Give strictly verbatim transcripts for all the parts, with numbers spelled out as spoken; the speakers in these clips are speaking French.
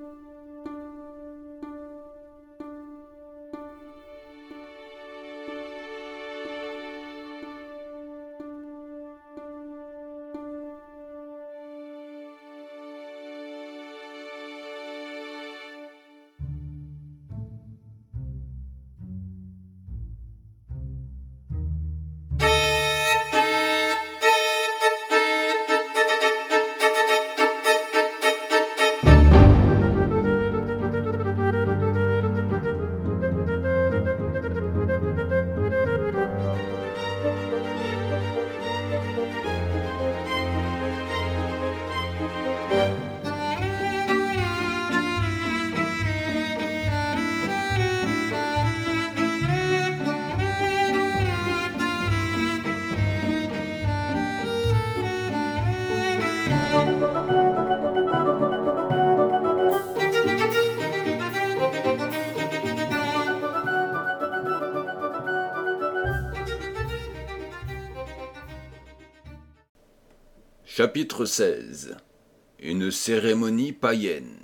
Chapitre seize. Une cérémonie païenne.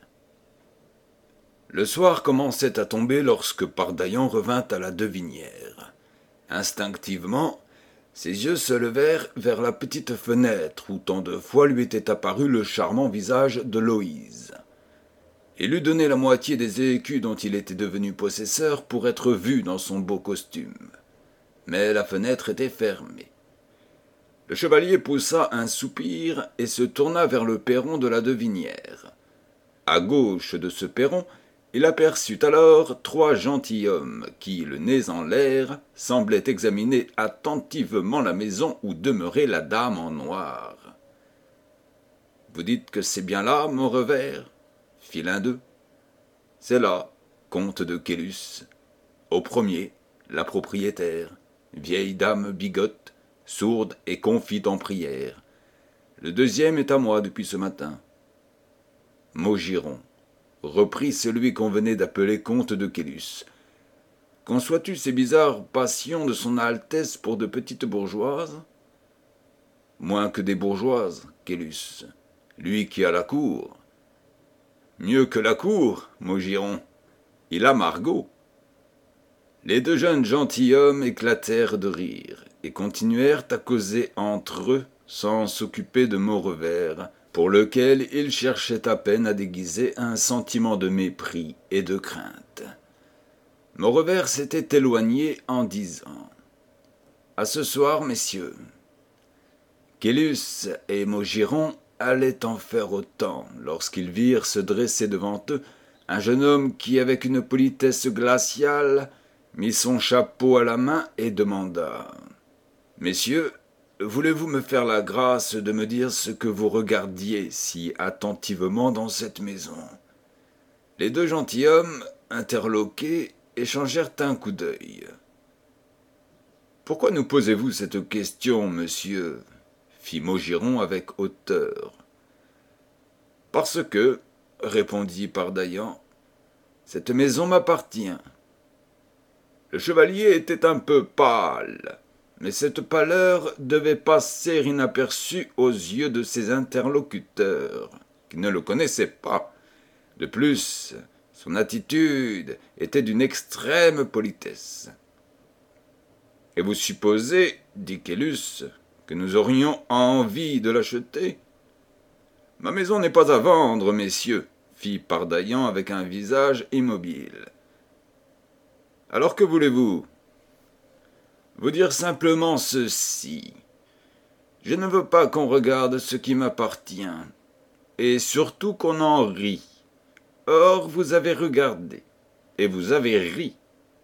Le soir commençait à tomber lorsque Pardaillan revint à la devinière. Instinctivement, ses yeux se levèrent vers la petite fenêtre où tant de fois lui était apparu le charmant visage de Loïse. Il eût donné la moitié des écus dont il était devenu possesseur pour être vu dans son beau costume. Mais la fenêtre était fermée. Le chevalier poussa un soupir et se tourna vers le perron de la devinière. À gauche de ce perron, il aperçut alors trois gentilshommes qui, le nez en l'air, semblaient examiner attentivement la maison où demeurait la dame en noir. « Vous dites que c'est bien là, mon revers ?» fit l'un d'eux. « C'est là, comte de Caylus. Au premier, la propriétaire, vieille dame bigote, sourde et confite en prière. Le deuxième est à moi depuis ce matin. » Maugiron, reprit celui qu'on venait d'appeler comte de Caylus. « Conçois-tu ces bizarres passions de son Altesse pour de petites bourgeoises ? » ?»« Moins que des bourgeoises, Caylus, lui qui a la cour. »« Mieux que la cour, Maugiron, il a Margot. » Les deux jeunes gentilshommes éclatèrent de rire et continuèrent à causer entre eux sans s'occuper de Maurevert, pour lequel ils cherchaient à peine à déguiser un sentiment de mépris et de crainte. Maurevert s'était éloigné en disant « À ce soir, messieurs. » Caylus et Maugiron allaient en faire autant lorsqu'ils virent se dresser devant eux un jeune homme qui, avec une politesse glaciale, mit son chapeau à la main et demanda « Messieurs, voulez-vous me faire la grâce de me dire ce que vous regardiez si attentivement dans cette maison ?» Les deux gentilshommes, interloqués, échangèrent un coup d'œil. « Pourquoi nous posez-vous cette question, monsieur ?» fit Maugiron avec hauteur. « Parce que, répondit Pardaillan, cette maison m'appartient. » Le chevalier était un peu pâle, mais cette pâleur devait passer inaperçue aux yeux de ses interlocuteurs, qui ne le connaissaient pas. De plus, son attitude était d'une extrême politesse. « Et vous supposez, dit Caylus, que nous aurions envie de l'acheter ? » ?»« Ma maison n'est pas à vendre, messieurs, fit Pardaillan avec un visage immobile. » « Alors que voulez-vous ? » ?»« Vous dire simplement ceci. Je ne veux pas qu'on regarde ce qui m'appartient, et surtout qu'on en rit. Or, vous avez regardé, et vous avez ri. »«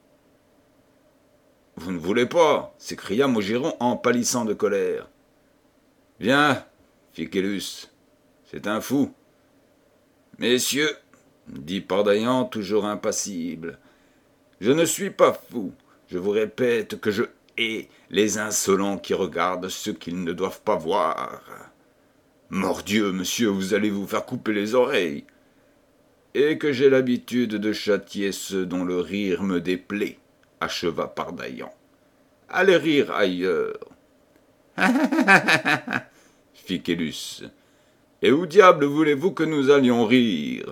Vous ne voulez pas ?» s'écria Maugiron en pâlissant de colère. « Viens, fit Caylus, c'est un fou. »« Messieurs, dit Pardaillan, toujours impassible, je ne suis pas fou, je vous répète que je hais les insolents qui regardent ce qu'ils ne doivent pas voir. Mordieu, monsieur, vous allez vous faire couper les oreilles. Et que j'ai l'habitude de châtier ceux dont le rire me déplaît, acheva Pardaillan. Allez rire ailleurs. fit Caylus. Et où diable voulez-vous que nous allions rire ?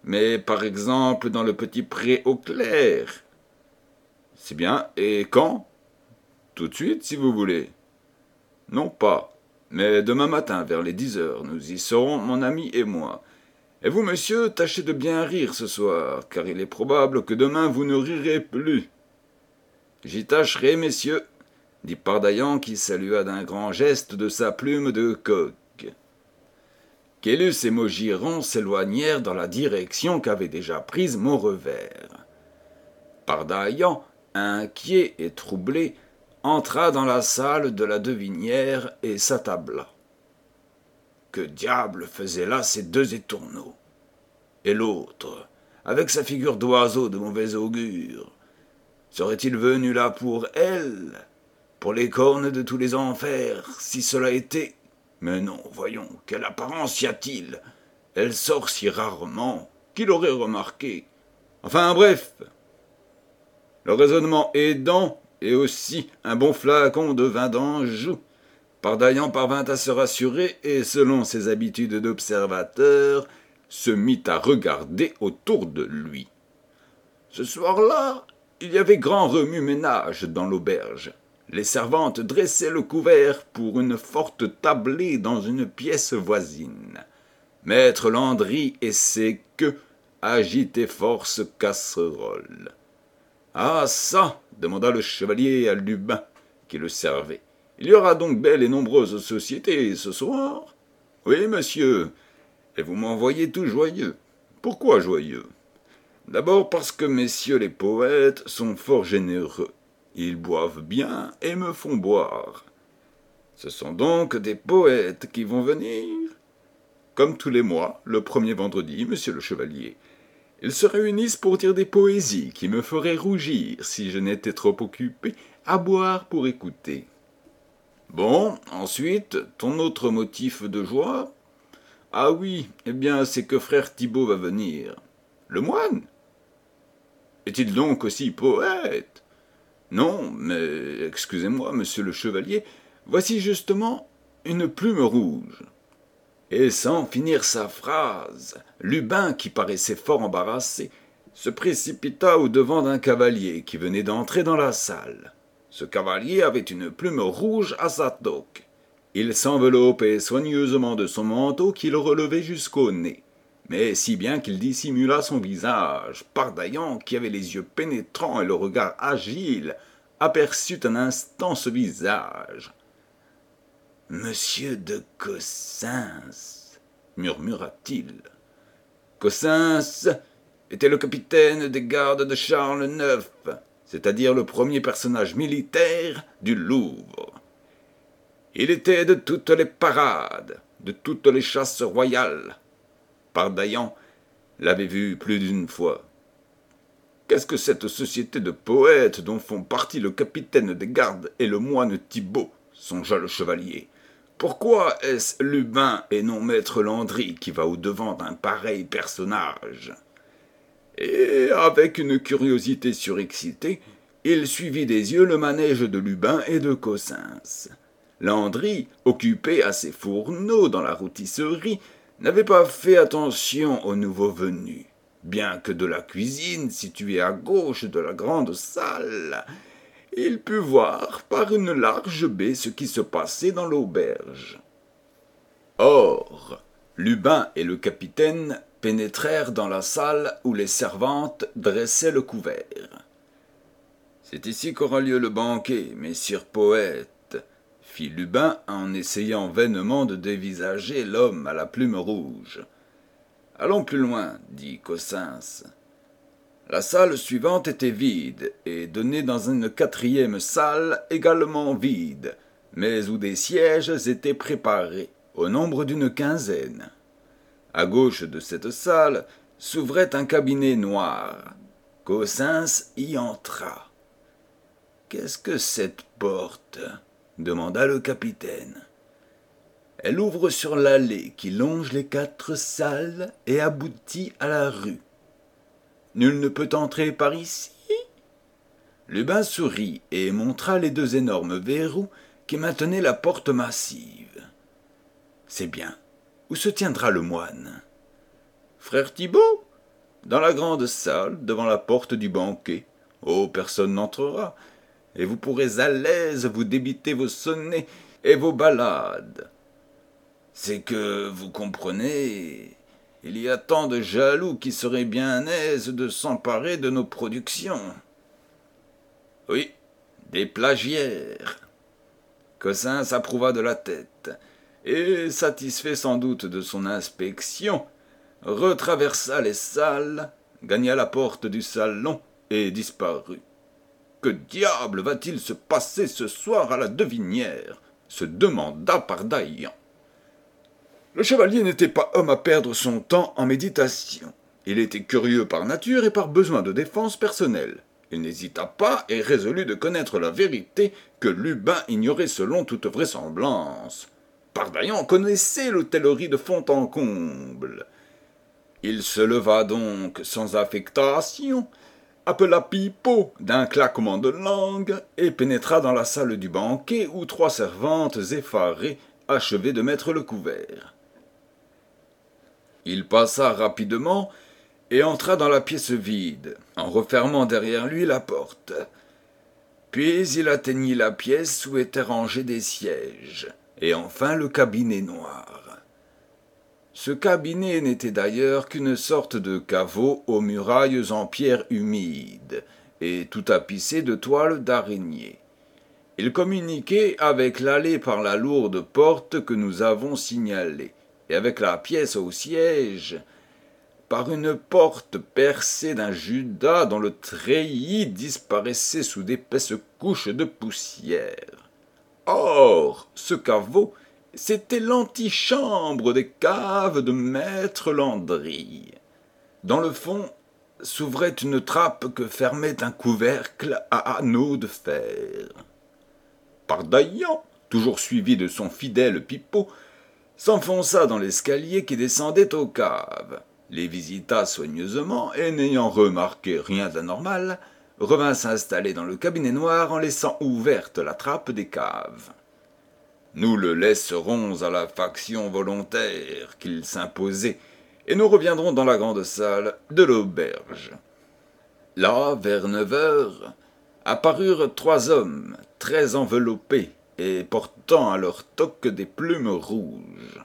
mais par exemple dans le petit pré au clair. C'est bien, et quand? Tout de suite, si vous voulez. Non pas, mais demain matin, vers les dix heures, nous y serons, mon ami et moi. Et vous, monsieur, tâchez de bien rire ce soir, car il est probable que demain vous ne rirez plus. J'y tâcherai, messieurs, dit Pardaillan qui salua d'un grand geste de sa plume de coq. Caylus et Maugiron s'éloignèrent dans la direction qu'avait déjà prise Maurevert. Pardaillan, inquiet et troublé, entra dans la salle de la devinière et s'attabla. Que diable faisaient là ces deux étourneaux? Et l'autre, avec sa figure d'oiseau de mauvais augure, serait-il venu là pour elle, pour les cornes de tous les enfers, si cela était? Mais non, voyons, quelle apparence y a-t-il? Elle sort si rarement, qui l'aurait remarqué? Enfin, bref, le raisonnement aidant, et aussi un bon flacon de vin d'Anjou, Pardaillan parvint à se rassurer et, selon ses habitudes d'observateur, se mit à regarder autour de lui. Ce soir-là, il y avait grand remue-ménage dans l'auberge. Les servantes dressaient le couvert pour une forte tablée dans une pièce voisine. Maître Landry et ses queues agitaient force casseroles. « Ah ça !» demanda le chevalier à Lubin, qui le servait. « Il y aura donc belle et nombreuse société ce soir ?»« Oui, monsieur, et vous m'envoyez tout joyeux. Pourquoi joyeux ? D'abord parce que messieurs les poètes sont fort généreux. Ils boivent bien et me font boire. Ce sont donc des poètes qui vont venir ? Comme tous les mois, le premier vendredi, monsieur le chevalier. Ils se réunissent pour dire des poésies qui me feraient rougir si je n'étais trop occupé à boire pour écouter. Bon, ensuite, ton autre motif de joie ? Ah oui, eh bien, c'est que frère Thibault va venir. Le moine ? Est-il donc aussi poète ? Non, mais excusez-moi, monsieur le chevalier, voici justement une plume rouge. Et sans finir sa phrase, Lubin, qui paraissait fort embarrassé, se précipita au-devant d'un cavalier qui venait d'entrer dans la salle. Ce cavalier avait une plume rouge à sa toque. Il s'enveloppait soigneusement de son manteau qui le relevait jusqu'au nez, mais si bien qu'il dissimula son visage. Pardaillan, qui avait les yeux pénétrants et le regard agile, aperçut un instant ce visage. « Monsieur de Cossens, murmura-t-il. Cossens était le capitaine des gardes de Charles neuf, c'est-à-dire le premier personnage militaire du Louvre. Il était de toutes les parades, de toutes les chasses royales. Pardaillan l'avait vu plus d'une fois. Qu'est-ce que cette société de poètes dont font partie le capitaine des gardes et le moine Thibault, songea le chevalier. Pourquoi est-ce Lubin et non maître Landry qui va au-devant d'un pareil personnage? Et avec une curiosité surexcitée, il suivit des yeux le manège de Lubin et de Cossens. Landry, occupé à ses fourneaux dans la rôtisserie, n'avait pas fait attention aux nouveaux venus, bien que de la cuisine située à gauche de la grande salle, il put voir par une large baie ce qui se passait dans l'auberge. Or, Lubin et le capitaine pénétrèrent dans la salle où les servantes dressaient le couvert. « C'est ici qu'aura lieu le banquet, messires poètes, » fit Lubin en essayant vainement de dévisager l'homme à la plume rouge. « Allons plus loin, dit Cossens. La salle suivante était vide et donnait dans une quatrième salle également vide, mais où des sièges étaient préparés, au nombre d'une quinzaine. À gauche de cette salle s'ouvrait un cabinet noir. Cossens y entra. « Qu'est-ce que cette porte ?» demanda le capitaine. « Elle ouvre sur l'allée qui longe les quatre salles et aboutit à la rue. Nul ne peut entrer par ici ?» Lubin sourit et montra les deux énormes verrous qui maintenaient la porte massive. « C'est bien. Où se tiendra le moine ?»« Frère Thibault ? dans la grande salle, devant la porte du banquet. Oh, personne n'entrera, et vous pourrez à l'aise vous débiter vos sonnets et vos ballades. C'est que, vous comprenez, il y a tant de jaloux qui seraient bien aises de s'emparer de nos productions. Oui, des plagiaires. Cossin s'approuva de la tête, et, satisfait sans doute de son inspection, retraversa les salles, gagna la porte du salon et disparut. Que diable va-t-il se passer ce soir à la Devinière se demanda Pardaillan. Le chevalier n'était pas homme à perdre son temps en méditation. Il était curieux par nature et par besoin de défense personnelle. Il n'hésita pas et résolut de connaître la vérité que Lubin ignorait selon toute vraisemblance. Pardaillan connaissait l'hôtellerie de fond en comble. Il se leva donc sans affectation, appela Pipeau d'un claquement de langue et pénétra dans la salle du banquet où trois servantes effarées achevaient de mettre le couvert. Il passa rapidement et entra dans la pièce vide, en refermant derrière lui la porte. Puis il atteignit la pièce où étaient rangés des sièges, et enfin le cabinet noir. Ce cabinet n'était d'ailleurs qu'une sorte de caveau aux murailles en pierre humide, et tout tapissé de toiles d'araignée. Il communiquait avec l'allée par la lourde porte que nous avons signalée, et avec la pièce au siège, par une porte percée d'un judas dont le treillis disparaissait sous d'épaisses couches de poussière. Or, ce caveau, c'était l'antichambre des caves de maître Landry. Dans le fond s'ouvrait une trappe que fermait un couvercle à anneaux de fer. Pardaillan, toujours suivi de son fidèle Pipeau, s'enfonça dans l'escalier qui descendait aux caves, les visita soigneusement et, n'ayant remarqué rien d'anormal, revint s'installer dans le cabinet noir en laissant ouverte la trappe des caves. Nous le laisserons à la faction volontaire qu'il s'imposait, et nous reviendrons dans la grande salle de l'auberge. Là, vers neuf heures, apparurent trois hommes, très enveloppés, et portant à leur toque des plumes rouges.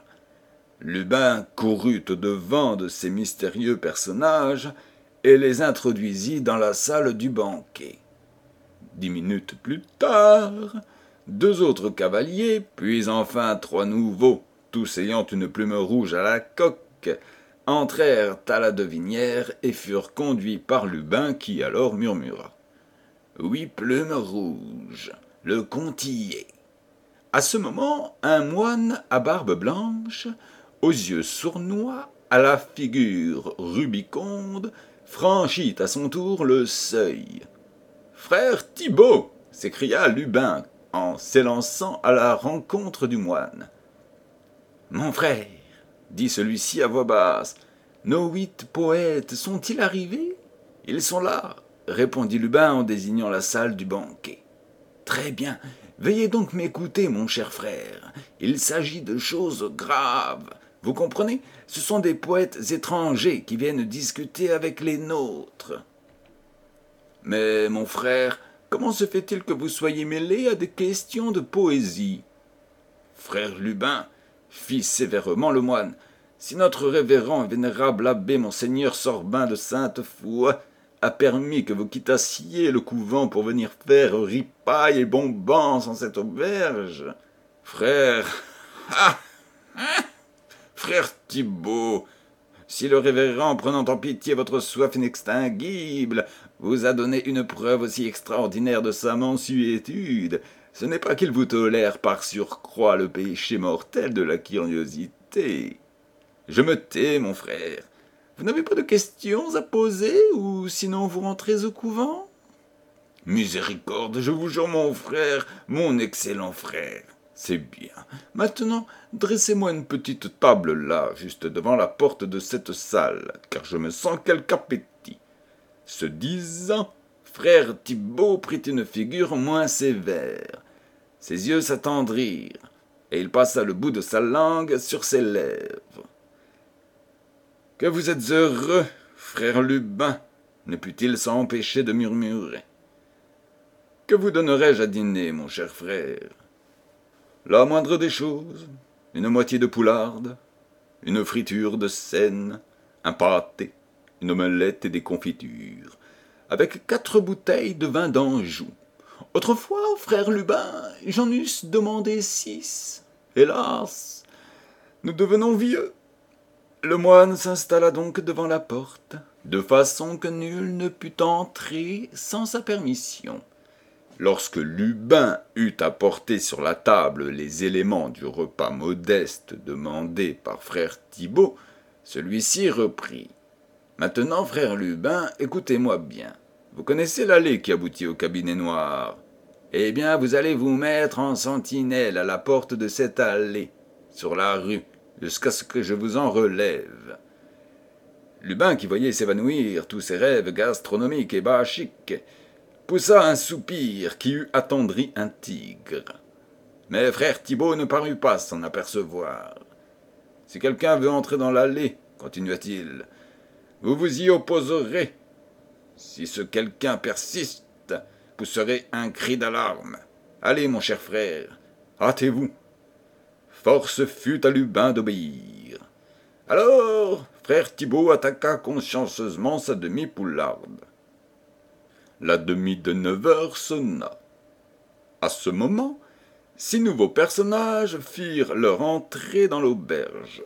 Lubin courut au-devant de ces mystérieux personnages et les introduisit dans la salle du banquet. Dix minutes plus tard, deux autres cavaliers, puis enfin trois nouveaux, tous ayant une plume rouge à la coque, entrèrent à la Devinière et furent conduits par Lubin qui alors murmura « Huit plumes rouges, le comte y est ». À ce moment, un moine à barbe blanche, aux yeux sournois, à la figure rubiconde, franchit à son tour le seuil. « Frère Thibault !» s'écria Lubin en s'élançant à la rencontre du moine. « Mon frère, » dit celui-ci à voix basse, « nos huit poètes sont-ils arrivés ?»« Ils sont là, » répondit Lubin en désignant la salle du banquet. « Très bien. Veuillez donc m'écouter, mon cher frère. Il s'agit de choses graves. Vous comprenez ? Ce sont des poètes étrangers qui viennent discuter avec les nôtres. »« Mais, mon frère, comment se fait-il que vous soyez mêlé à des questions de poésie ?»« Frère Lubin, fit sévèrement le moine, si notre révérend et vénérable abbé monseigneur Sorbin de Sainte-Foy a permis que vous quittassiez le couvent pour venir faire ripaille et bombance en cette auberge, frère, ah, ah, frère Thibault, si le révérend, prenant en pitié votre soif inextinguible, vous a donné une preuve aussi extraordinaire de sa mansuétude, ce n'est pas qu'il vous tolère par surcroît le péché mortel de la curiosité. Je me tais, mon frère. Vous n'avez pas de questions à poser, ou sinon vous rentrez au couvent ? Miséricorde, je vous jure, mon frère, mon excellent frère. C'est bien. Maintenant, dressez-moi une petite table là, juste devant la porte de cette salle, car je me sens quelque appétit. Ce disant, frère Thibault prit une figure moins sévère. Ses yeux s'attendrirent, et il passa le bout de sa langue sur ses lèvres. « Que vous êtes heureux, frère Lubin ne put-il s'empêcher de murmurer. Que vous donnerais-je à dîner, mon cher frère? La moindre des choses, une moitié de poularde, une friture de Seine, un pâté, une omelette et des confitures, avec quatre bouteilles de vin d'Anjou. Autrefois, frère Lubin, j'en eusse demandé six. Hélas, nous devenons vieux. Le moine s'installa donc devant la porte, de façon que nul ne put entrer sans sa permission. Lorsque Lubin eut apporté sur la table les éléments du repas modeste demandé par frère Thibault, celui-ci reprit. « Maintenant, frère Lubin, écoutez-moi bien. Vous connaissez l'allée qui aboutit au cabinet noir. Eh bien, vous allez vous mettre en sentinelle à la porte de cette allée, sur la rue, jusqu'à ce que je vous en relève. » Lubin, qui voyait s'évanouir tous ses rêves gastronomiques et bachiques, poussa un soupir qui eût attendri un tigre. Mais frère Thibault ne parut pas s'en apercevoir. « Si quelqu'un veut entrer dans l'allée, continua-t-il, vous vous y opposerez. Si ce quelqu'un persiste, pousserez un cri d'alarme. Allez, mon cher frère, hâtez-vous. » Force fut à Lubin d'obéir. Alors, frère Thibault attaqua consciencieusement sa demi-poularde. La demie de neuf heures sonna. À ce moment, six nouveaux personnages firent leur entrée dans l'auberge.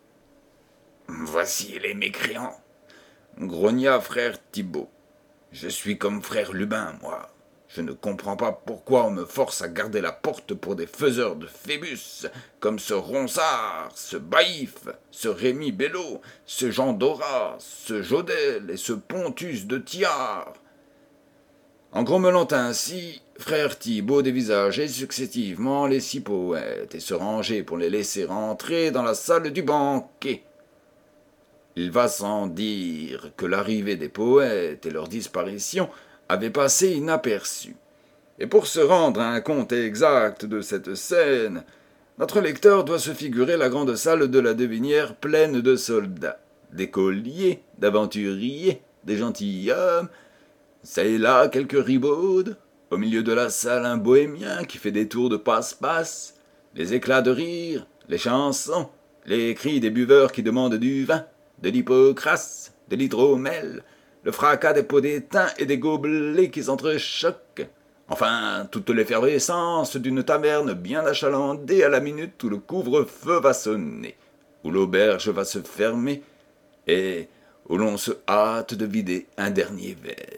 « Voici les mécréants, » grogna frère Thibault. « Je suis comme frère Lubin, moi. Je ne comprends pas pourquoi on me force à garder la porte pour des faiseurs de Phébus, comme ce Ronsard, ce Baïf, ce Rémi Bello, ce Jean Dorat, ce Jodel et ce Pontus de Thiard. » En grommelant ainsi, frère Thibault dévisageait successivement les six poètes et se rangeait pour les laisser entrer dans la salle du banquet. Il va sans dire que l'arrivée des poètes et leur disparition avait passé inaperçue. Et pour se rendre à un compte exact de cette scène, notre lecteur doit se figurer la grande salle de la Devinière pleine de soldats, d'écoliers, d'aventuriers, des gentilshommes. Ça et là quelques ribaudes, au milieu de la salle un bohémien qui fait des tours de passe-passe, les éclats de rire, les chansons, les cris des buveurs qui demandent du vin, de l'hypocrasse, de l'hydromel, le fracas des pots d'étain et des gobelets qui s'entrechoquent. Enfin, toute l'effervescence d'une taverne bien achalandée à la minute où le couvre-feu va sonner, où l'auberge va se fermer et où l'on se hâte de vider un dernier verre.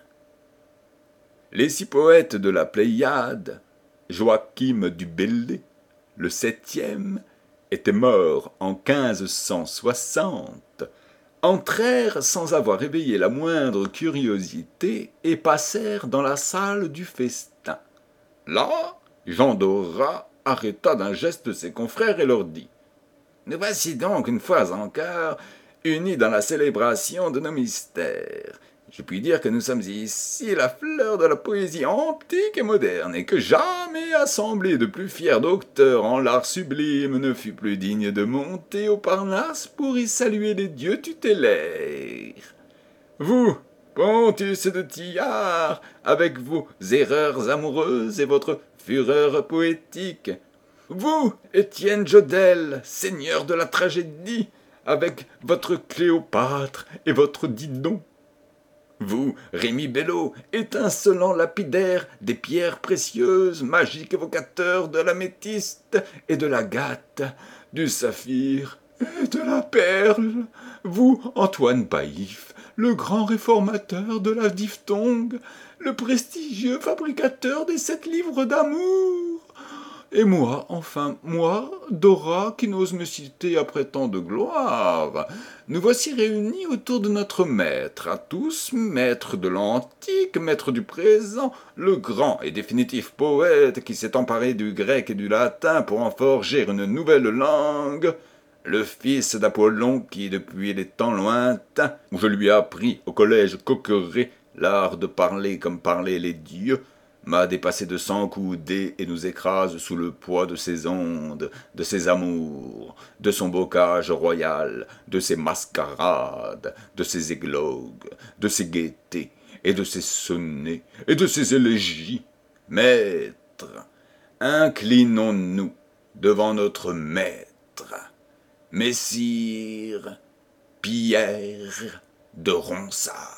Les six poètes de la Pléiade, Joachim du Bellay, le septième, était mort en quinze cent soixante, entrèrent sans avoir éveillé la moindre curiosité et passèrent dans la salle du festin. Là, Jean Dorat arrêta d'un geste ses confrères et leur dit « Nous voici donc une fois encore unis dans la célébration de nos mystères. Je puis dire que nous sommes ici la fleur de la poésie antique et moderne, et que jamais assemblée de plus fiers docteurs en l'art sublime ne fut plus digne de monter au Parnasse pour y saluer les dieux tutélaires. Vous, Pontus de Thiard, avec vos erreurs amoureuses et votre fureur poétique. Vous, Étienne Jodel, seigneur de la tragédie, avec votre Cléopâtre et votre Didon. Vous, Rémi Bello, étincelant lapidaire des pierres précieuses, magique évocateur de l'améthyste et de l'agate, du saphir et de la perle. Vous, Antoine Baïf, le grand réformateur de la diphtongue, le prestigieux fabricateur des sept livres d'amour. Et moi, enfin, moi, Dorat, qui n'ose me citer après tant de gloire, nous voici réunis autour de notre maître, à tous, maître de l'antique, maître du présent, le grand et définitif poète qui s'est emparé du grec et du latin pour en forger une nouvelle langue, le fils d'Apollon qui, depuis les temps lointains, où je lui ai appris au collège Coqueret l'art de parler comme parlaient les dieux, m'a dépassé de cent coudées et nous écrase sous le poids de ses ondes, de ses amours, de son bocage royal, de ses mascarades, de ses églogues, de ses gaietés, et de ses sonnets, et de ses élégies. Maître, inclinons-nous devant notre maître, Messire Pierre de Ronsard.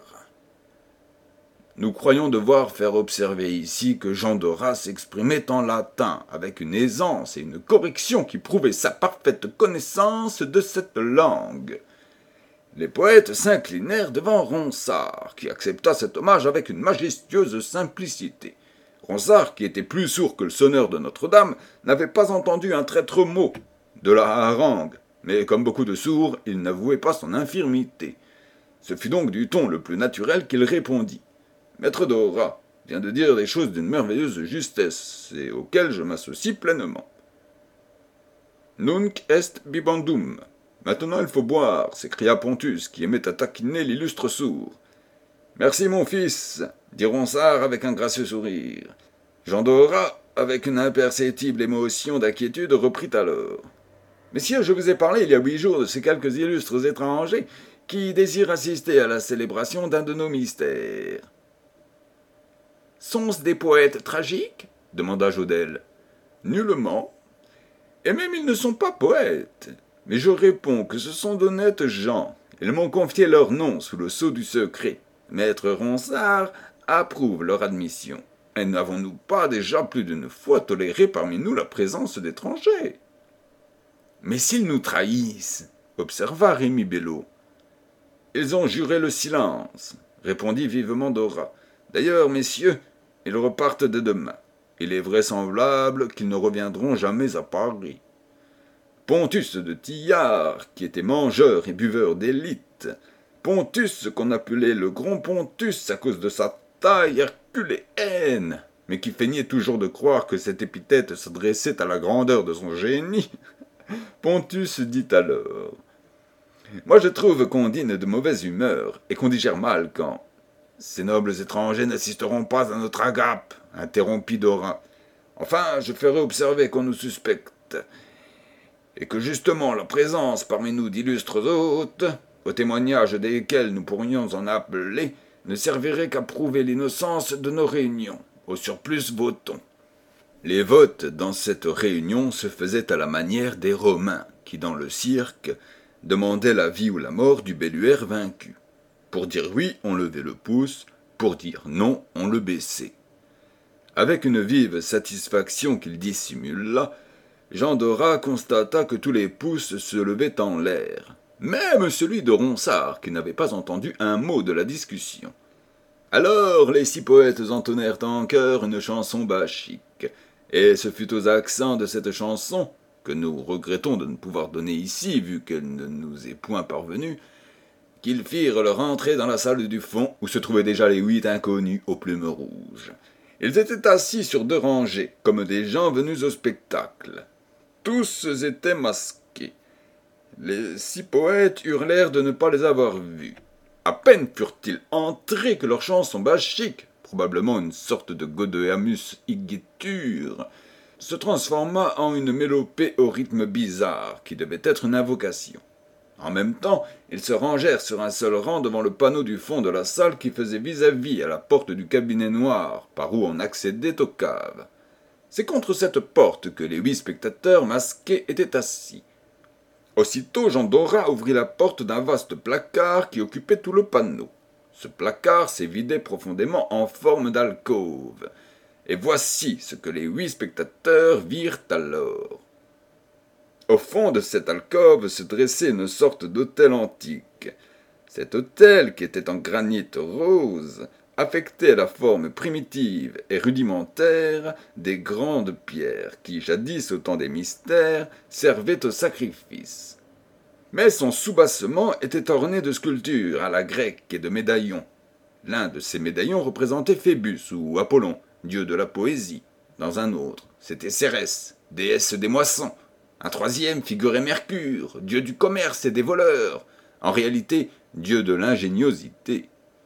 Nous croyons devoir faire observer ici que Jean Dorat s'exprimait en latin, avec une aisance et une correction qui prouvaient sa parfaite connaissance de cette langue. Les poètes s'inclinèrent devant Ronsard, qui accepta cet hommage avec une majestueuse simplicité. Ronsard, qui était plus sourd que le sonneur de Notre-Dame, n'avait pas entendu un traître mot de la harangue, mais comme beaucoup de sourds, il n'avouait pas son infirmité. Ce fut donc du ton le plus naturel qu'il répondit. Maître Dorat vient de dire des choses d'une merveilleuse justesse, et auxquelles je m'associe pleinement. Nunc est bibendum. Maintenant il faut boire, s'écria Pontus, qui aimait à taquiner l'illustre sourd. Merci, mon fils, dit Ronsard avec un gracieux sourire. Jean Dorat, avec une imperceptible émotion d'inquiétude, reprit alors. Messieurs, je vous ai parlé il y a huit jours de ces quelques illustres étrangers qui désirent assister à la célébration d'un de nos mystères. Sont-ce des poètes tragiques ? Demanda Jodelle. Nullement. Et même ils ne sont pas poètes. Mais je réponds que ce sont d'honnêtes gens. Ils m'ont confié leur nom sous le sceau du secret. Maître Ronsard approuve leur admission. Et n'avons-nous pas déjà plus d'une fois toléré parmi nous la présence d'étrangers ? Mais s'ils nous trahissent, observa Rémi Bello. Ils ont juré le silence, répondit vivement Dorat. D'ailleurs, messieurs, ils repartent dès demain. Il est vraisemblable qu'ils ne reviendront jamais à Paris. Pontus de Tillard, qui était mangeur et buveur d'élite, Pontus qu'on appelait le grand Pontus à cause de sa taille herculéenne, mais qui feignait toujours de croire que cette épithète s'adressait à la grandeur de son génie, Pontus dit alors « Moi je trouve qu'on dîne de mauvaise humeur et qu'on digère mal quand... » « Ces nobles étrangers n'assisteront pas à notre agape, » interrompit Dorat. « Enfin, je ferai observer qu'on nous suspecte, et que justement la présence parmi nous d'illustres hôtes, au témoignage desquels nous pourrions en appeler, ne servirait qu'à prouver l'innocence de nos réunions. Au surplus, votons. » Les votes dans cette réunion se faisaient à la manière des Romains, qui, dans le cirque, demandaient la vie ou la mort du belluaire vaincu. Pour dire oui, on levait le pouce, pour dire non, on le baissait. Avec une vive satisfaction qu'il dissimula, Jean Dorat constata que tous les pouces se levaient en l'air, même celui de Ronsard, qui n'avait pas entendu un mot de la discussion. Alors les six poètes entonnèrent en chœur une chanson bachique, et ce fut aux accents de cette chanson, que nous regrettons de ne pouvoir donner ici, vu qu'elle ne nous est point parvenue, qu'ils firent leur entrée dans la salle du fond, où se trouvaient déjà les huit inconnus aux plumes rouges. Ils étaient assis sur deux rangées, comme des gens venus au spectacle. Tous étaient masqués. Les six poètes hurlèrent de ne pas les avoir vus. À peine furent-ils entrés que leur chanson bachique, probablement une sorte de Godeamus igitur, se transforma en une mélopée au rythme bizarre, qui devait être une invocation. En même temps, ils se rangèrent sur un seul rang devant le panneau du fond de la salle qui faisait vis-à-vis à la porte du cabinet noir, par où on accédait aux caves. C'est contre cette porte que les huit spectateurs masqués étaient assis. Aussitôt, Jean Dorat ouvrit la porte d'un vaste placard qui occupait tout le panneau. Ce placard s'est vidé profondément en forme d'alcôve. Et voici ce que les huit spectateurs virent alors. Au fond de cette alcôve se dressait une sorte d'autel antique. Cet autel, qui était en granit rose, affectait la forme primitive et rudimentaire des grandes pierres qui, jadis au temps des mystères, servaient au sacrifice. Mais son soubassement était orné de sculptures à la grecque et de médaillons. L'un de ces médaillons représentait Phébus ou Apollon, dieu de la poésie. Dans un autre, c'était Cérès, déesse des moissons. Un troisième figurait Mercure, dieu du commerce et des voleurs, en réalité dieu de l'ingéniosité.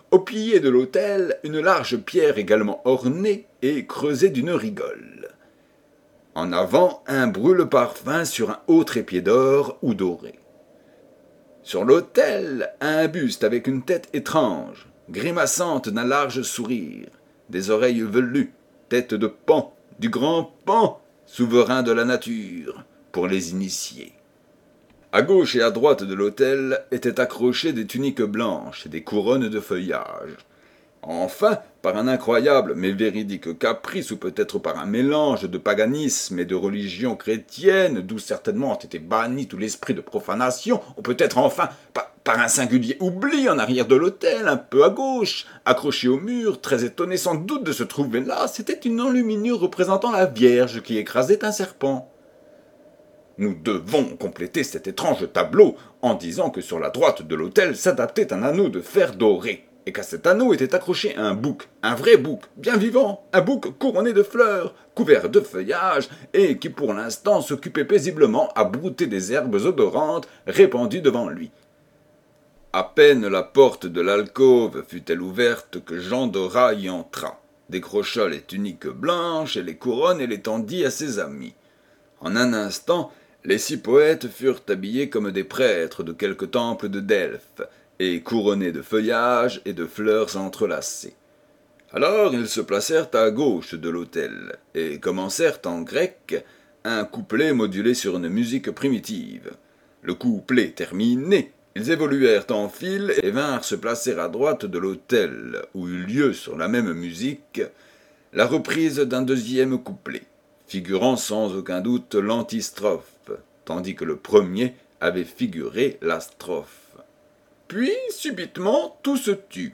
Au pilier de l'autel, une large pierre également ornée et creusée d'une rigole. En avant, un brûle-parfum sur un haut trépied d'or ou doré. Sur l'autel, un buste avec une tête étrange, grimaçante d'un large sourire, des oreilles velues, tête de Pan, du grand Pan, souverain de la nature, pour les initiés. À gauche et à droite de l'autel étaient accrochées des tuniques blanches et des couronnes de feuillage. Enfin, par un incroyable mais véridique caprice, ou peut-être par un mélange de paganisme et de religion chrétienne, d'où certainement ont été bannis tout l'esprit de profanation, ou peut-être enfin par, par un singulier oubli en arrière de l'autel, un peu à gauche, accroché au mur, très étonné sans doute de se trouver là, c'était une enluminure représentant la Vierge qui écrasait un serpent. Nous devons compléter cet étrange tableau en disant que sur la droite de l'autel s'adaptait un anneau de fer doré, et qu'à cet anneau était accroché un bouc, un vrai bouc, bien vivant, un bouc couronné de fleurs, couvert de feuillage, et qui pour l'instant s'occupait paisiblement à brouter des herbes odorantes répandues devant lui. À peine la porte de l'alcôve fut-elle ouverte que Jean Dorat y entra, décrocha les tuniques blanches et les couronnes et les tendit à ses amis. En un instant, les six poètes furent habillés comme des prêtres de quelque temple de Delphes, et couronnés de feuillages et de fleurs entrelacées. Alors ils se placèrent à gauche de l'autel, et commencèrent en grec un couplet modulé sur une musique primitive. Le couplet terminé, ils évoluèrent en file et vinrent se placer à droite de l'autel, où eut lieu sur la même musique la reprise d'un deuxième couplet, figurant sans aucun doute l'antistrophe, tandis que le premier avait figuré la strophe. Puis, subitement, tout se tut.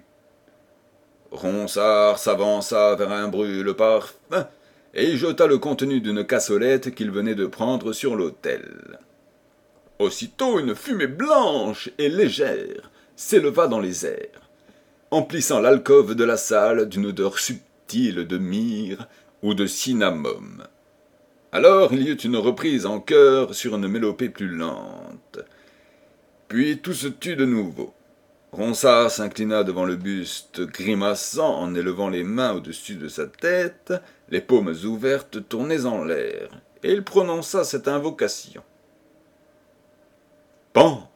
Ronsard s'avança vers un brûle-parfum et y jeta le contenu d'une cassolette qu'il venait de prendre sur l'autel. Aussitôt, une fumée blanche et légère s'éleva dans les airs, emplissant l'alcôve de la salle d'une odeur subtile de myrrhe ou de cinnamome. Alors il y eut une reprise en chœur sur une mélopée plus lente. Puis tout se tut de nouveau. Ronsard s'inclina devant le buste, grimaçant en élevant les mains au-dessus de sa tête, les paumes ouvertes tournées en l'air, et il prononça cette invocation. Pan,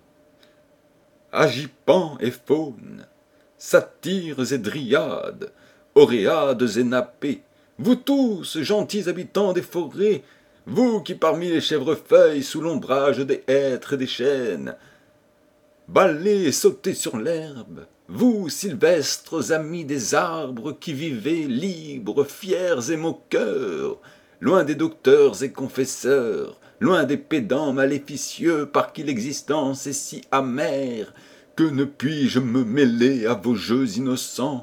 Agipan et Faune, satyres et dryades, oréades et nappés, vous tous, gentils habitants des forêts, vous qui parmi les chèvrefeuilles, sous l'ombrage des hêtres et des chênes, ballez et sautez sur l'herbe, vous, sylvestres amis des arbres qui vivez libres, fiers et moqueurs, loin des docteurs et confesseurs, loin des pédants maléficieux par qui l'existence est si amère, que ne puis-je me mêler à vos jeux innocents?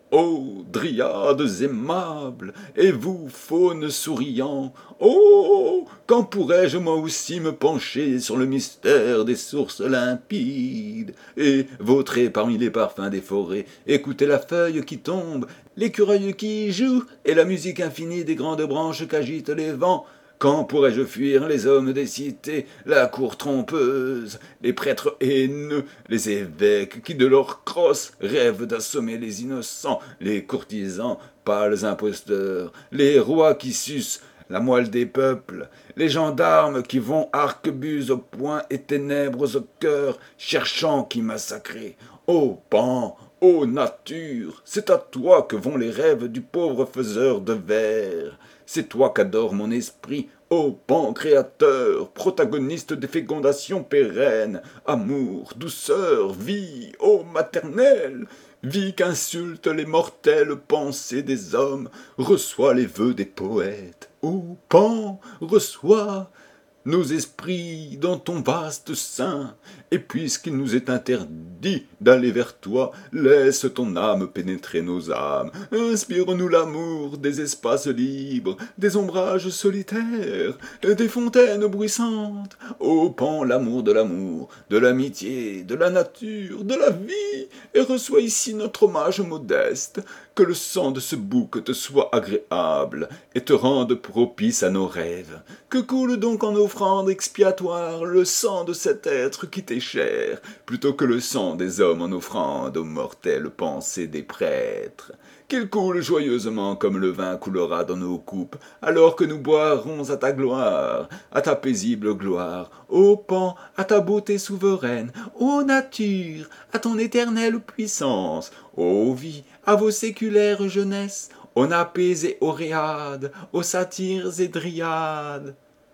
Ô dryades aimables, et vous, faunes souriants, oh, quand pourrais-je moi aussi me pencher sur le mystère des sources limpides, et vautrer parmi les parfums des forêts, écouter la feuille qui tombe, l'écureuil qui y joue, et la musique infinie des grandes branches qu'agitent les vents? Quand pourrais-je fuir les hommes des cités, la cour trompeuse, les prêtres haineux, les évêques qui de leur crosse rêvent d'assommer les innocents, les courtisans, pâles imposteurs, les rois qui sucent la moelle des peuples, les gendarmes qui vont arquebuses au poing et ténèbres au cœur, cherchant qui massacrer? Ô Pan, ô nature, c'est à toi que vont les rêves du pauvre faiseur de vers. C'est toi qu'adore mon esprit, ô Pan créateur, protagoniste des fécondations pérennes, amour, douceur, vie, ô maternelle, vie qu'insultent les mortelles pensées des hommes, reçois les vœux des poètes, ô Pan, reçois nos esprits dans ton vaste sein, et puisqu'il nous est interdit d'aller vers toi, laisse ton âme pénétrer nos âmes, inspire-nous l'amour des espaces libres, des ombrages solitaires, des fontaines bruissantes, ô Pan, l'amour de l'amour, de l'amitié, de la nature, de la vie, et reçois ici notre hommage modeste, que le sang de ce bouc te soit agréable, et te rende propice à nos rêves, que coule donc en offrande expiatoire le sang de cet être qui t'est est cher, plutôt que le sang des hommes en offrande aux mortelles pensées des prêtres. Qu'il coule joyeusement comme le vin coulera dans nos coupes, alors que nous boirons à ta gloire, à ta paisible gloire, ô Pan, à ta beauté souveraine, ô nature, à ton éternelle puissance, ô vie, à vos séculaires jeunesses, aux Napées et Oréades, aux satyres et dryades.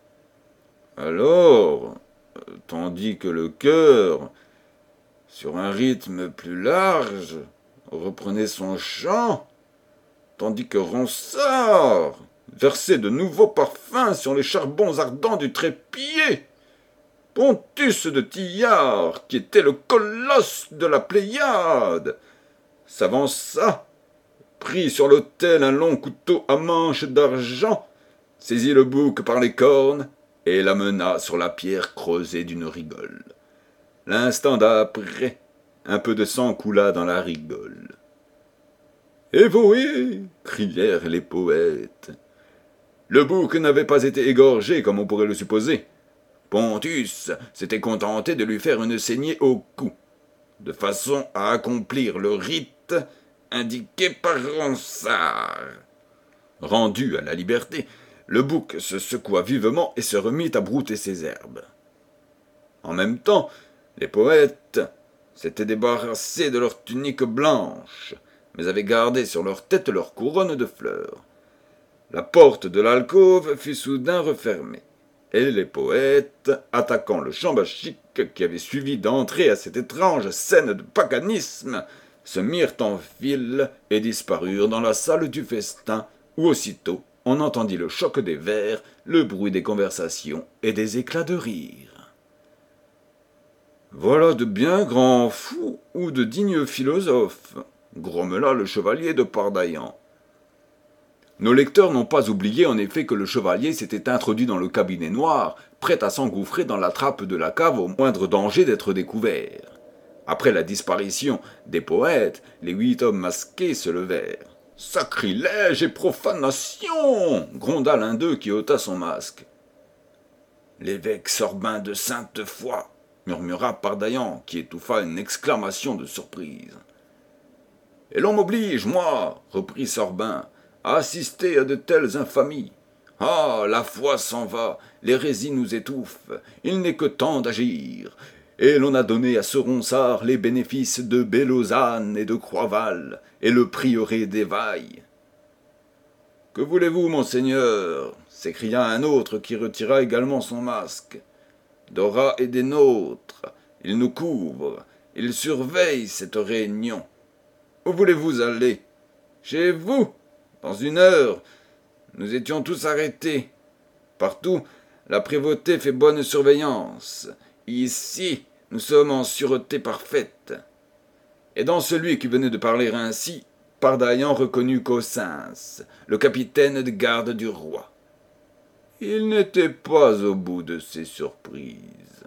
Alors, tandis que le chœur, sur un rythme plus large, reprenait son chant, tandis que Ronsard versait de nouveaux parfums sur les charbons ardents du trépied, Pontus de Tillard, qui était le colosse de la Pléiade, s'avança, prit sur l'autel un long couteau à manche d'argent, saisit le bouc par les cornes et l'amena sur la pierre creusée d'une rigole. L'instant d'après, un peu de sang coula dans la rigole. « Évohé !» crièrent les poètes. Le bouc n'avait pas été égorgé comme on pourrait le supposer. Pontus s'était contenté de lui faire une saignée au cou, de façon à accomplir le rite indiqué par Ronsard. Rendu à la liberté, le bouc se secoua vivement et se remit à brouter ses herbes. En même temps, les poètes s'étaient débarrassés de leurs tuniques blanches, mais avaient gardé sur leur tête leur couronne de fleurs. La porte de l'alcôve fut soudain refermée, et les poètes, attaquant le chant bachique qui avait suivi d'entrer à cette étrange scène de paganisme, se mirent en file et disparurent dans la salle du festin, où aussitôt on entendit le choc des verres, le bruit des conversations et des éclats de rire. Voilà de bien grands fous ou de dignes philosophes, grommela le chevalier de Pardaillan. Nos lecteurs n'ont pas oublié en effet que le chevalier s'était introduit dans le cabinet noir, prêt à s'engouffrer dans la trappe de la cave au moindre danger d'être découvert. Après la disparition des poètes, les huit hommes masqués se levèrent. « Sacrilège et profanation !» gronda l'un d'eux qui ôta son masque. « L'évêque Sorbin de Sainte-Foy !» murmura Pardaillan, qui étouffa une exclamation de surprise. « Et l'on m'oblige, moi, reprit Sorbin, à assister à de telles infamies. Ah, la foi s'en va, l'hérésie nous étouffe, il n'est que temps d'agir. Et l'on a donné à ce Ronsard les bénéfices de Bellozane et de Croixval, et le prieuré d'Évailles. »« Que voulez-vous, monseigneur » s'écria un autre qui retira également son masque. « Dora est des nôtres, il nous couvre, il surveille cette réunion. Où voulez-vous aller ? Chez vous ? Dans une heure, nous étions tous arrêtés. Partout, la prévôté fait bonne surveillance. Ici, nous sommes en sûreté parfaite. » Et dans celui qui venait de parler ainsi, Pardaillan reconnut Cossens, le capitaine de garde du roi. Il n'était pas au bout de ses surprises.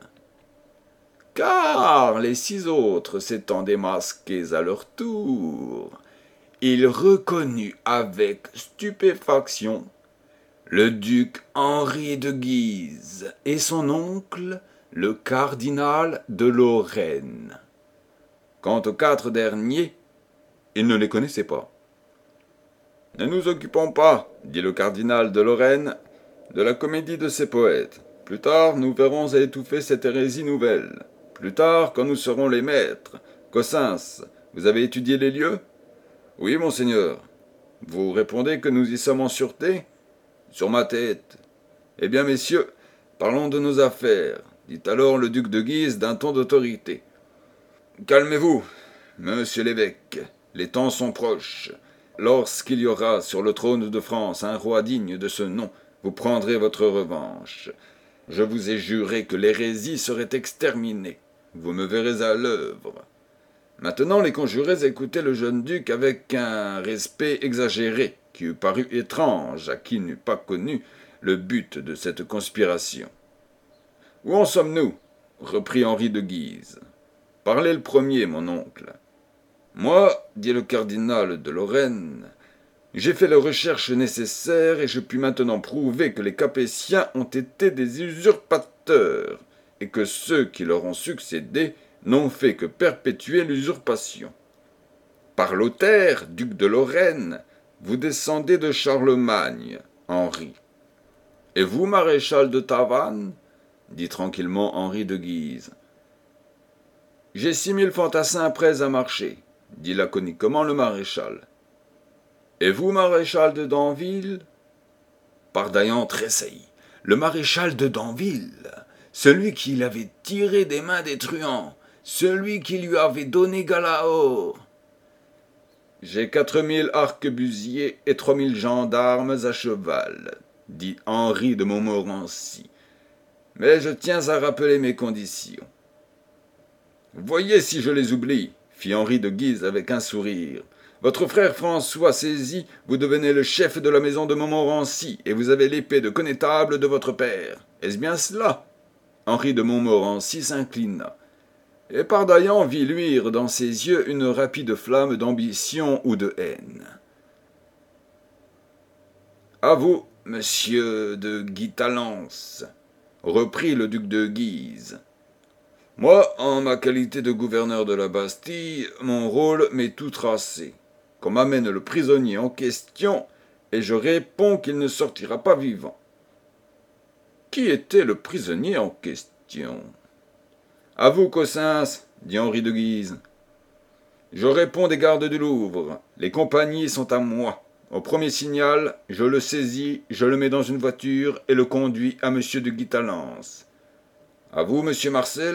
Car les six autres s'étant démasqués à leur tour, il reconnut avec stupéfaction le duc Henri de Guise et son oncle, le cardinal de Lorraine. Quant aux quatre derniers, il ne les connaissait pas. « Ne nous occupons pas, dit le cardinal de Lorraine, de la comédie de ces poètes. Plus tard, nous verrons à étouffer cette hérésie nouvelle. Plus tard, quand nous serons les maîtres. Cossens, vous avez étudié les lieux ? Oui, monseigneur. Vous répondez que nous y sommes en sûreté ? Sur ma tête. Eh bien, messieurs, parlons de nos affaires, dit alors le duc de Guise d'un ton d'autorité. Calmez-vous, monsieur l'évêque, les temps sont proches. Lorsqu'il y aura sur le trône de France un roi digne de ce nom, vous prendrez votre revanche. Je vous ai juré que l'hérésie serait exterminée. Vous me verrez à l'œuvre. Maintenant, les conjurés écoutaient le jeune duc avec un respect exagéré, qui eût paru étrange à qui n'eût pas connu le but de cette conspiration. « Où en sommes-nous » reprit Henri de Guise. « Parlez le premier, mon oncle. »« Moi, dit le cardinal de Lorraine, j'ai fait les recherches nécessaires et je puis maintenant prouver que les Capétiens ont été des usurpateurs et que ceux qui leur ont succédé n'ont fait que perpétuer l'usurpation. Par Lothaire, duc de Lorraine, vous descendez de Charlemagne, Henri. Et vous, maréchal de Tavannes, dit tranquillement Henri de Guise. J'ai six mille fantassins prêts à marcher, dit laconiquement le maréchal. Et vous, maréchal de Danville? Pardaillan tressaillit. Le maréchal de Danville, celui qui l'avait tiré des mains des truands, celui qui lui avait donné Galaor. J'ai quatre mille arquebusiers et trois mille gendarmes à cheval, dit Henri de Montmorency. Mais je tiens à rappeler mes conditions. Voyez si je les oublie, fit Henri de Guise avec un sourire. Votre frère François saisi, vous devenez le chef de la maison de Montmorency, et vous avez l'épée de connétable de votre père. Est-ce bien cela? Henri de Montmorency s'inclina. Et Pardaillan vit luire dans ses yeux une rapide flamme d'ambition ou de haine. « À vous, monsieur de Guitalance, reprit le duc de Guise. Moi, en ma qualité de gouverneur de la Bastille, mon rôle m'est tout tracé. Qu'on m'amène le prisonnier en question, et je réponds qu'il ne sortira pas vivant. » Qui était le prisonnier en question? « À vous, Cossens, dit Henri de Guise. Je réponds des gardes du Louvre. Les compagnies sont à moi. Au premier signal, je le saisis, je le mets dans une voiture et le conduis à monsieur de Guitalance. À vous, monsieur Marcel.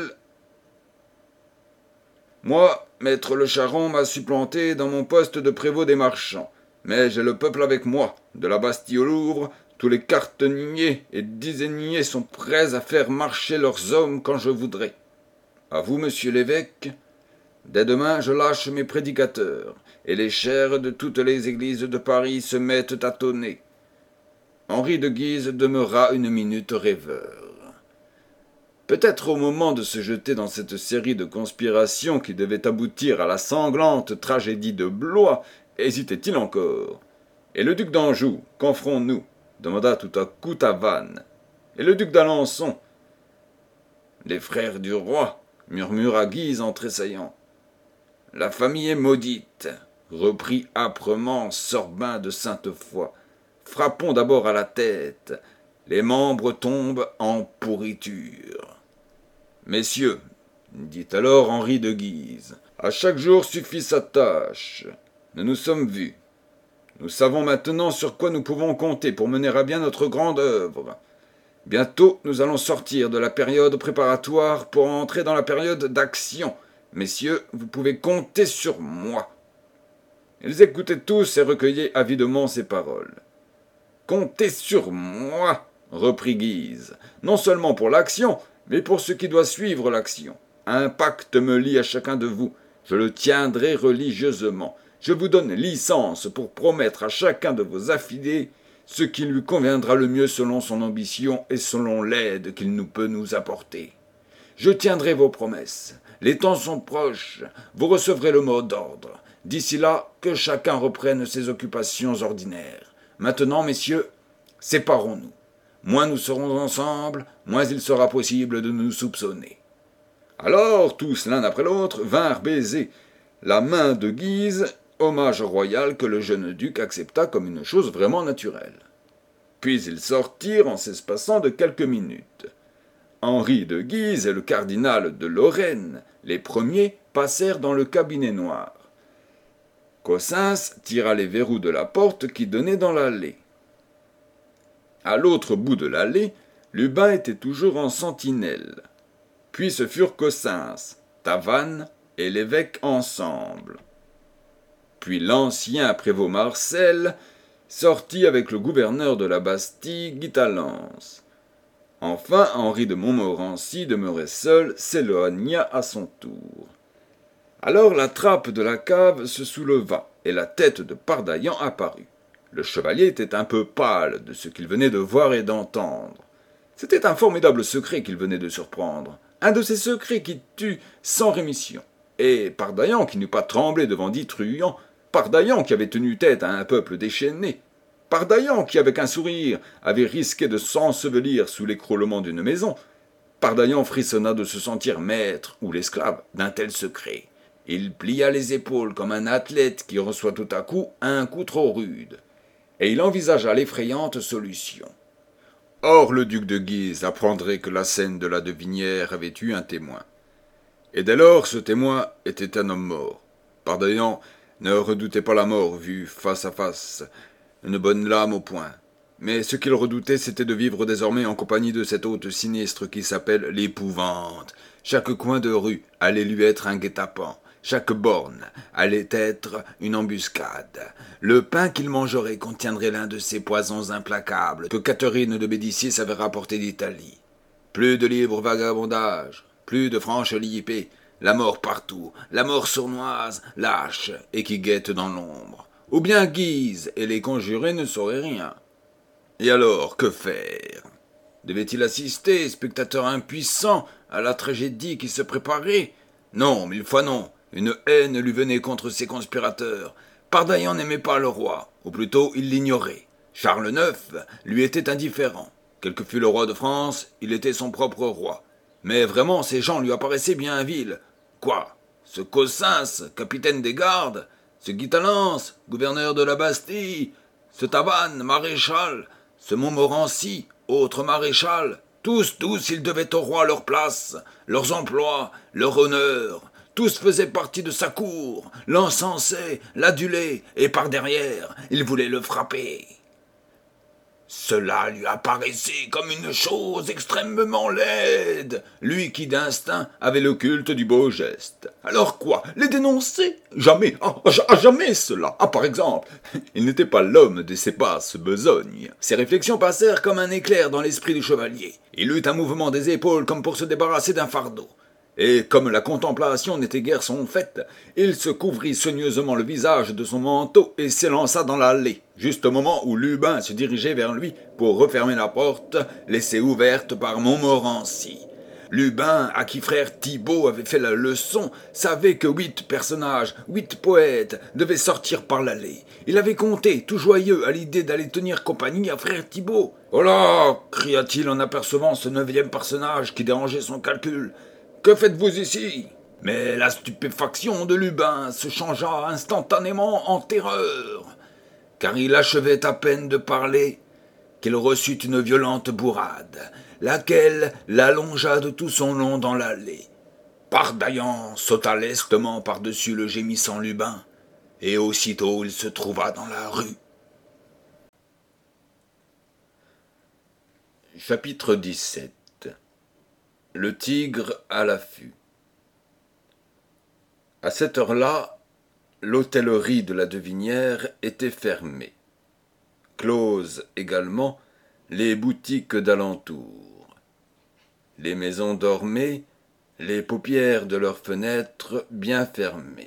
Moi, maître Le Charron m'a supplanté dans mon poste de prévôt des marchands. Mais j'ai le peuple avec moi. De la Bastille au Louvre, tous les carteniers et dizainiers sont prêts à faire marcher leurs hommes quand je voudrais. À vous, monsieur l'évêque. Dès demain, je lâche mes prédicateurs, et les chaires de toutes les églises de Paris se mettent à tonner. Henri de Guise demeura une minute rêveur. Peut-être au moment de se jeter dans cette série de conspirations qui devait aboutir à la sanglante tragédie de Blois, hésitait-il encore. « Et le duc d'Anjou, qu'en ferons-nous » demanda tout à coup Tavannes. « Et le duc d'Alençon » Les frères du roi, murmura Guise en tressaillant. « La famille est maudite, reprit âprement Sorbin de Sainte-Foy. Frappons d'abord à la tête. Les membres tombent en pourriture. Messieurs, dit alors Henri de Guise, à chaque jour suffit sa tâche. Nous nous sommes vus. Nous savons maintenant sur quoi nous pouvons compter pour mener à bien notre grande œuvre. Bientôt, nous allons sortir de la période préparatoire pour entrer dans la période d'action. Messieurs, vous pouvez compter sur moi. » Ils écoutaient tous et recueillaient avidement ces paroles. « Comptez sur moi, » reprit Guise, « non seulement pour l'action, mais pour ce qui doit suivre l'action. Un pacte me lie à chacun de vous. Je le tiendrai religieusement. Je vous donne licence pour promettre à chacun de vos affidés ce qui lui conviendra le mieux selon son ambition et selon l'aide qu'il nous peut nous apporter. Je tiendrai vos promesses. Les temps sont proches. Vous recevrez le mot d'ordre. D'ici là, que chacun reprenne ses occupations ordinaires. Maintenant, messieurs, séparons-nous. Moins nous serons ensemble, moins il sera possible de nous soupçonner. » Alors, tous l'un après l'autre, vinrent baiser la main de Guise, hommage royal que le jeune duc accepta comme une chose vraiment naturelle. Puis ils sortirent en s'espaçant de quelques minutes. Henri de Guise et le cardinal de Lorraine, les premiers, passèrent dans le cabinet noir. Cossens tira les verrous de la porte qui donnait dans l'allée. À l'autre bout de l'allée, Lubin était toujours en sentinelle. Puis ce furent Cossens, Tavannes et l'évêque ensemble. Puis l'ancien prévôt Marcel sortit avec le gouverneur de la Bastille, Guitalance. Enfin, Henri de Montmorency, demeuré seul, s'éloigna à son tour. Alors la trappe de la cave se souleva, et la tête de Pardaillan apparut. Le chevalier était un peu pâle de ce qu'il venait de voir et d'entendre. C'était un formidable secret qu'il venait de surprendre, un de ces secrets qui tuent sans rémission. Et Pardaillan, qui n'eût pas tremblé devant dix truands, Pardaillan qui avait tenu tête à un peuple déchaîné, Pardaillan qui, avec un sourire, avait risqué de s'ensevelir sous l'écroulement d'une maison, Pardaillan frissonna de se sentir maître ou l'esclave d'un tel secret. Il plia les épaules comme un athlète qui reçoit tout à coup un coup trop rude, et il envisagea l'effrayante solution. Or le duc de Guise apprendrait que la scène de la Devinière avait eu un témoin. Et dès lors, ce témoin était un homme mort. Pardaillan ne redoutait pas la mort vue face à face, une bonne lame au poing. Mais ce qu'il redoutait, c'était de vivre désormais en compagnie de cet hôte sinistre qui s'appelle l'épouvante. Chaque coin de rue allait lui être un guet-apens. Chaque borne allait être une embuscade. Le pain qu'il mangerait contiendrait l'un de ces poisons implacables que Catherine de Médicis avait rapporté d'Italie. Plus de libre vagabondage, plus de franche liberté, la mort partout, la mort sournoise, lâche et qui guette dans l'ombre. Ou bien Guise et les conjurés ne sauraient rien. Et alors, que faire? Devait-il assister, spectateur impuissant, à la tragédie qui se préparait? Non, mille fois non. Une haine lui venait contre ses conspirateurs. Pardaillan n'aimait pas le roi, ou plutôt il l'ignorait. Charles neuf lui était indifférent. Quel que fût le roi de France, il était son propre roi. Mais vraiment, ces gens lui apparaissaient bien vils. Quoi? Ce Cossens, capitaine des gardes? Ce Guitalens, gouverneur de la Bastille? Ce Tavannes, maréchal? Ce Montmorency, autre maréchal? Tous, tous, ils devaient au roi leur place, leurs emplois, leur honneur. Tous faisaient partie de sa cour, l'encensaient, l'adulaient, et par derrière, ils voulaient le frapper. Cela lui apparaissait comme une chose extrêmement laide, lui qui d'instinct avait le culte du beau geste. Alors quoi? Les dénoncer? Jamais, ah, ah, jamais cela. Ah, par exemple, il n'était pas l'homme de ses basses besognes. Ses réflexions passèrent comme un éclair dans l'esprit du chevalier. Il eut un mouvement des épaules comme pour se débarrasser d'un fardeau. Et comme la contemplation n'était guère son fait, il se couvrit soigneusement le visage de son manteau et s'élança dans l'allée, juste au moment où Lubin se dirigeait vers lui pour refermer la porte, laissée ouverte par Montmorency. Lubin, à qui frère Thibaut avait fait la leçon, savait que huit personnages, huit poètes, devaient sortir par l'allée. Il avait compté, tout joyeux, à l'idée d'aller tenir compagnie à frère Thibaut. « Oh là !» cria-t-il en apercevant ce neuvième personnage qui dérangeait son calcul. Que faites-vous ici? Mais la stupéfaction de Lubin se changea instantanément en terreur, car il achevait à peine de parler qu'il reçut une violente bourrade, laquelle l'allongea de tout son long dans l'allée. Pardaillan sauta lestement par-dessus le gémissant Lubin, et aussitôt il se trouva dans la rue. Chapitre dix-sept. Le tigre à l'affût. À cette heure-là, l'hôtellerie de la Devinière était fermée. Closes également les boutiques d'alentour. Les maisons dormaient, les paupières de leurs fenêtres bien fermées.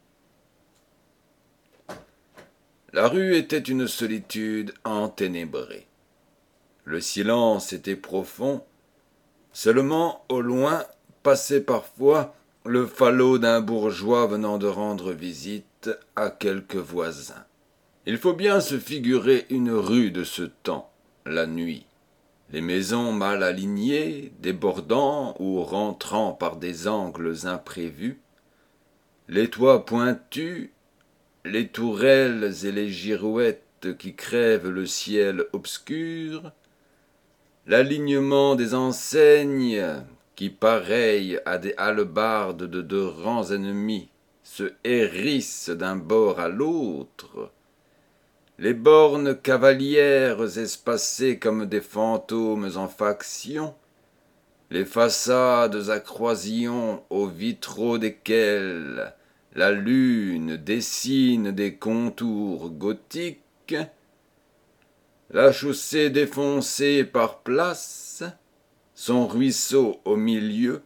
La rue était une solitude enténébrée. Le silence était profond. Seulement, au loin, passait parfois le falot d'un bourgeois venant de rendre visite à quelques voisins. Il faut bien se figurer une rue de ce temps, la nuit. Les maisons mal alignées, débordant ou rentrant par des angles imprévus, les toits pointus, les tourelles et les girouettes qui crèvent le ciel obscur, l'alignement des enseignes qui, pareilles à des hallebardes de deux rangs ennemis, se hérissent d'un bord à l'autre, les bornes cavalières espacées comme des fantômes en faction, les façades à croisillons aux vitraux desquels la lune dessine des contours gothiques, la chaussée défoncée par places, son ruisseau au milieu,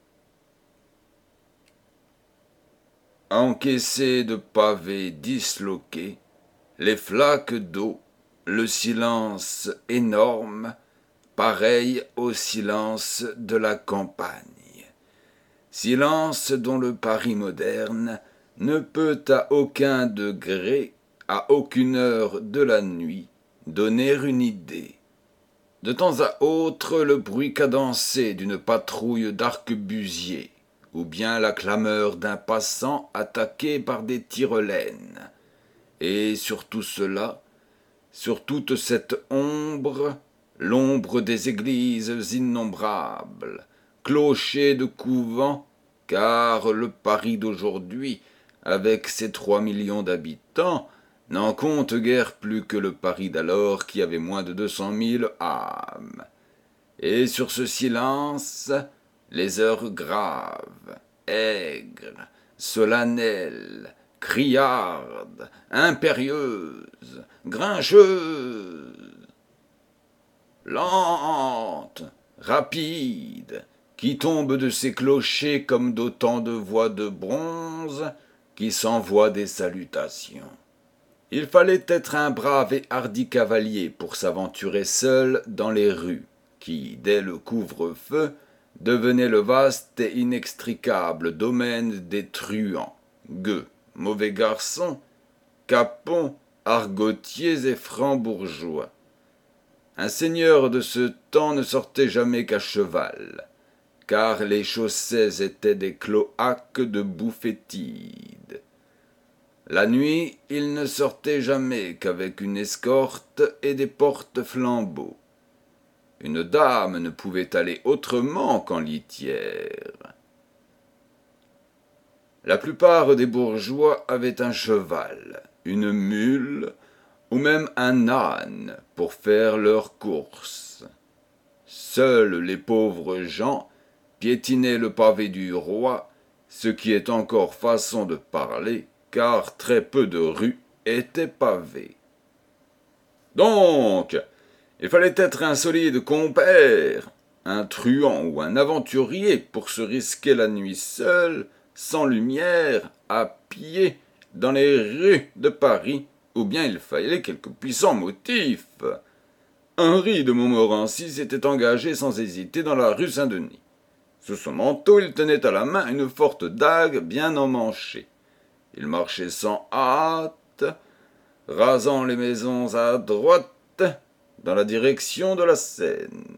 encaissé de pavés disloqués, les flaques d'eau, le silence énorme, pareil au silence de la campagne. Silence dont le Paris moderne ne peut à aucun degré, à aucune heure de la nuit, donner une idée. De temps à autre, le bruit cadencé d'une patrouille d'arquebusiers, ou bien la clameur d'un passant attaqué par des tire-laines. Et sur tout cela, sur toute cette ombre, l'ombre des églises innombrables, clochers de couvents, car le Paris d'aujourd'hui, avec ses trois millions d'habitants, n'en compte guère plus que le Paris d'alors qui avait moins de deux cent mille âmes. Et sur ce silence, les heures graves, aigres, solennelles, criardes, impérieuses, grincheuses, lentes, rapides, qui tombent de ces clochers comme d'autant de voix de bronze qui s'envoient des salutations. Il fallait être un brave et hardi cavalier pour s'aventurer seul dans les rues, qui, dès le couvre-feu, devenaient le vaste et inextricable domaine des truands, gueux, mauvais garçons, capons, argotiers et francs-bourgeois. Un seigneur de ce temps ne sortait jamais qu'à cheval, car les chaussées étaient des cloaques de boue fétide. La nuit, il ne sortait jamais qu'avec une escorte et des porte-flambeaux. Une dame ne pouvait aller autrement qu'en litière. La plupart des bourgeois avaient un cheval, une mule, ou même un âne pour faire leurs courses. Seuls les pauvres gens piétinaient le pavé du roi, ce qui est encore façon de parler, car très peu de rues étaient pavées. Donc, il fallait être un solide compère, un truand ou un aventurier pour se risquer la nuit seul, sans lumière, à pied, dans les rues de Paris, ou bien il fallait quelque puissant motif. Henri de Montmorency s'était engagé sans hésiter dans la rue Saint-Denis. Sous son manteau, il tenait à la main une forte dague bien emmanchée. Il marchait sans hâte, rasant les maisons à droite, dans la direction de la Seine.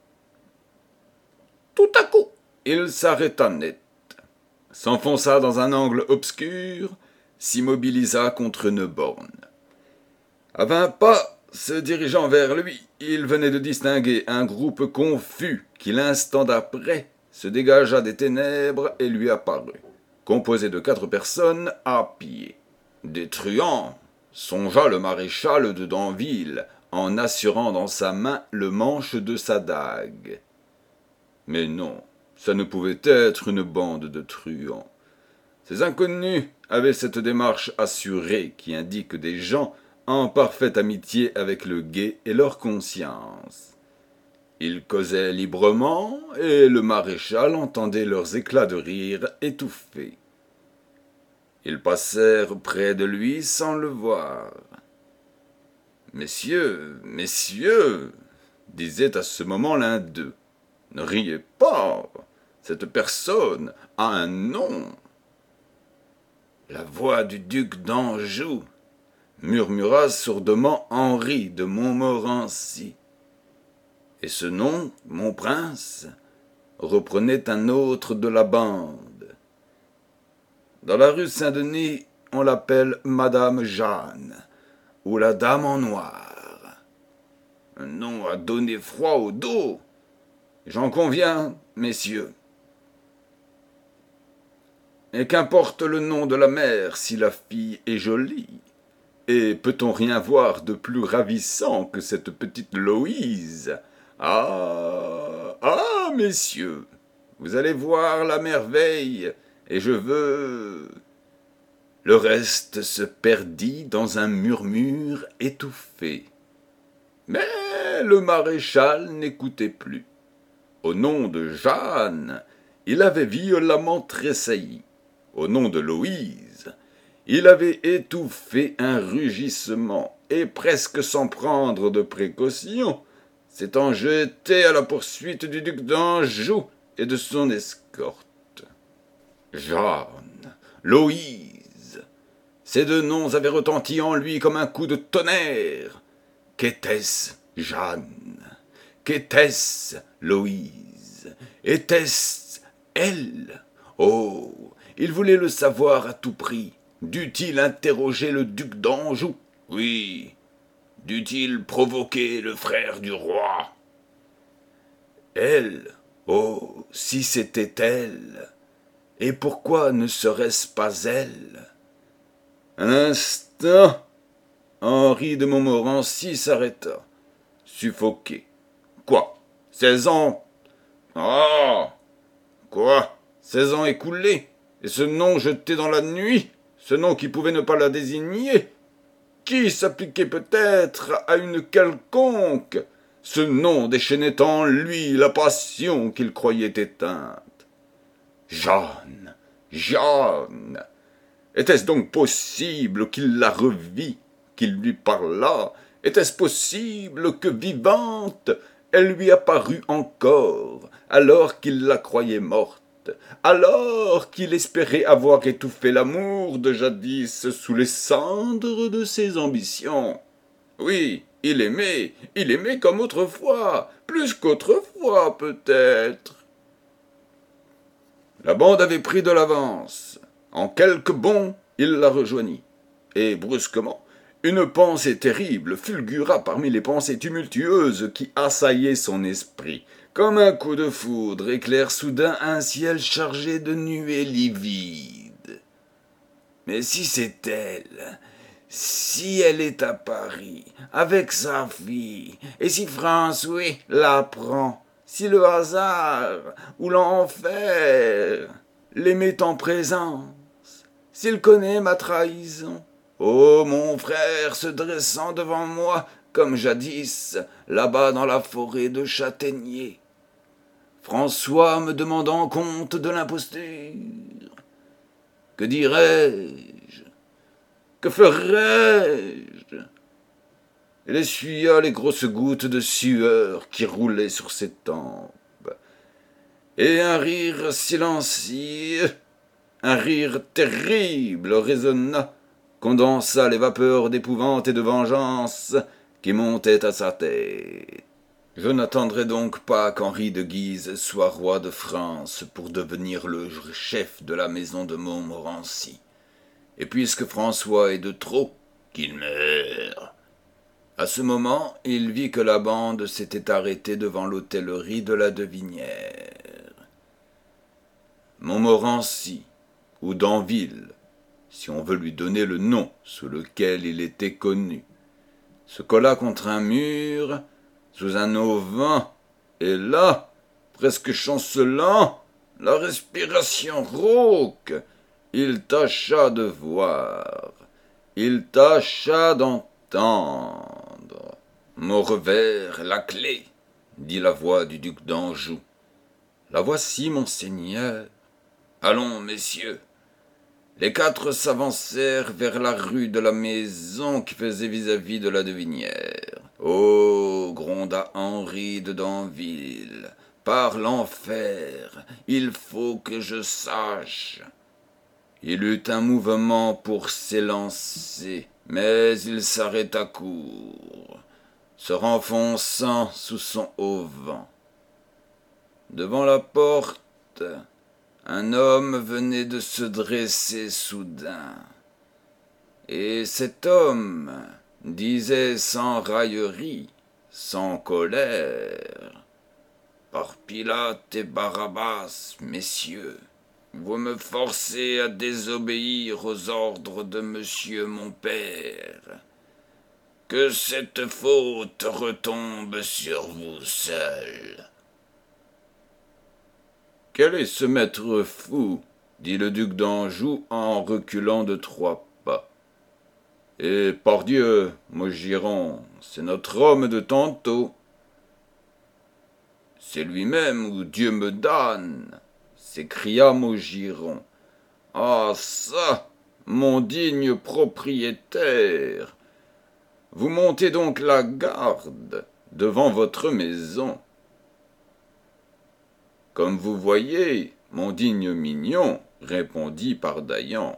Tout à coup, il s'arrêta net, s'enfonça dans un angle obscur, s'immobilisa contre une borne. À vingt pas, se dirigeant vers lui, il venait de distinguer un groupe confus qui, l'instant d'après, se dégagea des ténèbres et lui apparut, composé de quatre personnes à pied. Des truands, songea le maréchal de Danville, en assurant dans sa main le manche de sa dague. Mais non, ça ne pouvait être une bande de truands. Ces inconnus avaient cette démarche assurée qui indique des gens en parfaite amitié avec le guet et leur conscience. Ils causaient librement, et le maréchal entendait leurs éclats de rire étouffés. Ils passèrent près de lui sans le voir. « Messieurs, messieurs, disait à ce moment l'un d'eux, ne riez pas, cette personne a un nom. » La voix du duc d'Anjou, murmura sourdement Henri de Montmorency. Et ce nom, mon prince, reprenait un autre de la bande. Dans la rue Saint-Denis, on l'appelle Madame Jeanne, ou la Dame en noir. Un nom à donner froid au dos. J'en conviens, messieurs. Et qu'importe le nom de la mère si la fille est jolie. Et peut-on rien voir de plus ravissant que cette petite Loïse? Ah, ah, messieurs, vous allez voir la merveille, et je veux... Le reste se perdit dans un murmure étouffé. Mais le maréchal n'écoutait plus. Au nom de Jeanne, il avait violemment tressailli. Au nom de Loïse, il avait étouffé un rugissement, et presque sans prendre de précaution, s'étant jeté à la poursuite du duc d'Anjou et de son escorte. Jeanne, Loïse, ces deux noms avaient retenti en lui comme un coup de tonnerre. Qu'était-ce, Jeanne? Qu'était-ce, Loïse? Était-ce elle? Oh, il voulait le savoir à tout prix. Dut-il interroger le duc d'Anjou? Oui. Dut-il provoquer le frère du roi? Elle? Oh, si c'était elle! Et pourquoi ne serait-ce pas elle? Un instant, Henri de Montmorency s'arrêta, suffoqué. Quoi? Seize ans? Ah! Quoi? Seize ans écoulés? Et ce nom jeté dans la nuit? Ce nom qui pouvait ne pas la désigner? Qui s'appliquait peut-être à une quelconque? Ce nom déchaînait en lui la passion qu'il croyait éteinte. Jeanne! Jeanne! Était-ce donc possible qu'il la revît, qu'il lui parlât? Était-ce possible que, vivante, elle lui apparût encore, alors qu'il la croyait morte, alors qu'il espérait avoir étouffé l'amour de jadis sous les cendres de ses ambitions? Oui, il aimait, il aimait comme autrefois, plus qu'autrefois peut-être. La bande avait pris de l'avance. En quelques bonds, il la rejoignit. Et brusquement, une pensée terrible fulgura parmi les pensées tumultueuses qui assaillaient son esprit. Comme un coup de foudre éclaire soudain un ciel chargé de nuées livides. Mais si c'est elle, si elle est à Paris, avec sa fille, et si François l'apprend, si le hasard ou l'enfer les met en présence, s'il connaît ma trahison, ô mon frère se dressant devant moi, comme jadis, là-bas dans la forêt de châtaigniers, François me demandant compte de l'imposture, que dirais-je? Que ferais-je? Elle essuya les grosses gouttes de sueur qui roulaient sur ses tempes, et un rire silencieux, un rire terrible résonna, condensa les vapeurs d'épouvante et de vengeance qui montaient à sa tête. Je n'attendrai donc pas qu'Henri de Guise soit roi de France pour devenir le chef de la maison de Montmorency. Et puisque François est de trop, qu'il meure. À ce moment, il vit que la bande s'était arrêtée devant l'hôtellerie de la Devinière. Montmorency, ou Danville, si on veut lui donner le nom sous lequel il était connu, se colla contre un mur, sous un auvent, et là, presque chancelant, la respiration rauque, il tâcha de voir, il tâcha d'entendre. Maurevert, la clé, dit la voix du duc d'Anjou. La voici, monseigneur. Allons, messieurs. Les quatre s'avancèrent vers la rue de la maison qui faisait vis-à-vis de la Devinière. Oh, gronda Henri de Danville, par l'enfer, il faut que je sache. Il eut un mouvement pour s'élancer, mais il s'arrêta court, se renfonçant sous son auvent. Devant la porte, un homme venait de se dresser soudain, et cet homme disait sans raillerie, sans colère, « Par Pilate et Barabbas, messieurs, vous me forcez à désobéir aux ordres de monsieur mon père. Que cette faute retombe sur vous seul. » « Quel est ce maître fou? Dit le duc d'Anjou en reculant de trois pas. « Et pardieu, Maugiron, c'est notre homme de tantôt. »« C'est lui-même ou Dieu me damne !» s'écria Maugiron. « Ah ça, mon digne propriétaire, vous montez donc la garde devant votre maison. » « Comme vous voyez, mon digne mignon, répondit Pardaillan.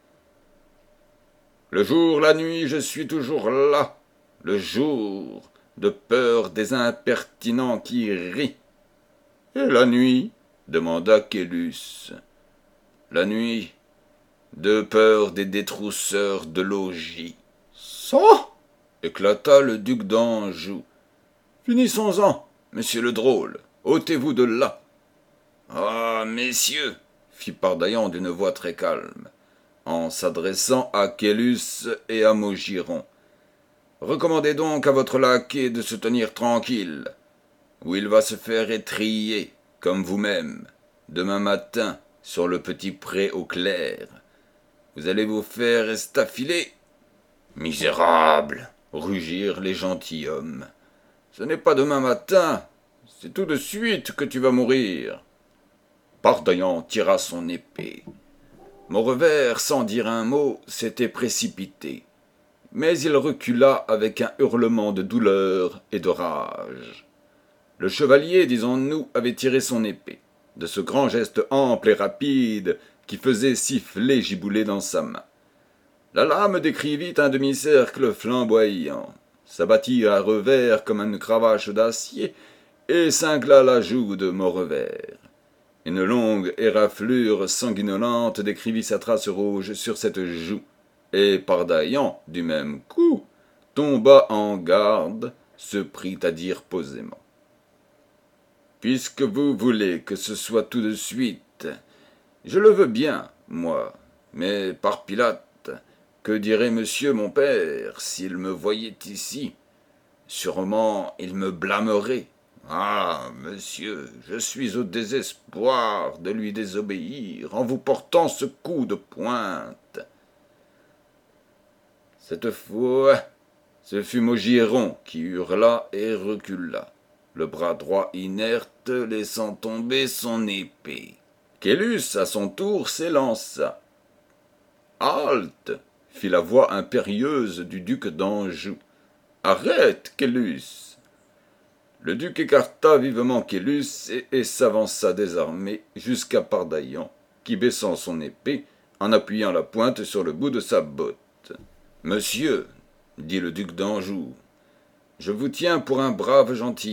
Le jour, la nuit, je suis toujours là. Le jour, de peur des impertinents qui rient. Et la nuit demanda Caylus. La nuit, de peur des détrousseurs de logis. Ça éclata le duc d'Anjou. Finissons-en, monsieur le drôle, ôtez-vous de là. Ah, messieurs, fit Pardaillan d'une voix très calme, en s'adressant à Caylus et à Maugiron. Recommandez donc à votre laquais de se tenir tranquille, ou il va se faire étriller, comme vous-même, demain matin, sur le petit pré au clair. Vous allez vous faire estafiler. Misérable, rugirent les gentilshommes. Ce n'est pas demain matin, c'est tout de suite que tu vas mourir. Pardaillan tira son épée. Maurevert, sans dire un mot, s'était précipité. Mais il recula avec un hurlement de douleur et de rage. Le chevalier, disons-nous, avait tiré son épée, de ce grand geste ample et rapide qui faisait siffler Giboulet dans sa main. La lame décrivit un demi-cercle flamboyant, s'abattit à revers comme une cravache d'acier et cingla la joue de Maurevert. Une longue éraflure sanguinolente décrivit sa trace rouge sur cette joue, et Pardaillan, du même coup, tomba en garde, se prit à dire posément. Puisque vous voulez que ce soit tout de suite, je le veux bien, moi, mais par Pilate, que dirait monsieur mon père s'il me voyait ici? Sûrement il me blâmerait. Ah, monsieur, je suis au désespoir de lui désobéir en vous portant ce coup de pointe. Cette fois, ce fut Maugiron qui hurla et recula, le bras droit inerte laissant tomber son épée. Caylus, à son tour, s'élança. « Halte !» fit la voix impérieuse du duc d'Anjou. « Arrête, Caylus !» Le duc écarta vivement Caylus et, et s'avança désarmé jusqu'à Pardaillan, qui, baissant son épée, en appuyant la pointe sur le bout de sa botte. « Monsieur, dit le duc d'Anjou, je vous tiens pour un brave gentilhomme. »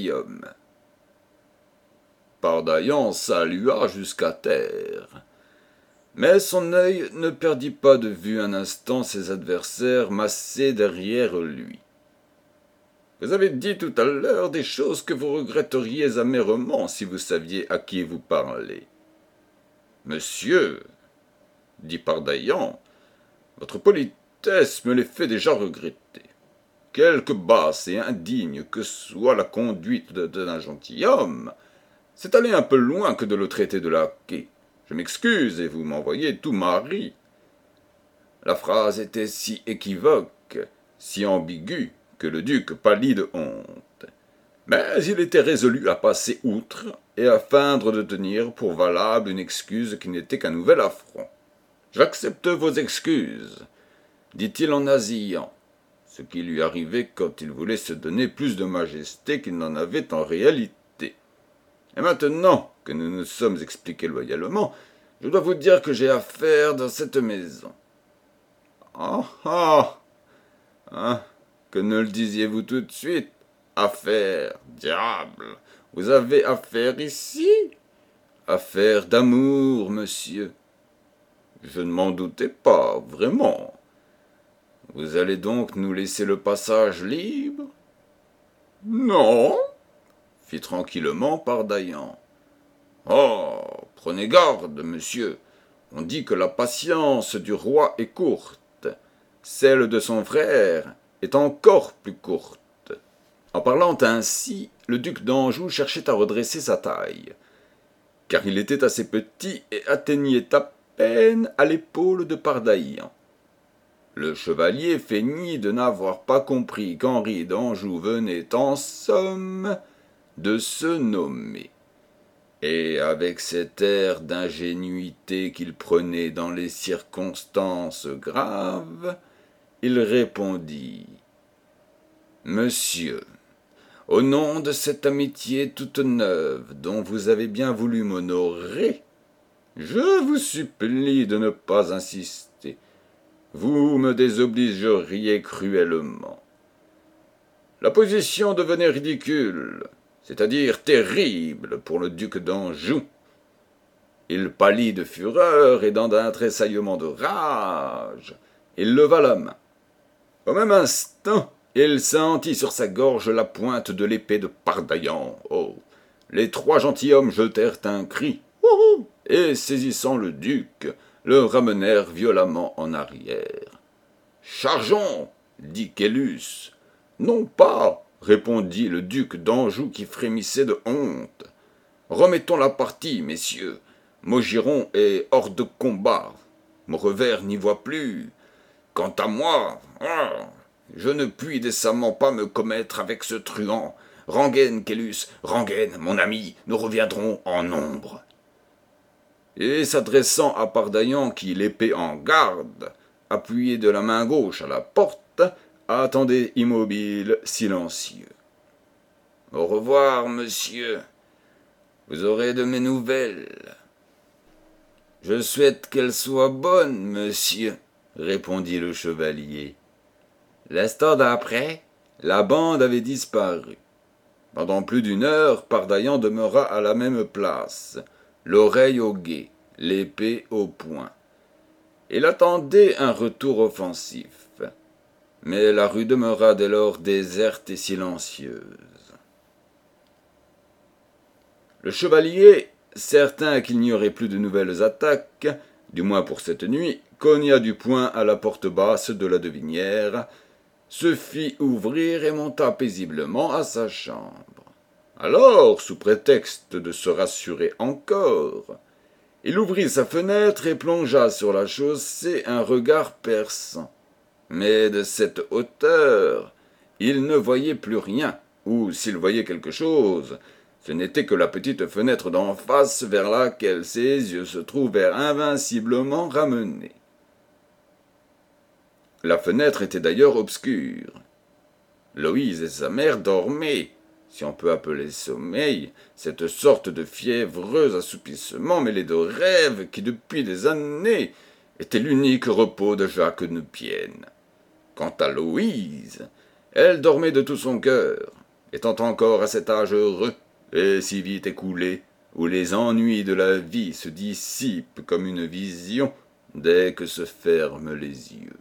Pardaillan salua jusqu'à terre. Mais son œil ne perdit pas de vue un instant ses adversaires massés derrière lui. « Vous avez dit tout à l'heure des choses que vous regretteriez amèrement si vous saviez à qui vous parlez. »« Monsieur, dit Pardaillan, votre politesse me les fait déjà regretter. Quelque basse et indigne que soit la conduite d'un gentilhomme, c'est aller un peu loin que de le traiter de laquais. Je m'excuse et vous m'envoyez tout mari. » La phrase était si équivoque, si ambiguë, que le duc pâlit de honte. Mais il était résolu à passer outre et à feindre de tenir pour valable une excuse qui n'était qu'un nouvel affront. « J'accepte vos excuses, » dit-il en nasillant, ce qui lui arrivait quand il voulait se donner plus de majesté qu'il n'en avait en réalité. « Et maintenant que nous nous sommes expliqués loyalement, je dois vous dire que j'ai affaire dans cette maison. »« Ah ah hein, que ne le disiez-vous tout de suite? Affaire, diable, vous avez affaire ici? Affaire d'amour, monsieur. Je ne m'en doutais pas, vraiment. Vous allez donc nous laisser le passage libre? » ?»« Non, » fit tranquillement Pardaillan. « Oh, prenez garde, monsieur. On dit que la patience du roi est courte. Celle de son frère est encore plus courte. » En parlant ainsi, le duc d'Anjou cherchait à redresser sa taille, car il était assez petit et atteignait à peine à l'épaule de Pardaillan. Le chevalier feignit de n'avoir pas compris qu'Henri d'Anjou venait en somme de se nommer. Et avec cet air d'ingénuité qu'il prenait dans les circonstances graves, il répondit « Monsieur, au nom de cette amitié toute neuve dont vous avez bien voulu m'honorer, je vous supplie de ne pas insister. Vous me désobligeriez cruellement. » La position devenait ridicule, c'est-à-dire terrible pour le duc d'Anjou. Il pâlit de fureur et dans un tressaillement de rage, il leva la main. Au même instant, il sentit sur sa gorge la pointe de l'épée de Pardaillan. Oh! Les trois gentilshommes jetèrent un cri, Wouhou! Et saisissant le duc, le ramenèrent violemment en arrière. Chargeons! dit Caylus. Non pas, répondit le duc d'Anjou qui frémissait de honte. Remettons la partie, messieurs. Maugiron est hors de combat. Mon revers n'y voit plus. Quant à moi, ah, je ne puis décemment pas me commettre avec ce truand. Rengaine, Caylus, Rengaine, mon ami, nous reviendrons en nombre. Et s'adressant à Pardaillan qui, l'épée en garde, appuyé de la main gauche à la porte, attendait immobile, silencieux. Au revoir, monsieur. Vous aurez de mes nouvelles. Je souhaite qu'elles soient bonnes, monsieur, répondit le chevalier. L'instant d'après, la bande avait disparu. Pendant plus d'une heure, Pardaillan demeura à la même place, l'oreille au guet, l'épée au poing. Il attendait un retour offensif. Mais la rue demeura dès lors déserte et silencieuse. Le chevalier, certain qu'il n'y aurait plus de nouvelles attaques, du moins pour cette nuit, cogna du poing à la porte basse de la devinière, se fit ouvrir et monta paisiblement à sa chambre. Alors, sous prétexte de se rassurer encore, il ouvrit sa fenêtre et plongea sur la chaussée un regard perçant. Mais de cette hauteur, il ne voyait plus rien, ou s'il voyait quelque chose, ce n'était que la petite fenêtre d'en face vers laquelle ses yeux se trouvèrent invinciblement ramenés. La fenêtre était d'ailleurs obscure. Loïse et sa mère dormaient, si on peut appeler sommeil, cette sorte de fiévreux assoupissement mêlé de rêve qui, depuis des années, était l'unique repos de Jacques Neupienne. Quant à Loïse, elle dormait de tout son cœur, étant encore à cet âge heureux et si vite écoulé, où les ennuis de la vie se dissipent comme une vision dès que se ferment les yeux.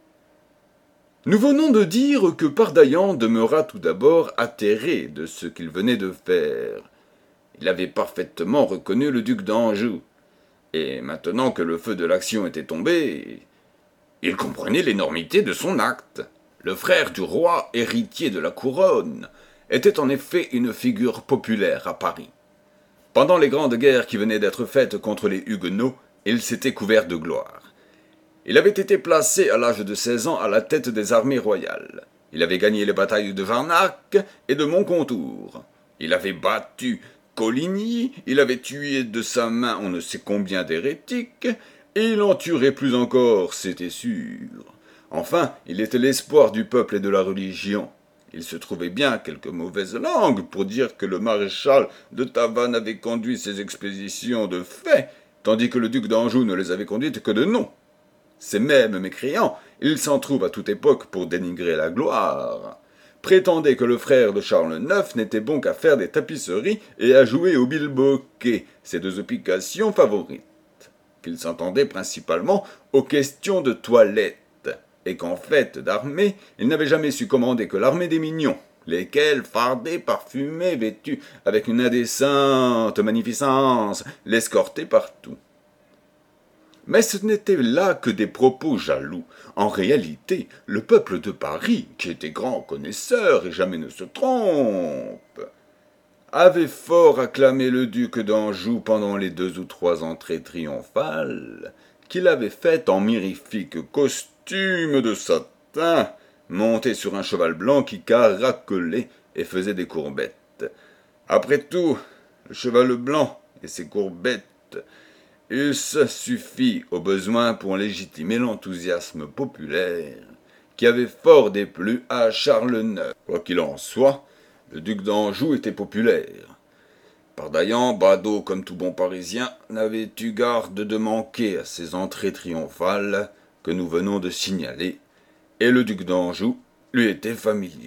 Nous venons de dire que Pardaillan demeura tout d'abord atterré de ce qu'il venait de faire. Il avait parfaitement reconnu le duc d'Anjou, et maintenant que le feu de l'action était tombé, il comprenait l'énormité de son acte. Le frère du roi, héritier de la couronne, était en effet une figure populaire à Paris. Pendant les grandes guerres qui venaient d'être faites contre les Huguenots, il s'était couvert de gloire. Il avait été placé à l'âge de seize ans à la tête des armées royales. Il avait gagné les batailles de Jarnac et de Moncontour. Il avait battu Coligny, il avait tué de sa main on ne sait combien d'hérétiques, et il en tuerait plus encore, c'était sûr. Enfin, il était l'espoir du peuple et de la religion. Il se trouvait bien quelques mauvaises langues pour dire que le maréchal de Tavannes avait conduit ses expéditions de fait, tandis que le duc d'Anjou ne les avait conduites que de nom. Ces mêmes mécréants, il s'en trouve à toute époque pour dénigrer la gloire, prétendaient que le frère de Charles neuf n'était bon qu'à faire des tapisseries et à jouer au bilboquet, ses deux occupations favorites, qu'il s'entendait principalement aux questions de toilette, et qu'en fait d'armée, il n'avait jamais su commander que l'armée des mignons, lesquels, fardés, parfumés, vêtus avec une indécente magnificence, l'escortaient partout. Mais ce n'était là que des propos jaloux. En réalité, le peuple de Paris, qui était grand connaisseur et jamais ne se trompe, avait fort acclamé le duc d'Anjou pendant les deux ou trois entrées triomphales qu'il avait faites en mirifique costume de satin, monté sur un cheval blanc qui caracolait et faisait des courbettes. Après tout, le cheval blanc et ses courbettes eussent suffi au besoin pour légitimer l'enthousiasme populaire qui avait fort déplu à Charles neuf. Quoi qu'il en soit, le duc d'Anjou était populaire. Pardaillan, badaud comme tout bon Parisien, n'avait eu garde de manquer à ces entrées triomphales que nous venons de signaler, et le duc d'Anjou lui était familier.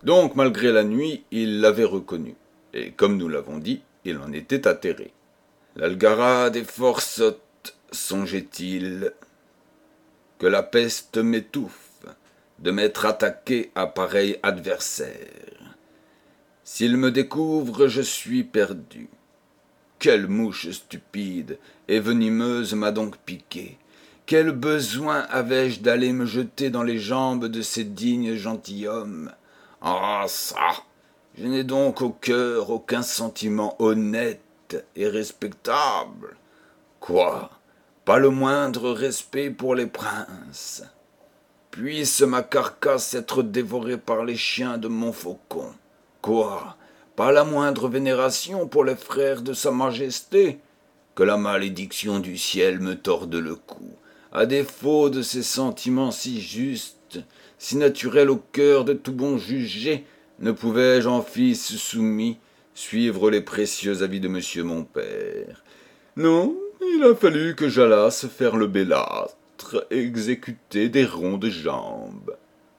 Donc, malgré la nuit, il l'avait reconnu, et comme nous l'avons dit, il en était atterré. L'Algarade est fort sotte, songeait-il, que la peste m'étouffe, de m'être attaqué à pareil adversaire. S'il me découvre, je suis perdu. Quelle mouche stupide et venimeuse m'a donc piqué. Quel besoin avais-je d'aller me jeter dans les jambes de ces dignes gentilshommes? Ah ça! Je n'ai donc au cœur aucun sentiment honnête et respectable. Quoi? Pas le moindre respect pour les princes. Puisse ma carcasse être dévorée par les chiens de Montfaucon. Quoi? Pas la moindre vénération pour les frères de sa majesté? Que la malédiction du ciel me torde le cou, à défaut de ces sentiments si justes, si naturels au cœur de tout bon juge, ne pouvais-je en fils soumis suivre les précieux avis de monsieur mon père? Non, il a fallu que j'allasse faire le bellâtre, exécuter des ronds de jambes.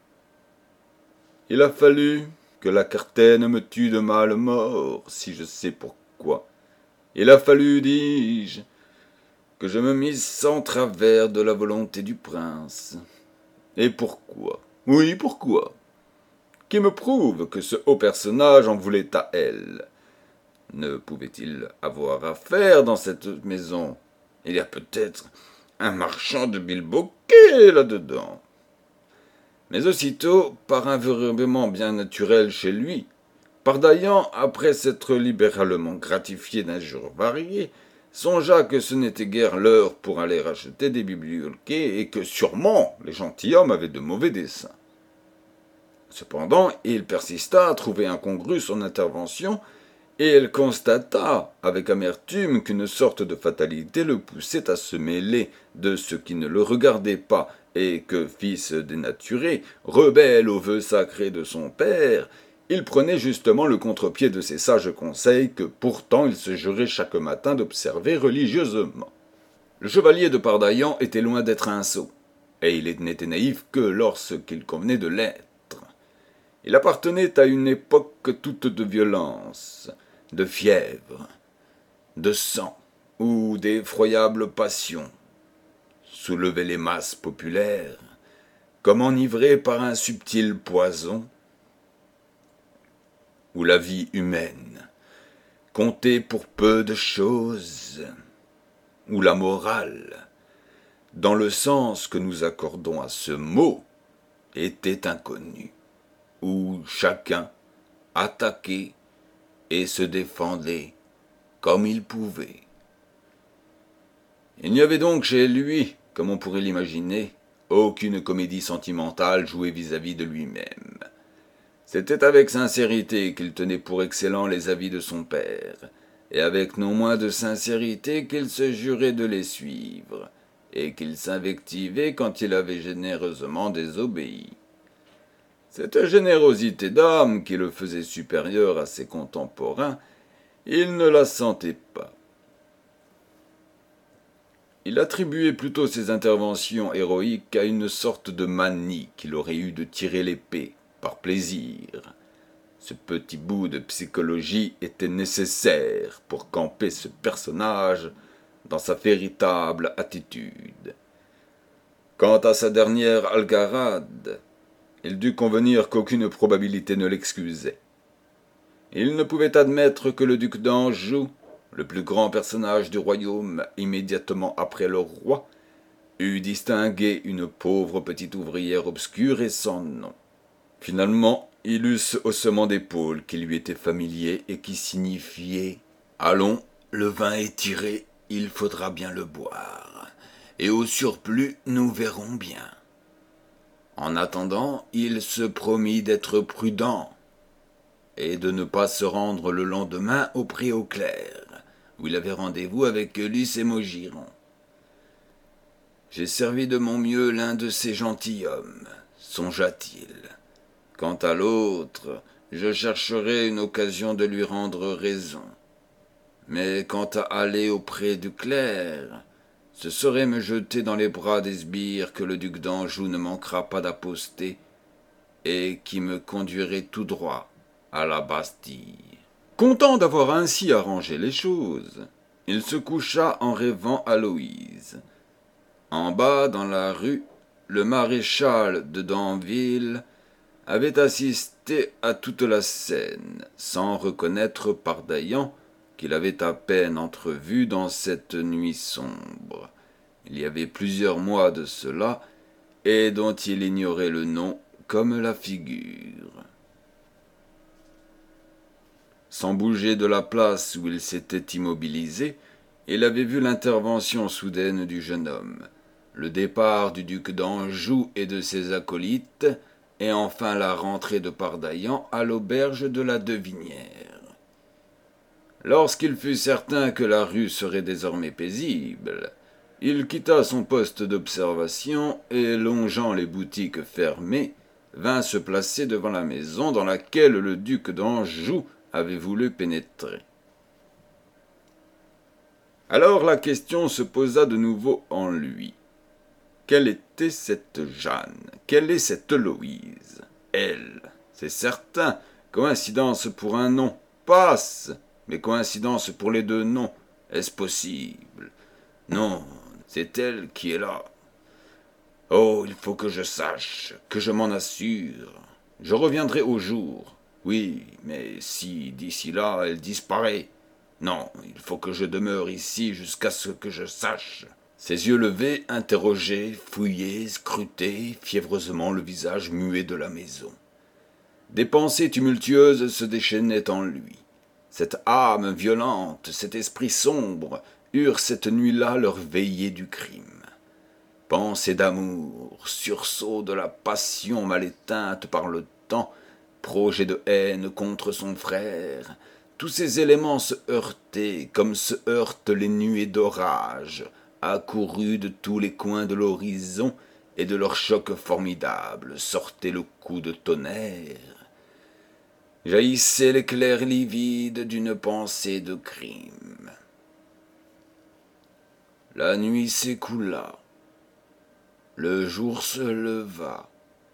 Il a fallu que la Cartaine me tue de mâle mort, si je sais pourquoi. Il a fallu, dis-je, que je me misse en travers de la volonté du prince. Et pourquoi? Oui, pourquoi? Qui me prouve que ce haut personnage en voulait à elle? Ne pouvait-il avoir affaire dans cette maison? Il y a peut-être un marchand de bilboquet là-dedans. Mais aussitôt, par un virement bien naturel chez lui, Pardaillan, après s'être libéralement gratifié d'injures variées, songea que ce n'était guère l'heure pour aller racheter des biblioquets et que sûrement les gentilshommes avaient de mauvais desseins. Cependant, il persista à trouver incongrue son intervention, et elle constata avec amertume qu'une sorte de fatalité le poussait à se mêler de ce qui ne le regardait pas, et que, fils dénaturé, rebelle aux vœux sacrés de son père, il prenait justement le contre-pied de ces sages conseils que pourtant il se jurait chaque matin d'observer religieusement. Le chevalier de Pardaillan était loin d'être un sot, et il n'était naïf que lorsqu'il convenait de l'être. Il appartenait à une époque toute de violence, de fièvre, de sang, où d'effroyables passions soulevaient les masses populaires, comme enivrées par un subtil poison, où la vie humaine comptait pour peu de choses, où la morale, dans le sens que nous accordons à ce mot, était inconnue, où chacun attaquait et se défendait comme il pouvait. Il n'y avait donc chez lui, comme on pourrait l'imaginer, aucune comédie sentimentale jouée vis-à-vis de lui-même. C'était avec sincérité qu'il tenait pour excellents les avis de son père, et avec non moins de sincérité qu'il se jurait de les suivre, et qu'il s'invectivait quand il avait généreusement désobéi. Cette générosité d'âme qui le faisait supérieur à ses contemporains, il ne la sentait pas. Il attribuait plutôt ses interventions héroïques à une sorte de manie qu'il aurait eue de tirer l'épée, par plaisir. Ce petit bout de psychologie était nécessaire pour camper ce personnage dans sa véritable attitude. Quant à sa dernière algarade, il dut convenir qu'aucune probabilité ne l'excusait. Il ne pouvait admettre que le duc d'Anjou, le plus grand personnage du royaume immédiatement après le roi, eût distingué une pauvre petite ouvrière obscure et sans nom. Finalement, il eut ce haussement d'épaules qui lui était familier et qui signifiait « Allons, le vin est tiré, il faudra bien le boire, et au surplus, nous verrons bien. » En attendant, il se promit d'être prudent et de ne pas se rendre le lendemain au Pré aux Clercs, où il avait rendez-vous avec Luce et Maugiron. « J'ai servi de mon mieux l'un de ces gentilshommes, songea-t-il. Quant à l'autre, je chercherai une occasion de lui rendre raison. Mais quant à aller auprès du clerc, ce serait me jeter dans les bras des sbires que le duc d'Anjou ne manquera pas d'apposter, et qui me conduirait tout droit à la Bastille. Content d'avoir ainsi arrangé les choses, il se coucha en rêvant à Louise. En bas, dans la rue, le maréchal de Danville avait assisté à toute la scène, sans reconnaître Pardaillan, qu'il avait à peine entrevu dans cette nuit sombre. Il y avait plusieurs mois de cela, et dont il ignorait le nom comme la figure. Sans bouger de la place où il s'était immobilisé, il avait vu l'intervention soudaine du jeune homme, le départ du duc d'Anjou et de ses acolytes, et enfin la rentrée de Pardaillan à l'auberge de la Devinière. Lorsqu'il fut certain que la rue serait désormais paisible, il quitta son poste d'observation et, longeant les boutiques fermées, vint se placer devant la maison dans laquelle le duc d'Anjou avait voulu pénétrer. Alors la question se posa de nouveau en lui. Quelle était cette Jeanne? Quelle est cette Louise? Elle, c'est certain, coïncidence pour un nom, passe, mais coïncidence pour les deux noms, est-ce possible? Non, c'est elle qui est là. Oh, il faut que je sache, que je m'en assure. Je reviendrai au jour. Oui, mais si d'ici là elle disparaît. Non, il faut que je demeure ici jusqu'à ce que je sache. Ses yeux levés interrogeaient, fouillaient, scrutaient fiévreusement le visage muet de la maison. Des pensées tumultueuses se déchaînaient en lui. Cette âme violente, cet esprit sombre, eurent cette nuit-là leur veillée du crime. Pensée d'amour, sursaut de la passion mal éteinte par le temps, projet de haine contre son frère, tous ces éléments se heurtaient comme se heurtent les nuées d'orage, accourus de tous les coins de l'horizon, et de leur choc formidable sortait le coup de tonnerre. Jaillissait l'éclair livide d'une pensée de crime. La nuit s'écoula. Le jour se leva.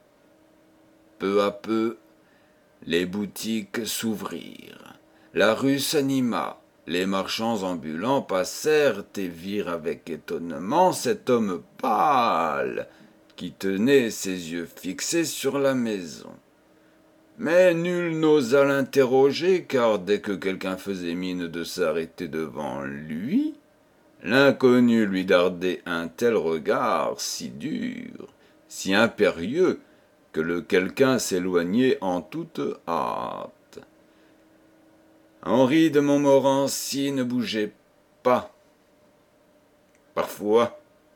Peu à peu, les boutiques s'ouvrirent. La rue s'anima. Les marchands ambulants passèrent et virent avec étonnement cet homme pâle qui tenait ses yeux fixés sur la maison. Mais nul n'osa l'interroger, car dès que quelqu'un faisait mine de s'arrêter devant lui, l'inconnu lui dardait un tel regard si dur, si impérieux, que le quelqu'un s'éloignait en toute hâte. Henri de Montmorency ne bougeait pas. Parfois,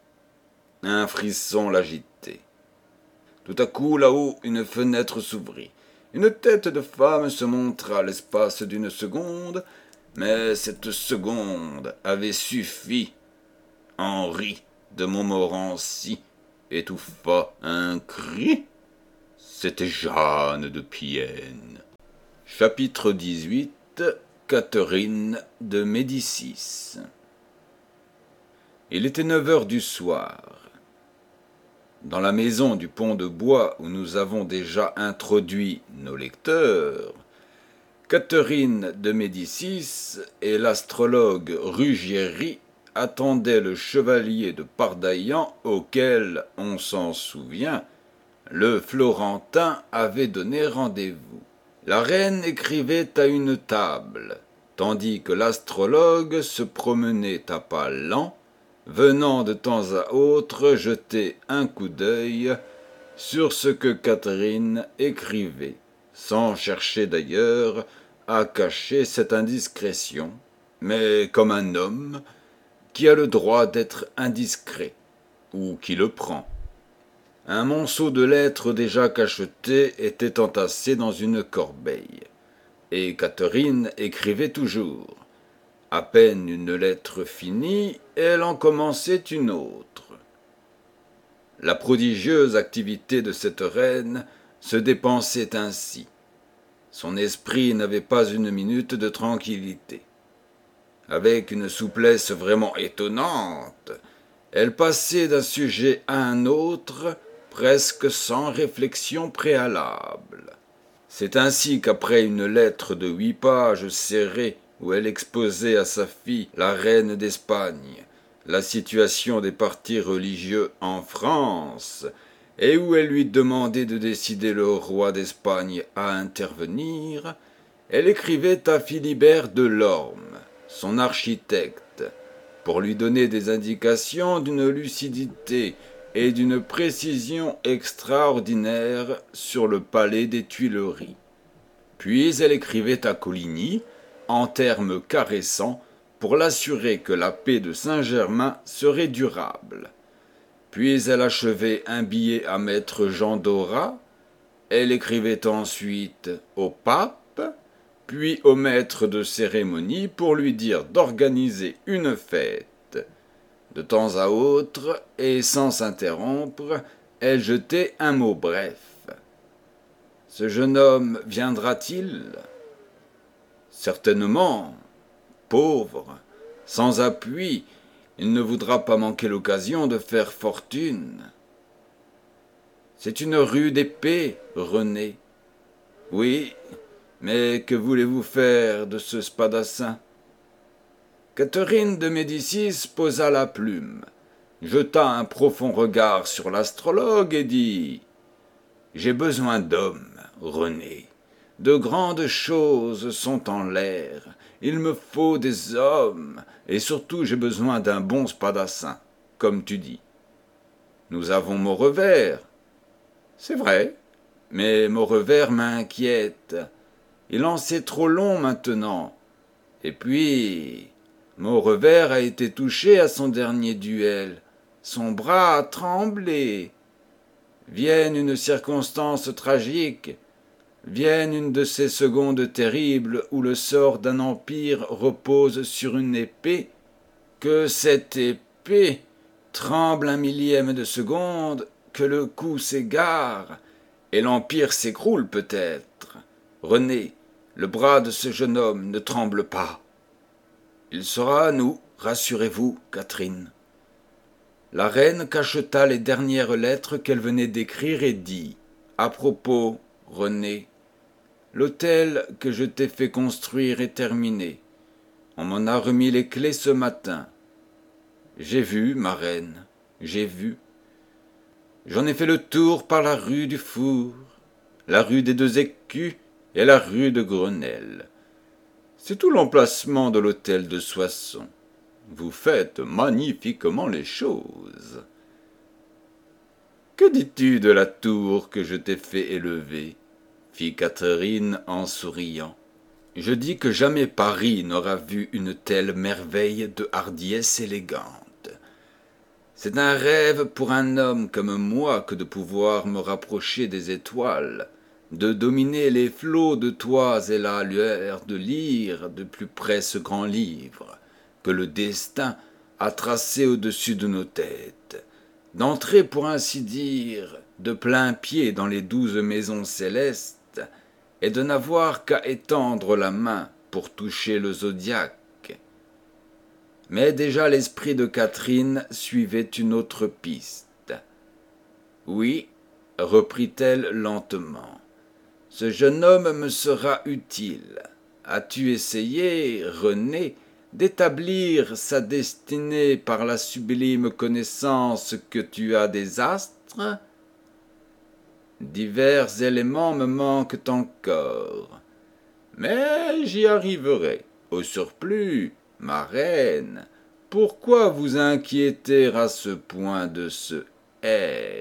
un frisson l'agitait. Tout à coup, là-haut, une fenêtre s'ouvrit. Une tête de femme se montra à l'espace d'une seconde, mais cette seconde avait suffi. Henri de Montmorency étouffa un cri. C'était Jeanne de Pienne. Chapitre dix-huit. Catherine de Médicis. Il était neuf heures du soir. Dans la maison du Pont de Bois où nous avons déjà introduit nos lecteurs, Catherine de Médicis et l'astrologue Ruggieri attendaient le chevalier de Pardaillan auquel, on s'en souvient, le Florentin avait donné rendez-vous. La reine écrivait à une table, tandis que l'astrologue se promenait à pas lents, venant de temps à autre jeter un coup d'œil sur ce que Catherine écrivait, sans chercher d'ailleurs à cacher cette indiscrétion, mais comme un homme qui a le droit d'être indiscret, ou qui le prend. Un monceau de lettres déjà cachetées était entassé dans une corbeille, et Catherine écrivait toujours. À peine une lettre finie, elle en commençait une autre. La prodigieuse activité de cette reine se dépensait ainsi. Son esprit n'avait pas une minute de tranquillité. Avec une souplesse vraiment étonnante, elle passait d'un sujet à un autre, presque sans réflexion préalable. C'est ainsi qu'après une lettre de huit pages serrée où elle exposait à sa fille, la reine d'Espagne, la situation des partis religieux en France, et où elle lui demandait de décider le roi d'Espagne à intervenir, elle écrivait à Philibert Delorme, son architecte, pour lui donner des indications d'une lucidité et d'une précision extraordinaires sur le palais des Tuileries. Puis elle écrivait à Coligny, en termes caressants, pour l'assurer que la paix de Saint-Germain serait durable. Puis elle achevait un billet à maître Jean Dorat, elle écrivait ensuite au pape, puis au maître de cérémonie pour lui dire d'organiser une fête. De temps à autre, et sans s'interrompre, elle jetait un mot bref. Ce jeune homme viendra-t-il ? Certainement. Pauvre, sans appui, il ne voudra pas manquer l'occasion de faire fortune. C'est une rude épée, René. Oui, mais que voulez-vous faire de ce spadassin ? Catherine de Médicis posa la plume, jeta un profond regard sur l'astrologue et dit « J'ai besoin d'hommes, René. De grandes choses sont en l'air. Il me faut des hommes, et surtout j'ai besoin d'un bon spadassin, comme tu dis. Nous avons Maurevert. C'est vrai, mais Maurevert m'inquiète. Il en sait trop long maintenant. Et puis, Maurevert a été touché à son dernier duel. Son bras a tremblé. Vienne une circonstance tragique, vienne une de ces secondes terribles où le sort d'un empire repose sur une épée, que cette épée tremble un millième de seconde, que le coup s'égare, et l'empire s'écroule peut-être. René, le bras de ce jeune homme ne tremble pas. Il sera à nous, rassurez-vous, Catherine. La reine cacheta les dernières lettres qu'elle venait d'écrire et dit « À propos, René, l'hôtel que je t'ai fait construire est terminé. On m'en a remis les clés ce matin. J'ai vu, ma reine, j'ai vu. J'en ai fait le tour par la rue du Four, la rue des Deux Écus et la rue de Grenelle. C'est tout l'emplacement de l'hôtel de Soissons. Vous faites magnifiquement les choses. Que dis-tu de la tour que je t'ai fait élever ? Fit Catherine en souriant. Je dis que jamais Paris n'aura vu une telle merveille de hardiesse élégante. C'est un rêve pour un homme comme moi que de pouvoir me rapprocher des étoiles, de dominer les flots de toits et la lueur de lire de plus près ce grand livre que le destin a tracé au-dessus de nos têtes, d'entrer pour ainsi dire de plein pied dans les douze maisons célestes et de n'avoir qu'à étendre la main pour toucher le zodiaque. Mais déjà l'esprit de Catherine suivait une autre piste. Oui, reprit-elle lentement, ce jeune homme me sera utile. As-tu essayé, René, d'établir sa destinée par la sublime connaissance que tu as des astres ? Divers éléments me manquent encore, mais j'y arriverai. Au surplus, ma reine, pourquoi vous inquiéter à ce point de ce R ?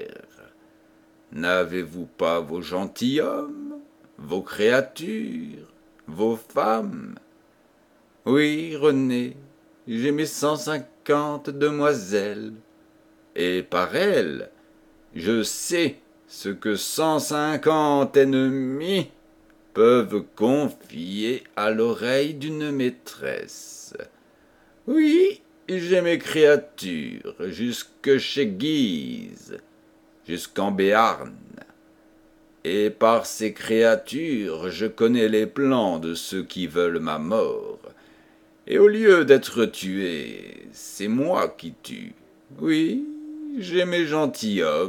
N'avez-vous pas vos gentilshommes, vos créatures, vos femmes ? Oui, René, j'ai mes cent cinquante demoiselles, et par elles, je sais ce que cent cinquante ennemis peuvent confier à l'oreille d'une maîtresse. Oui, j'ai mes créatures, jusque chez Guise, jusqu'en Béarn, et par ces créatures, je connais les plans de ceux qui veulent ma mort. Et au lieu d'être tué, c'est moi qui tue. Oui, j'ai mes gentilshommes,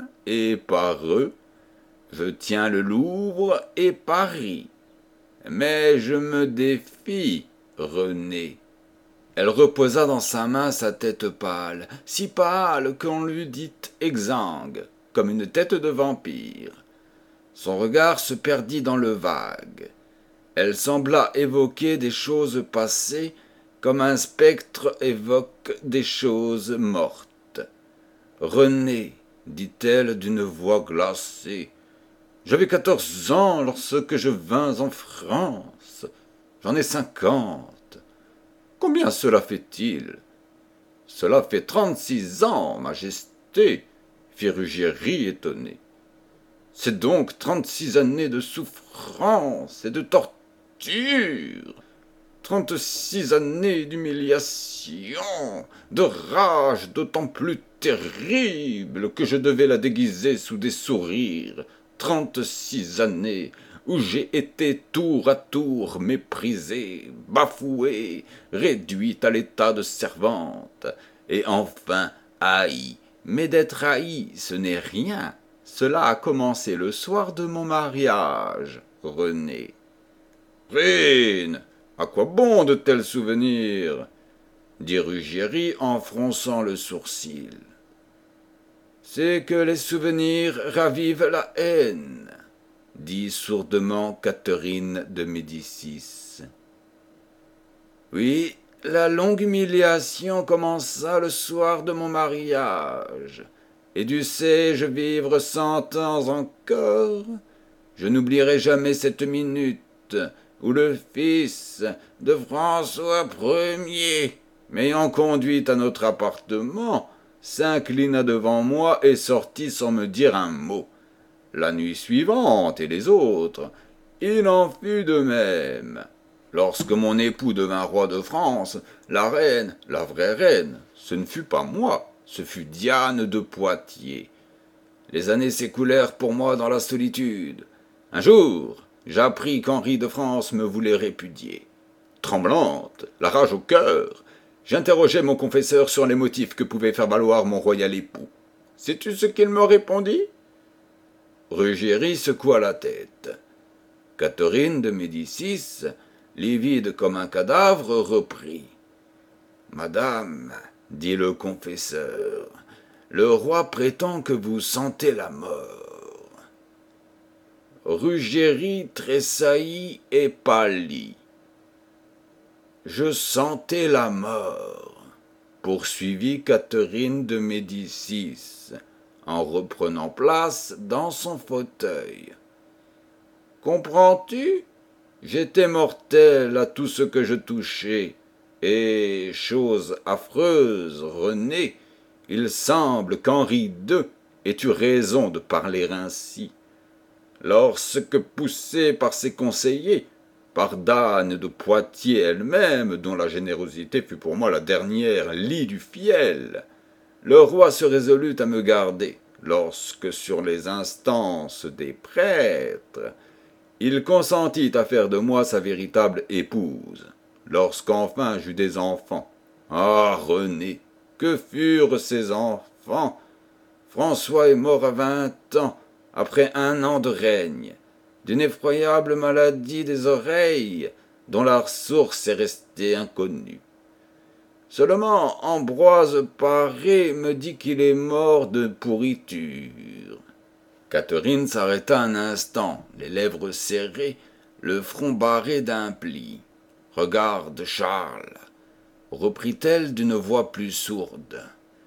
et par eux, je tiens le Louvre et Paris. Mais je me défie, René. Elle reposa dans sa main sa tête pâle, si pâle qu'on l'eût dite exsangue, comme une tête de vampire. Son regard se perdit dans le vague. Elle sembla évoquer des choses passées, comme un spectre évoque des choses mortes. « René, dit-elle d'une voix glacée, j'avais quatorze ans lorsque je vins en France. J'en ai cinquante. Combien cela fait-il? Cela fait trente-six ans, Majesté, fit Ruggieri étonné. C'est donc trente-six années de souffrance et de torture, trente-six années d'humiliation, de rage d'autant plus terrible que je devais la déguiser sous des sourires, trente-six années où j'ai été tour à tour méprisée, bafouée, réduite à l'état de servante, et enfin haïe. Mais d'être haïe, ce n'est rien. Cela a commencé le soir de mon mariage, René. Rine, à quoi bon de tels souvenirs? Dit Ruggieri en fronçant le sourcil. C'est que les souvenirs ravivent la haine, dit sourdement Catherine de Médicis. Oui, la longue humiliation commença le soir de mon mariage, et dussé-je vivre cent ans encore, je n'oublierai jamais cette minute où le fils de François Ier, m'ayant conduite à notre appartement, s'inclina devant moi et sortit sans me dire un mot. La nuit suivante et les autres, il en fut de même. Lorsque mon époux devint roi de France, la reine, la vraie reine, ce ne fut pas moi, ce fut Diane de Poitiers. Les années s'écoulèrent pour moi dans la solitude. Un jour, j'appris qu'Henri de France me voulait répudier. Tremblante, la rage au cœur, j'interrogeai mon confesseur sur les motifs que pouvait faire valoir mon royal époux. Sais-tu ce qu'il me répondit? Ruggieri secoua la tête. Catherine de Médicis, livide comme un cadavre, reprit. « Madame, dit le confesseur, le roi prétend que vous sentez la mort. » Ruggieri tressaillit et pâlit. « Je sentais la mort, » poursuivit Catherine de Médicis, en reprenant place dans son fauteuil. « Comprends-tu? J'étais mortel à tout ce que je touchais, et, chose affreuse, René, il semble qu'Henri deux ait eu raison de parler ainsi. Lorsque, poussé par ses conseillers, par Dane de Poitiers elle-même, dont la générosité fut pour moi la dernière lie du fiel, le roi se résolut à me garder, lorsque, sur les instances des prêtres, il consentit à faire de moi sa véritable épouse, lorsqu'enfin j'eus des enfants. Ah, René, que furent ces enfants? François est mort à vingt ans, après un an de règne, d'une effroyable maladie des oreilles, dont la source est restée inconnue. Seulement Ambroise Paré me dit qu'il est mort de pourriture. Catherine s'arrêta un instant, les lèvres serrées, le front barré d'un pli. « Regarde, Charles, » reprit-elle d'une voix plus sourde.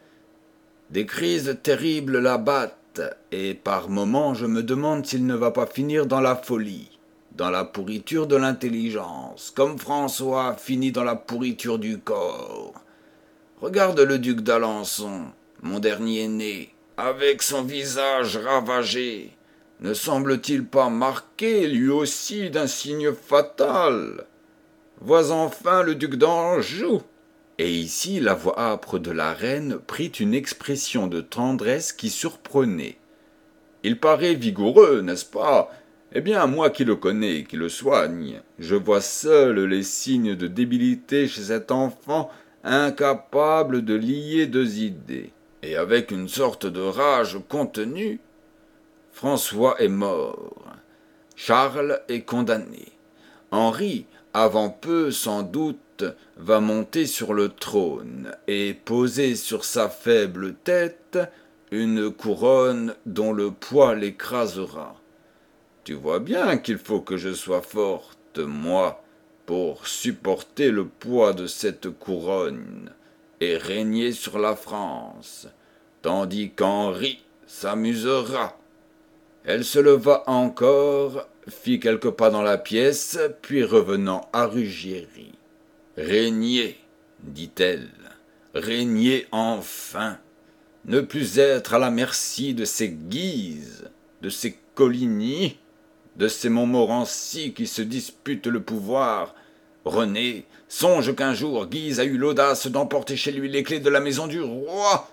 « Des crises terribles l'abattent, et par moments je me demande s'il ne va pas finir dans la folie, dans la pourriture de l'intelligence, comme François finit dans la pourriture du corps. Regarde le duc d'Alençon, mon dernier né, avec son visage ravagé, ne semble-t-il pas marqué, lui aussi, d'un signe fatal? Vois enfin le duc d'Anjou. » Et ici la voix âpre de la reine prit une expression de tendresse qui surprenait. « Il paraît vigoureux, n'est-ce pas? Eh bien, moi qui le connais et qui le soigne, je vois seul les signes de débilité chez cet enfant incapable de lier deux idées. et avec une sorte de rage contenue, François est mort. Charles est condamné. Henri, avant peu sans doute, va monter sur le trône et poser sur sa faible tête une couronne dont le poids l'écrasera. Tu vois bien qu'il faut que je sois forte, moi, pour supporter le poids de cette couronne et régner sur la France, tandis qu'Henri s'amusera. Elle se leva encore, fit quelques pas dans la pièce, puis revenant à Ruggieri. « Régner, dit-elle, régner enfin, ne plus être à la merci de ces Guises, de ces Coligny, de ces Montmorency qui se disputent le pouvoir. René, songe qu'un jour Guise a eu l'audace d'emporter chez lui les clés de la maison du roi.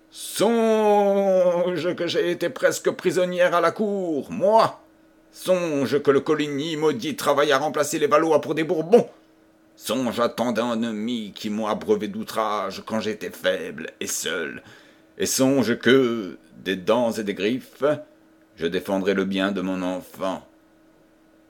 Songe que j'ai été presque prisonnière à la cour, moi. Songe que le Coligny maudit travaille à remplacer les Valois pour des Bourbons. Songe à tant d'ennemis qui m'ont abreuvé d'outrages quand j'étais faible et seul. Et songe que, des dents et des griffes, je défendrai le bien de mon enfant. Lequel ?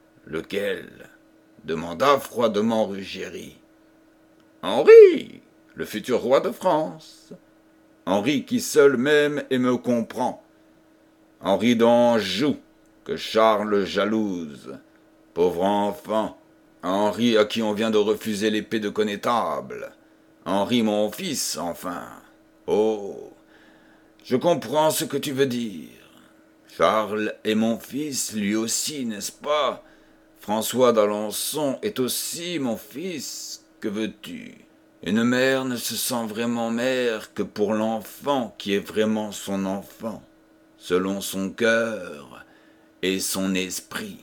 Demanda froidement Ruggieri. Henri, le futur roi de France. Henri qui seul m'aime et me comprend. Henri d'Anjou, que Charles jalouse. Pauvre enfant. Henri à qui on vient de refuser l'épée de connétable. Henri mon fils, enfin. Oh, je comprends ce que tu veux dire. Charles est mon fils, lui aussi, n'est-ce pas ? François d'Alençon est aussi mon fils. Que veux-tu ? Une mère ne se sent vraiment mère que pour l'enfant qui est vraiment son enfant, selon son cœur et son esprit.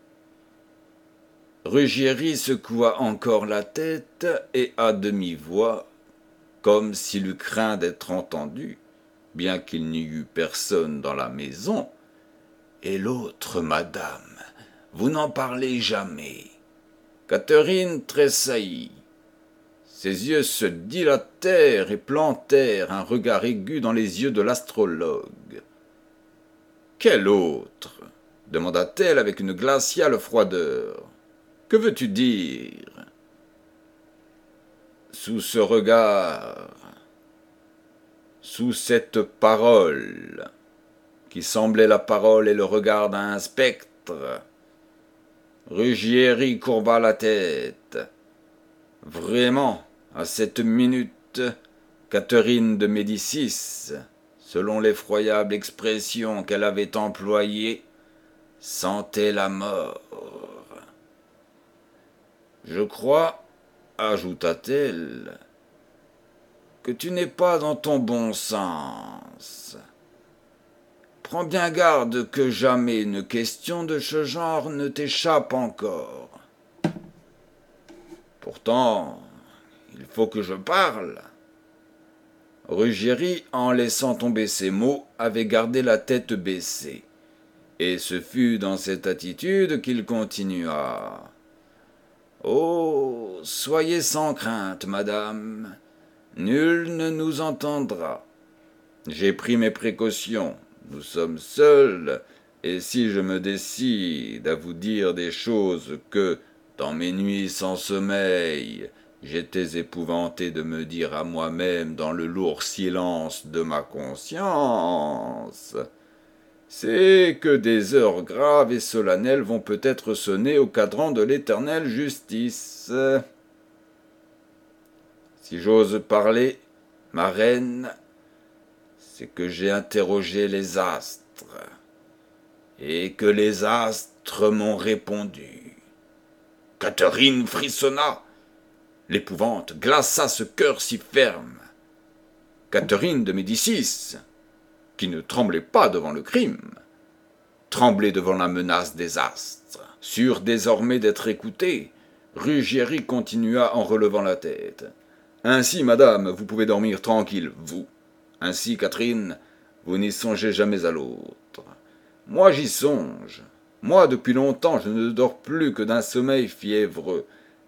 Ruggieri secoua encore la tête et à demi-voix, comme s'il eût craint d'être entendu, bien qu'il n'y eût personne dans la maison. « Et l'autre, madame, vous n'en parlez jamais. » Catherine tressaillit. Ses yeux se dilatèrent et plantèrent un regard aigu dans les yeux de l'astrologue. « Quel autre ?» demanda-t-elle avec une glaciale froideur. « Que veux-tu dire ?» Sous ce regard, sous cette parole, qui semblait la parole et le regard d'un spectre, Ruggieri courba la tête. Vraiment, à cette minute, Catherine de Médicis, selon l'effroyable expression qu'elle avait employée, sentait la mort. « Je crois, ajouta-t-elle, que tu n'es pas dans ton bon sens. Prends bien garde que jamais une question de ce genre ne t'échappe encore. Pourtant, il faut que je parle. » Ruggieri, en laissant tomber ces mots, avait gardé la tête baissée, et ce fut dans cette attitude qu'il continua. « Oh, soyez sans crainte, madame, nul ne nous entendra. J'ai pris mes précautions, nous sommes seuls, et si je me décide à vous dire des choses que, dans mes nuits sans sommeil, j'étais épouvanté de me dire à moi-même dans le lourd silence de ma conscience, c'est que des heures graves et solennelles vont peut-être sonner au cadran de l'éternelle justice. Si j'ose parler, ma reine, c'est que j'ai interrogé les astres, et que les astres m'ont répondu. » Catherine frissonna. L'épouvante glaça ce cœur si ferme. Catherine de Médicis, qui ne tremblait pas devant le crime, tremblait devant la menace des astres. Sûr désormais d'être écouté, Ruggieri continua en relevant la tête. « Ainsi, madame, vous pouvez dormir tranquille, vous. Ainsi, Catherine, vous n'y songez jamais à l'autre. Moi, j'y songe. Moi, depuis longtemps, je ne dors plus que d'un sommeil fiévreux,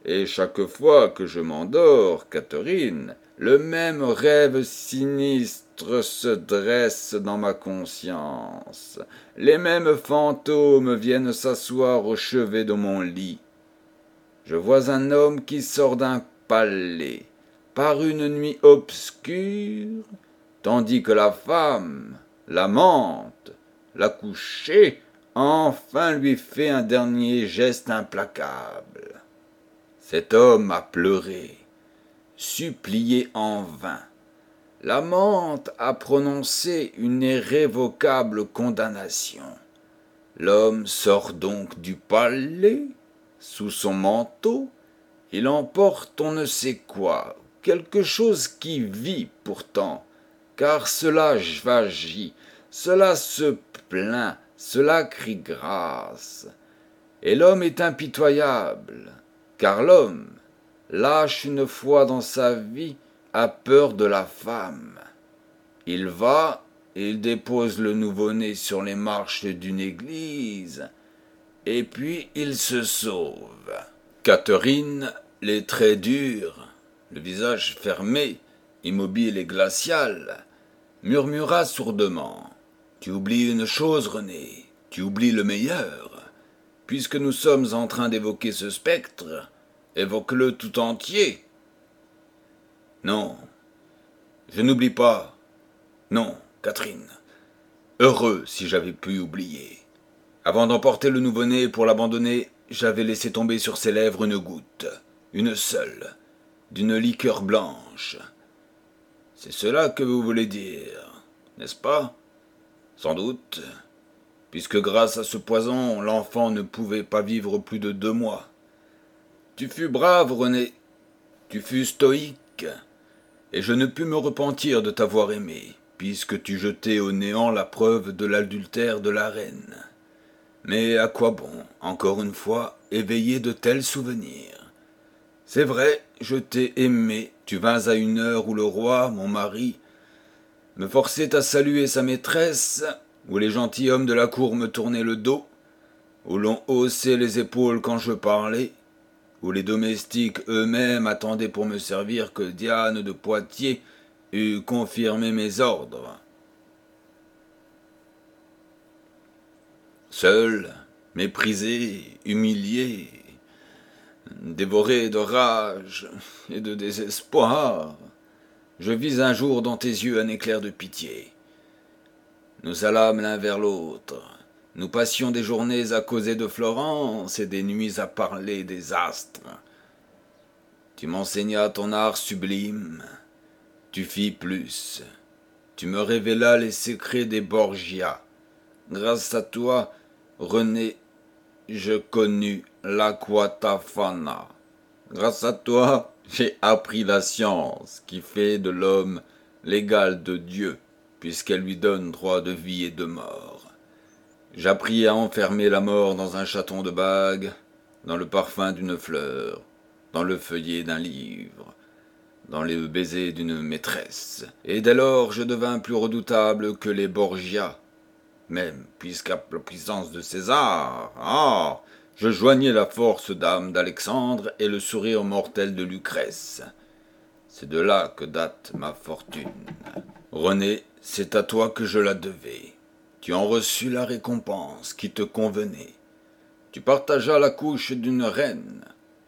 Et chaque fois que je m'endors, Catherine, le même rêve sinistre se dresse dans ma conscience. Les mêmes fantômes viennent s'asseoir au chevet de mon lit. Je vois un homme qui sort d'un palais, par une nuit obscure, tandis que la femme, l'amante, la couchée, enfin lui fait un dernier geste implacable. Cet homme a pleuré, supplié en vain. L'amante a prononcé une irrévocable condamnation. L'homme sort donc du palais, sous son manteau, il emporte on ne sait quoi, quelque chose qui vit pourtant, car cela vagit, cela se plaint, cela crie grâce. Et l'homme est impitoyable, car l'homme, lâche une fois dans sa vie, a peur de la femme. Il va, il dépose le nouveau-né sur les marches d'une église, et puis il se sauve. Catherine, les traits durs, le visage fermé, immobile et glacial, murmura sourdement. « Tu oublies une chose, René, tu oublies le meilleur. Puisque nous sommes en train d'évoquer ce spectre, évoque-le tout entier. » « Non, je n'oublie pas. Non, Catherine. Heureux si j'avais pu oublier. Avant d'emporter le nouveau-né pour l'abandonner, j'avais laissé tomber sur ses lèvres une goutte, une seule, d'une liqueur blanche. C'est cela que vous voulez dire, n'est-ce pas? Sans doute, puisque grâce à ce poison, l'enfant ne pouvait pas vivre plus de deux mois. Tu fus brave, René, tu fus stoïque, et je ne pus me repentir de t'avoir aimé, puisque tu jetais au néant la preuve de l'adultère de la reine. Mais à quoi bon, encore une fois, éveiller de tels souvenirs? C'est vrai, je t'ai aimé, tu vins à une heure où le roi, mon mari, me forçait à saluer sa maîtresse, où les gentilshommes de la cour me tournaient le dos, où l'on haussait les épaules quand je parlais, où les domestiques eux-mêmes attendaient pour me servir que Diane de Poitiers eût confirmé mes ordres. Seul, méprisé, humilié, dévoré de rage et de désespoir, je vis un jour dans tes yeux un éclair de pitié. Nous allâmes l'un vers l'autre. Nous passions des journées à causer de Florence et des nuits à parler des astres. Tu m'enseignas ton art sublime. Tu fis plus. Tu me révélas les secrets des Borgia. Grâce à toi, René, je connus l'aquatafana. Grâce à toi, j'ai appris la science qui fait de l'homme l'égal de Dieu, puisqu'elle lui donne droit de vie et de mort. J'appris à enfermer la mort dans un chaton de bague, dans le parfum d'une fleur, dans le feuillet d'un livre, dans les baisers d'une maîtresse. Et dès lors, je devins plus redoutable que les Borgia, même puisqu'à la puissance de César, ah, je joignais la force d'âme d'Alexandre et le sourire mortel de Lucrèce. C'est de là que date ma fortune. René, c'est à toi que je la devais. Tu en reçus la récompense qui te convenait. Tu partageas la couche d'une reine.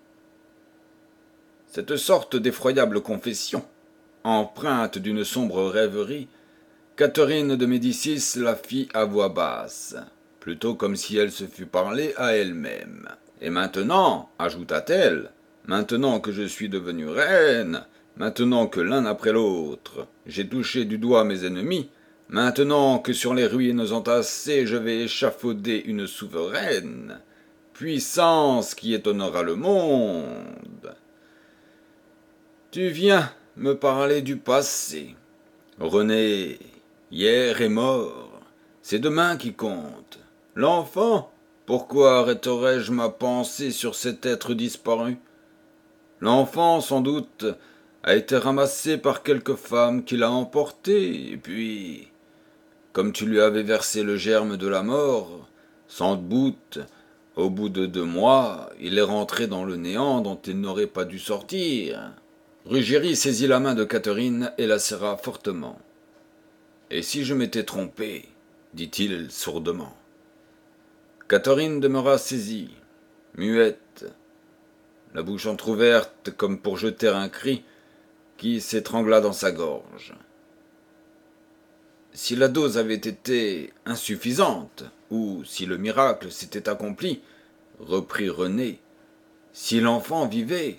Cette sorte d'effroyable confession, empreinte d'une sombre rêverie, Catherine de Médicis la fit à voix basse, plutôt comme si elle se fût parlé à elle-même. Et maintenant, ajouta-t-elle, maintenant que je suis devenue reine, maintenant que l'un après l'autre, j'ai touché du doigt mes ennemis, maintenant que sur les ruines entassées je vais échafauder une souveraine, puissance qui étonnera le monde. Tu viens me parler du passé. René, hier est mort, c'est demain qui compte. L'enfant, pourquoi arrêterais-je ma pensée sur cet être disparu? L'enfant, sans doute, a été ramassé par quelque femme qui l'a emporté, et puis, comme tu lui avais versé le germe de la mort, sans doute, Au bout de deux mois, il est rentré dans le néant dont il n'aurait pas dû sortir. » Ruggieri saisit la main de Catherine et la serra fortement. « Et si je m'étais trompé ?» dit-il sourdement. Catherine demeura saisie, muette, la bouche entr'ouverte comme pour jeter un cri qui s'étrangla dans sa gorge. Si la dose avait été insuffisante, ou si le miracle s'était accompli, reprit René, si l'enfant vivait.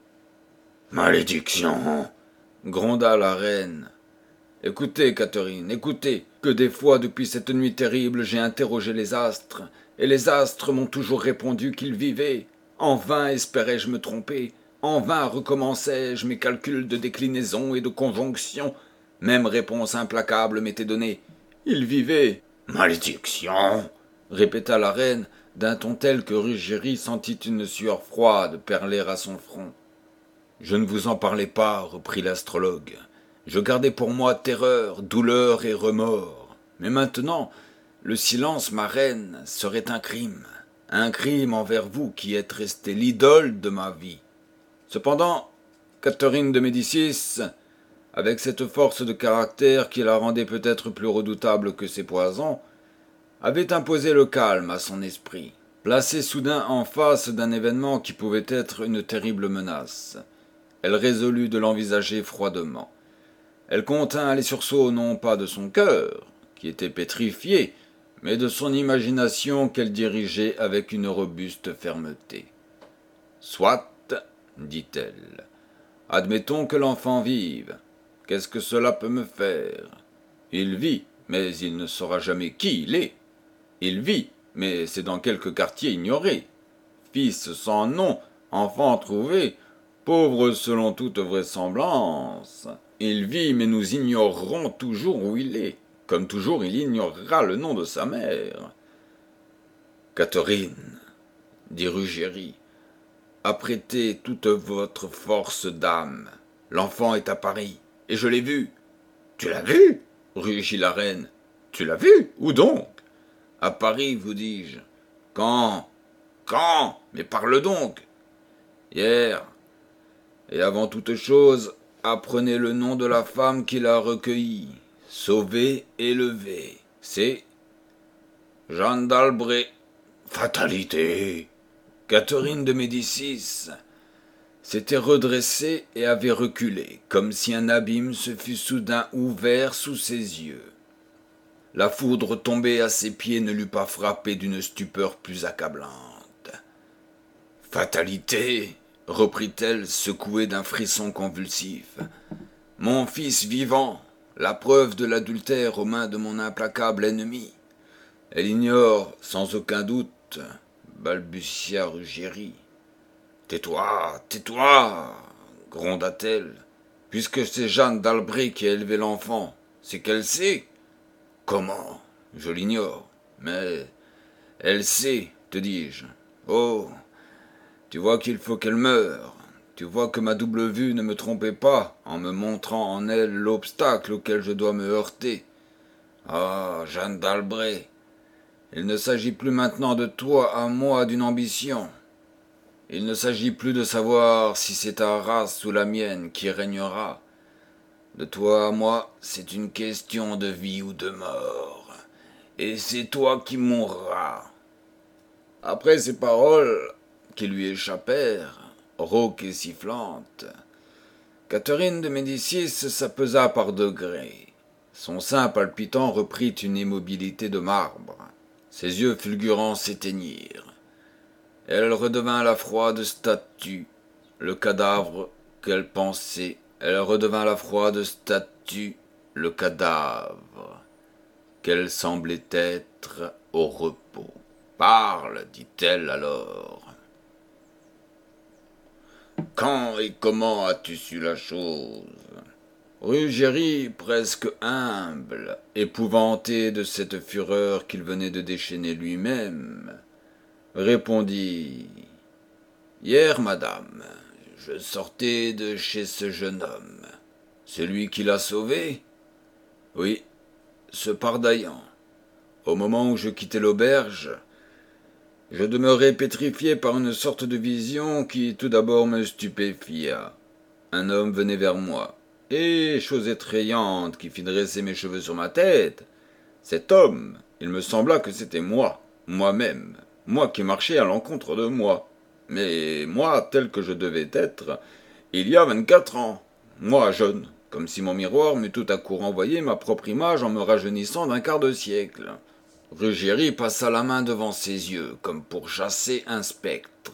Malédiction, gronda la reine. Écoutez, Catherine, écoutez, que des fois depuis cette nuit terrible j'ai interrogé les astres, et les astres m'ont toujours répondu qu'il vivait. En vain espérais-je me tromper, en vain recommençai-je mes calculs de déclinaison et de conjonction. Même réponse implacable m'était donnée. Il vivait. Malédiction, répéta la reine, d'un ton tel que Ruggieri sentit une sueur froide perler à son front. Je ne vous en parlais pas, reprit l'astrologue. Je gardais pour moi terreur, douleur et remords. Mais maintenant, le silence, ma reine, serait un crime. Un crime envers vous qui êtes restée l'idole de ma vie. Cependant, Catherine de Médicis, avec cette force de caractère qui la rendait peut-être plus redoutable que ses poisons, avait imposé le calme à son esprit, placé soudain en face d'un événement qui pouvait être une terrible menace. Elle résolut de l'envisager froidement. Elle contint les sursauts non pas de son cœur, qui était pétrifié, mais de son imagination qu'elle dirigeait avec une robuste fermeté. « Soit, dit-elle, admettons que l'enfant vive. Qu'est-ce que cela peut me faire? Il vit, mais il ne saura jamais qui il est. Il vit, mais c'est dans quelque quartier ignoré. Fils sans nom, enfant trouvé, pauvre selon toute vraisemblance. Il vit, mais nous ignorerons toujours où il est. Comme toujours, il ignorera le nom de sa mère. »« Catherine, dit Ruggieri, apprêtez toute votre force d'âme. L'enfant est à Paris, et je l'ai vu. »« Tu l'as vu ?» rugit la reine. « Tu l'as vu? Où donc ?»« À Paris, vous dis-je. »« Quand ? Quand ? Mais parle donc !»« Hier. Et avant toute chose, apprenez le nom de la femme qui l'a recueilli, sauvée, élevée. C'est Jeanne d'Albret. » Fatalité. Catherine de Médicis s'était redressée et avait reculé, comme si un abîme se fût soudain ouvert sous ses yeux. La foudre tombée à ses pieds ne l'eût pas frappée d'une stupeur plus accablante. « Fatalité, reprit-elle, secouée d'un frisson convulsif. « Mon fils vivant, la preuve de l'adultère aux mains de mon implacable ennemi. Elle ignore, sans aucun doute, balbutia Ruggieri. « Tais-toi, tais-toi, gronda-t-elle. Puisque c'est Jeanne d'Albret qui a élevé l'enfant, c'est qu'elle sait. Comment? Je l'ignore, mais elle sait, te dis-je. Oh, tu vois qu'il faut qu'elle meure. Tu vois que ma double vue ne me trompait pas en me montrant en elle l'obstacle auquel je dois me heurter. Ah, Jeanne d'Albret, il ne s'agit plus maintenant de toi à moi d'une ambition. Il ne s'agit plus de savoir si c'est ta race ou la mienne qui régnera. De toi à moi, c'est une question de vie ou de mort. Et c'est toi qui mourras. » Après ces paroles, qui lui échappèrent, rauques et sifflantes, Catherine de Médicis s'apaisa par degrés. Son sein palpitant reprit une immobilité de marbre. Ses yeux fulgurants s'éteignirent. Elle redevint la froide statue, le cadavre qu'elle pensait. Elle redevint la froide statue, le cadavre qu'elle semblait être au repos. « Parle, dit-elle alors. Quand et comment as-tu su la chose ?» Ruggieri, presque humble, épouvanté de cette fureur qu'il venait de déchaîner lui-même, répondit « Hier, madame, je sortais de chez ce jeune homme. Celui qui l'a sauvé ? Oui, ce Pardaillan. Au moment où je quittais l'auberge, Je demeurai pétrifié par une sorte de vision qui tout d'abord me stupéfia. Un homme venait vers moi, et, chose effrayante qui fit dresser mes cheveux sur ma tête, cet homme, il me sembla que c'était moi, moi-même, moi qui marchais à l'encontre de moi, mais moi tel que je devais être, il y a vingt-quatre ans, moi jeune, comme si mon miroir m'eût tout à coup renvoyé ma propre image en me rajeunissant d'un quart de siècle. Ruggieri passa la main devant ses yeux, comme pour chasser un spectre.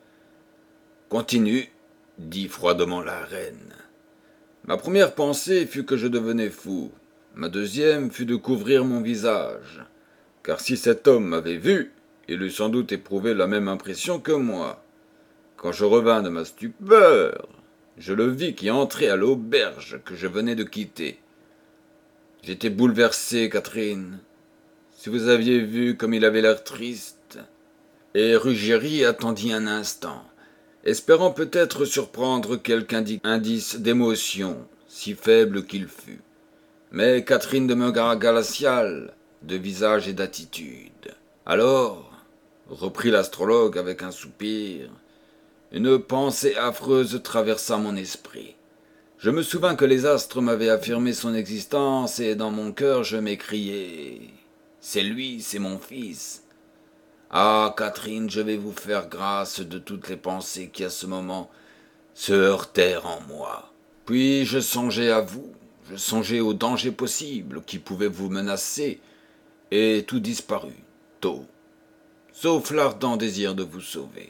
« Continue, » dit froidement la reine. Ma première pensée fut que je devenais fou. Ma deuxième fut de couvrir mon visage, car si cet homme m'avait vu, il eût sans doute éprouvé la même impression que moi. Quand je revins de ma stupeur, je le vis qui entrait à l'auberge que je venais de quitter. J'étais bouleversé, Catherine. Si vous aviez vu comme il avait l'air triste. Et Ruggieri attendit un instant, espérant peut-être surprendre quelque indice d'émotion, si faible qu'il fût. Mais Catherine demeura glaciale, de visage et d'attitude. Alors, reprit l'astrologue avec un soupir, une pensée affreuse traversa mon esprit. Je me souvins que les astres m'avaient affirmé son existence, et dans mon cœur je m'écriai « C'est lui, c'est mon fils !» Ah, Catherine, je vais vous faire grâce de toutes les pensées qui, à ce moment, se heurtèrent en moi. Puis je songeai à vous, je songeai aux dangers possibles qui pouvaient vous menacer, et tout disparut, tôt, sauf l'ardent désir de vous sauver.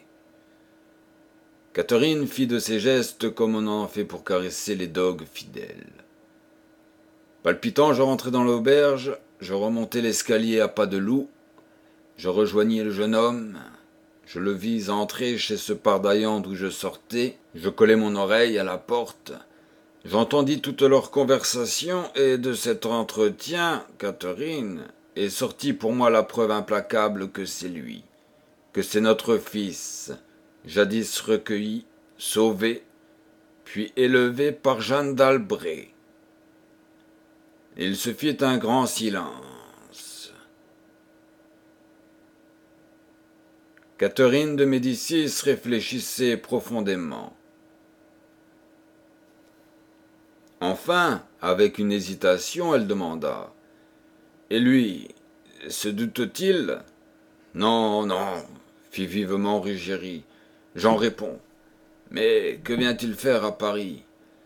Catherine fit de ces gestes comme on en fait pour caresser les dogues fidèles. Palpitant, je rentrai dans l'auberge, je remontai l'escalier à pas de loup, je rejoignis le jeune homme, je le vis entrer chez ce pardaillant d'où je sortais, je collai mon oreille à la porte, j'entendis toute leur conversation, et de cet entretien, Catherine, est sortie pour moi la preuve implacable que c'est lui, que c'est notre fils, jadis recueilli, sauvé, puis élevé par Jeanne d'Albret. Il se fit un grand silence. Catherine de Médicis réfléchissait profondément. Enfin, avec une hésitation, elle demanda « Et lui, se doute-t-il » ?« Non, non, fit vivement Ruggieri. J'en réponds. Mais que vient-il faire à Paris ?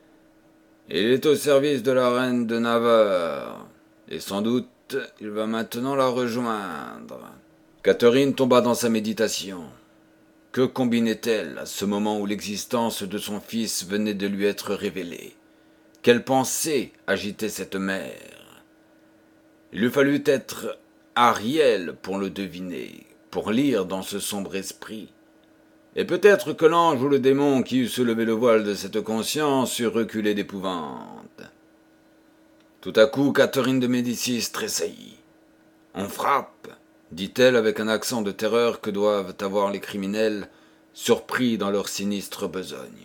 Il est au service de la reine de Navarre, et sans doute il va maintenant la rejoindre. Catherine tomba dans sa méditation. Que combinait-elle à ce moment où l'existence de son fils venait de lui être révélée ? Quelle pensée agitait cette mère ? Il eût fallu être Ariel pour le deviner, pour lire dans ce sombre esprit. Et peut-être que l'ange ou le démon qui eût soulevé le voile de cette conscience eût reculé d'épouvante. Tout à coup, Catherine de Médicis tressaillit. « On frappe !» dit-elle avec un accent de terreur que doivent avoir les criminels surpris dans leur sinistre besogne.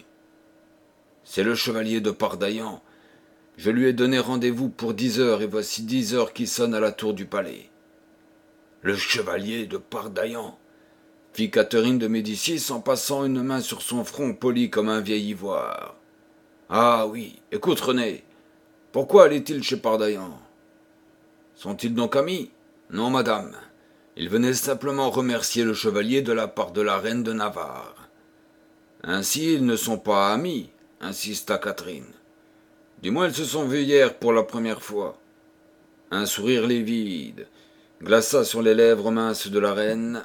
« C'est le chevalier de Pardaillan. Je lui ai donné rendez-vous pour dix heures, et voici dix heures qui sonnent à la tour du palais. »« Le chevalier de Pardaillan !» fit Catherine de Médicis en passant une main sur son front poli comme un vieil ivoire. « Ah oui, écoute René, pourquoi allait-il chez Pardaillan ? Sont-ils donc amis ? Non, madame. Ils venaient simplement remercier le chevalier de la part de la reine de Navarre. »« Ainsi, ils ne sont pas amis, » insista Catherine. « Du moins, ils se sont vus hier pour la première fois. » Un sourire livide glaça sur les lèvres minces de la reine.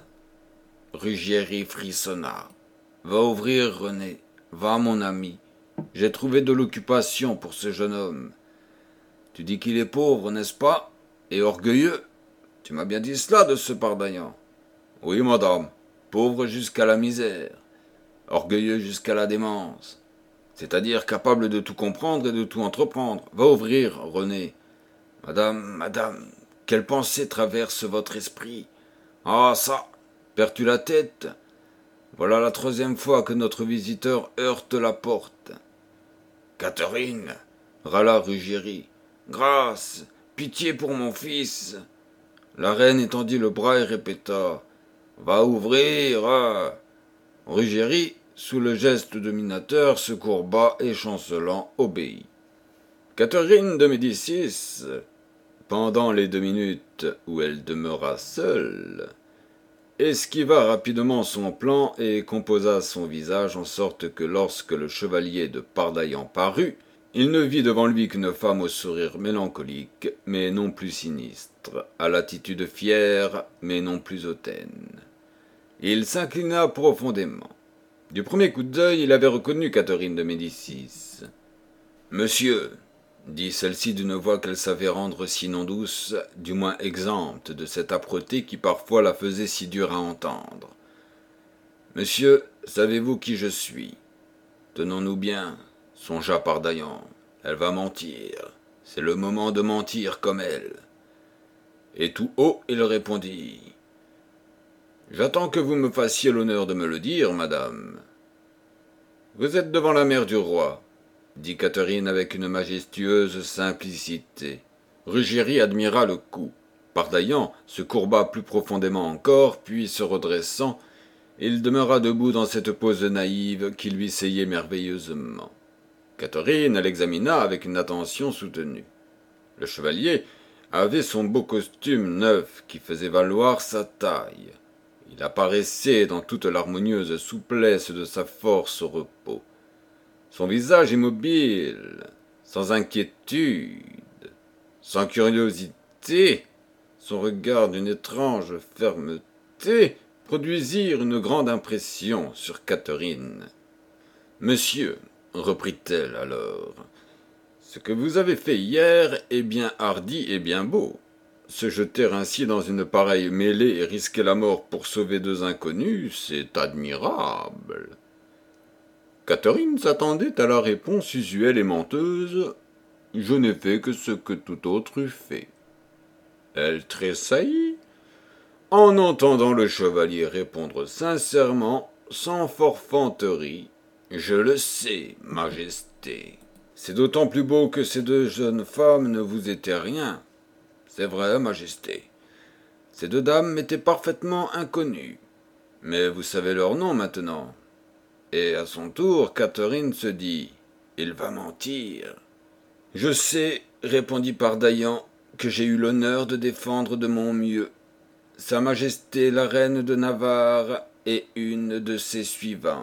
Ruggieri frissonna. « Va ouvrir, René. Va, mon ami. J'ai trouvé de l'occupation pour ce jeune homme. Tu dis qu'il est pauvre, n'est-ce pas ? Et orgueilleux. Tu m'as bien dit cela de ce Pardaillan. »« Oui, madame. Pauvre jusqu'à la misère. Orgueilleux jusqu'à la démence. C'est-à-dire capable de tout comprendre et de tout entreprendre. Va ouvrir, René. »« Madame, madame, quelle pensée traverse votre esprit ? Ah, ça ! Perds-tu la tête ? Voilà la troisième fois que notre visiteur heurte la porte. »« Catherine !» râla Ruggieri. « Grâce ! Pitié pour mon fils !» La reine étendit le bras et répéta « Va ouvrir ah. Ruggieri, sous le geste dominateur, se courba et chancelant obéit. Catherine de Médicis, pendant les deux minutes où elle demeura seule, esquiva rapidement son plan et composa son visage en sorte que lorsque le chevalier de Pardaillan parut, il ne vit devant lui qu'une femme au sourire mélancolique, mais non plus sinistre, à l'attitude fière, mais non plus hautaine. Il s'inclina profondément. Du premier coup d'œil, il avait reconnu Catherine de Médicis. « Monsieur, » dit celle-ci d'une voix qu'elle savait rendre sinon douce, du moins exempte de cette âpreté qui parfois la faisait si dure à entendre. « Monsieur, savez-vous qui je suis ? Tenons-nous bien, songea Pardaillan. Elle va mentir. C'est le moment de mentir comme elle. » Et tout haut, il répondit. « J'attends que vous me fassiez l'honneur de me le dire, madame. »« Vous êtes devant la mère du roi, » dit Catherine avec une majestueuse simplicité. Ruggieri admira le coup. Pardaillan se courba plus profondément encore, puis se redressant, il demeura debout dans cette pose naïve qui lui seyait merveilleusement. Catherine l'examina avec une attention soutenue. Le chevalier avait son beau costume neuf qui faisait valoir sa taille. Il apparaissait dans toute l'harmonieuse souplesse de sa force au repos. Son visage immobile, sans inquiétude, sans curiosité, son regard d'une étrange fermeté, produisirent une grande impression sur Catherine. « Monsieur, » reprit-elle alors, « ce que vous avez fait hier est bien hardi et bien beau. Se jeter ainsi dans une pareille mêlée et risquer la mort pour sauver deux inconnus, c'est admirable. » Catherine s'attendait à la réponse usuelle et menteuse. « Je n'ai fait que ce que tout autre eût fait. » Elle tressaillit en entendant le chevalier répondre sincèrement, sans forfanterie. « Je le sais, majesté. C'est d'autant plus beau que ces deux jeunes femmes ne vous étaient rien. C'est vrai, majesté. Ces deux dames m'étaient parfaitement inconnues. Mais vous savez leur nom maintenant. » Et à son tour, Catherine se dit « Il va mentir. »« Je sais, » répondit Pardaillan, « que j'ai eu l'honneur de défendre de mon mieux Sa Majesté la reine de Navarre et une de ses suivantes. »«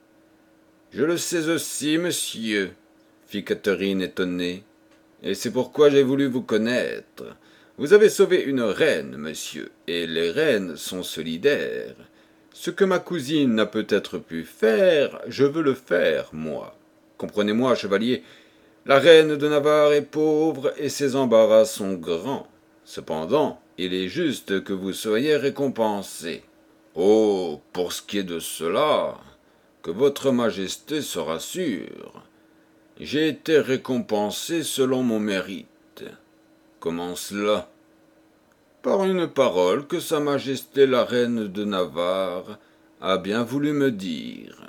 Je le sais aussi, monsieur, » fit Catherine étonnée, « et c'est pourquoi j'ai voulu vous connaître. Vous avez sauvé une reine, monsieur, et les reines sont solidaires. Ce que ma cousine n'a peut-être pu faire, je veux le faire, moi. Comprenez-moi, chevalier, la reine de Navarre est pauvre et ses embarras sont grands. Cependant, il est juste que vous soyez récompensé. Oh, pour ce qui est de cela, que votre majesté se rassure. J'ai été récompensé selon mon mérite. Comment cela ? Par une parole que sa majesté la reine de Navarre a bien voulu me dire.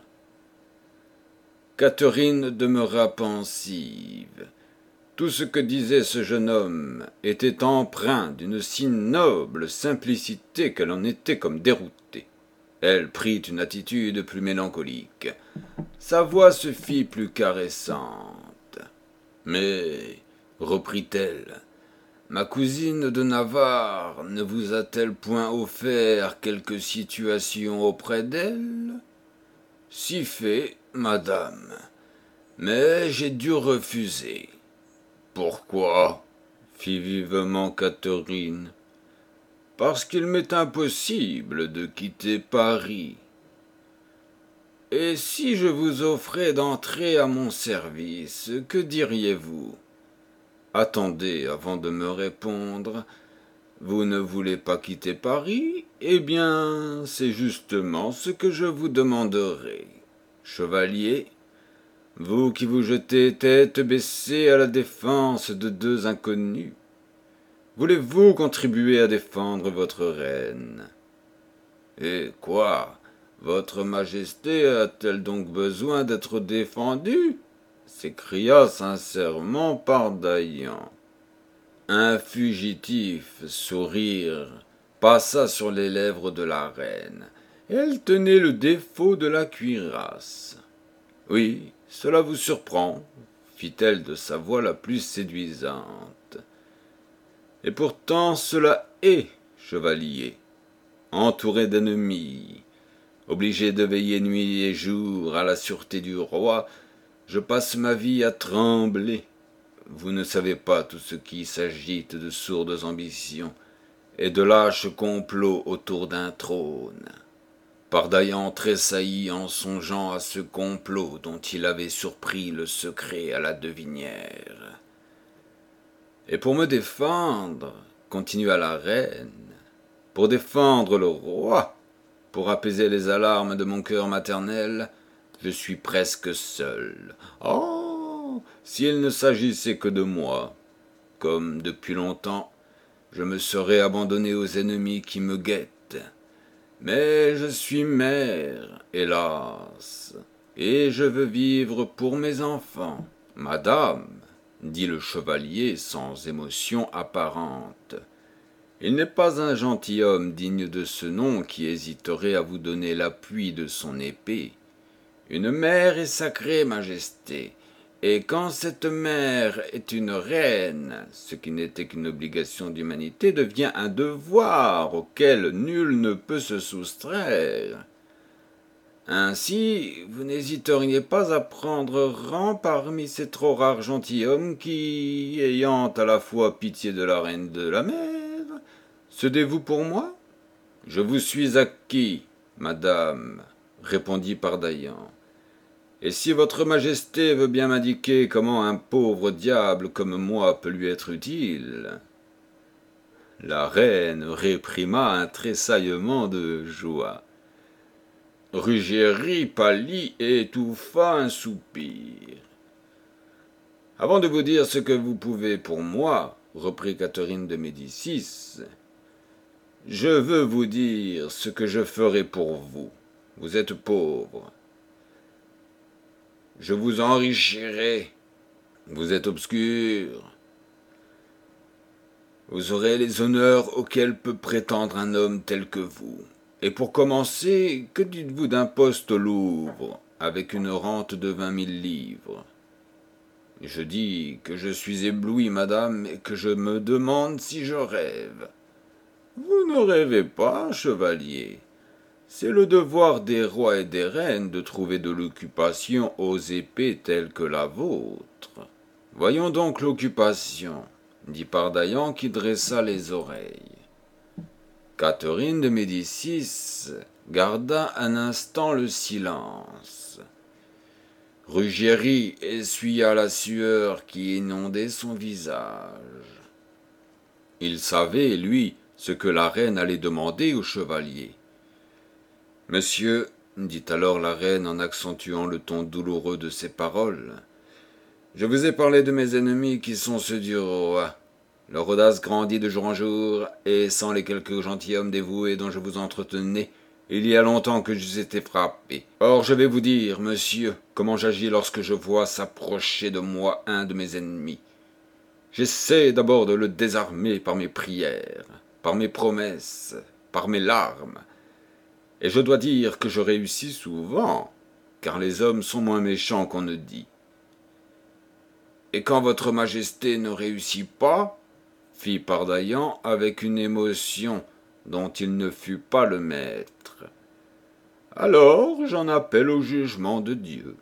Catherine demeura pensive. Tout ce que disait ce jeune homme était empreint d'une si noble simplicité qu'elle en était comme déroutée. Elle prit une attitude plus mélancolique. Sa voix se fit plus caressante. « Mais, reprit-elle, ma cousine de Navarre ne vous a-t-elle point offert quelque situation auprès d'elle ? Si fait, madame, mais j'ai dû refuser. » « Pourquoi ?» fit vivement Catherine. « Parce qu'il m'est impossible de quitter Paris. »« Et si je vous offrais d'entrer à mon service, que diriez-vous ? » ?»« Attendez avant de me répondre. Vous ne voulez pas quitter Paris ? Eh bien, c'est justement ce que je vous demanderai. Chevalier, vous qui vous jetez tête baissée à la défense de deux inconnus, voulez-vous contribuer à défendre votre reine ? Et quoi ? Votre majesté a-t-elle donc besoin d'être défendue ? S'écria sincèrement Pardaillan. Un fugitif sourire passa sur les lèvres de la reine. Elle tenait le défaut de la cuirasse. « Oui, cela vous surprend, fit-elle de sa voix la plus séduisante. Et pourtant cela est, chevalier. Entouré d'ennemis, obligé de veiller nuit et jour à la sûreté du roi, je passe ma vie à trembler. Vous ne savez pas tout ce qui s'agite de sourdes ambitions et de lâches complots autour d'un trône. » Pardaillan tressaillit en songeant à ce complot dont il avait surpris le secret à la devinière. « Et pour me défendre, continua la reine, pour défendre le roi, pour apaiser les alarmes de mon cœur maternel, je suis presque seul. Oh, s'il ne s'agissait que de moi, comme depuis longtemps, je me serais abandonné aux ennemis qui me guettent. Mais je suis mère, hélas, et je veux vivre pour mes enfants. »« Madame, dit le chevalier sans émotion apparente, il n'est pas un gentilhomme digne de ce nom qui hésiterait à vous donner l'appui de son épée. Une mère est sacrée, majesté, et quand cette mère est une reine, ce qui n'était qu'une obligation d'humanité devient un devoir auquel nul ne peut se soustraire. Ainsi, vous n'hésiteriez pas à prendre rang parmi ces trop rares gentilshommes qui, ayant à la fois pitié de la reine de la mer, se dévouent pour moi ? » ?»« Je vous suis acquis, madame, » répondit Pardaillan. « Et si votre majesté veut bien m'indiquer comment un pauvre diable comme moi peut lui être utile ?» La reine réprima un tressaillement de joie. Ruggieri pâlit et étouffa un soupir. « Avant de vous dire ce que vous pouvez pour moi, reprit Catherine de Médicis, je veux vous dire ce que je ferai pour vous. Vous êtes pauvre. Je vous enrichirai. Vous êtes obscur. Vous aurez les honneurs auxquels peut prétendre un homme tel que vous. Et pour commencer, que dites-vous d'un poste au Louvre, avec une rente de vingt mille livres ? Je dis que je suis ébloui, madame, et que je me demande si je rêve. Vous ne rêvez pas, chevalier. C'est le devoir des rois et des reines de trouver de l'occupation aux épées telles que la vôtre. Voyons donc l'occupation, dit Pardaillan qui dressa les oreilles. Catherine de Médicis garda un instant le silence. Ruggieri essuya la sueur qui inondait son visage. Il savait, lui, ce que la reine allait demander au chevalier. « Monsieur, dit alors la reine en accentuant le ton douloureux de ses paroles, je vous ai parlé de mes ennemis qui sont ceux du roi. Leur audace grandit de jour en jour, et sans les quelques gentilshommes dévoués dont je vous entretenais, il y a longtemps que j'eusse été frappé. Or je vais vous dire, monsieur, comment j'agis lorsque je vois s'approcher de moi un de mes ennemis. J'essaie d'abord de le désarmer par mes prières, par mes promesses, par mes larmes. Et je dois dire que je réussis souvent, car les hommes sont moins méchants qu'on ne dit. Et quand votre majesté ne réussit pas, fit Pardaillan avec une émotion dont il ne fut pas le maître, alors j'en appelle au jugement de Dieu.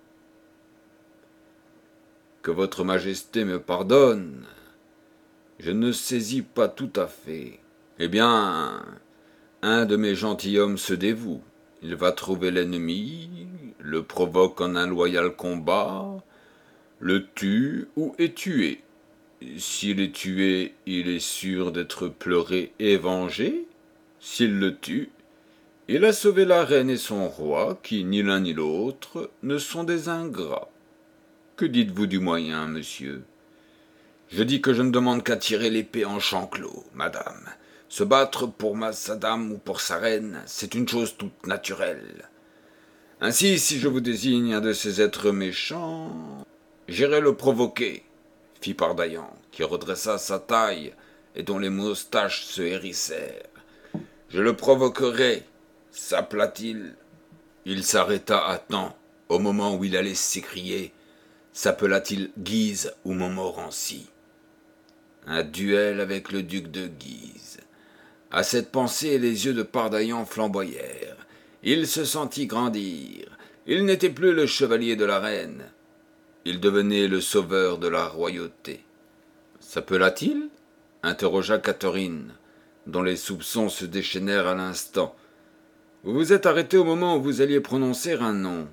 Que votre majesté me pardonne, je ne saisis pas tout à fait. Eh bien, un de mes gentilshommes se dévoue. Il va trouver l'ennemi, le provoque en un loyal combat, le tue ou est tué. S'il est tué, il est sûr d'être pleuré et vengé. S'il le tue, il a sauvé la reine et son roi, qui, ni l'un ni l'autre, ne sont des ingrats. Que dites-vous du moyen, monsieur ? Je dis que je ne demande qu'à tirer l'épée en chanclos, madame. Se battre pour ma sa dame ou pour sa reine, c'est une chose toute naturelle. Ainsi, si je vous désigne un de ces êtres méchants, j'irai le provoquer, fit Pardaillan, qui redressa sa taille et dont les moustaches se hérissèrent. Je le provoquerai, s'appela-t-il. Il s'arrêta à temps, au moment où il allait s'écrier. S'appela-t-il Guise ou Montmorency? Un duel avec le duc de Guise. À cette pensée, les yeux de Pardaillan flamboyèrent. Il se sentit grandir. Il n'était plus le chevalier de la reine. Il devenait le sauveur de la royauté. S'appela-t-il? Interrogea Catherine, dont les soupçons se déchaînèrent à l'instant. Vous vous êtes arrêté au moment où vous alliez prononcer un nom.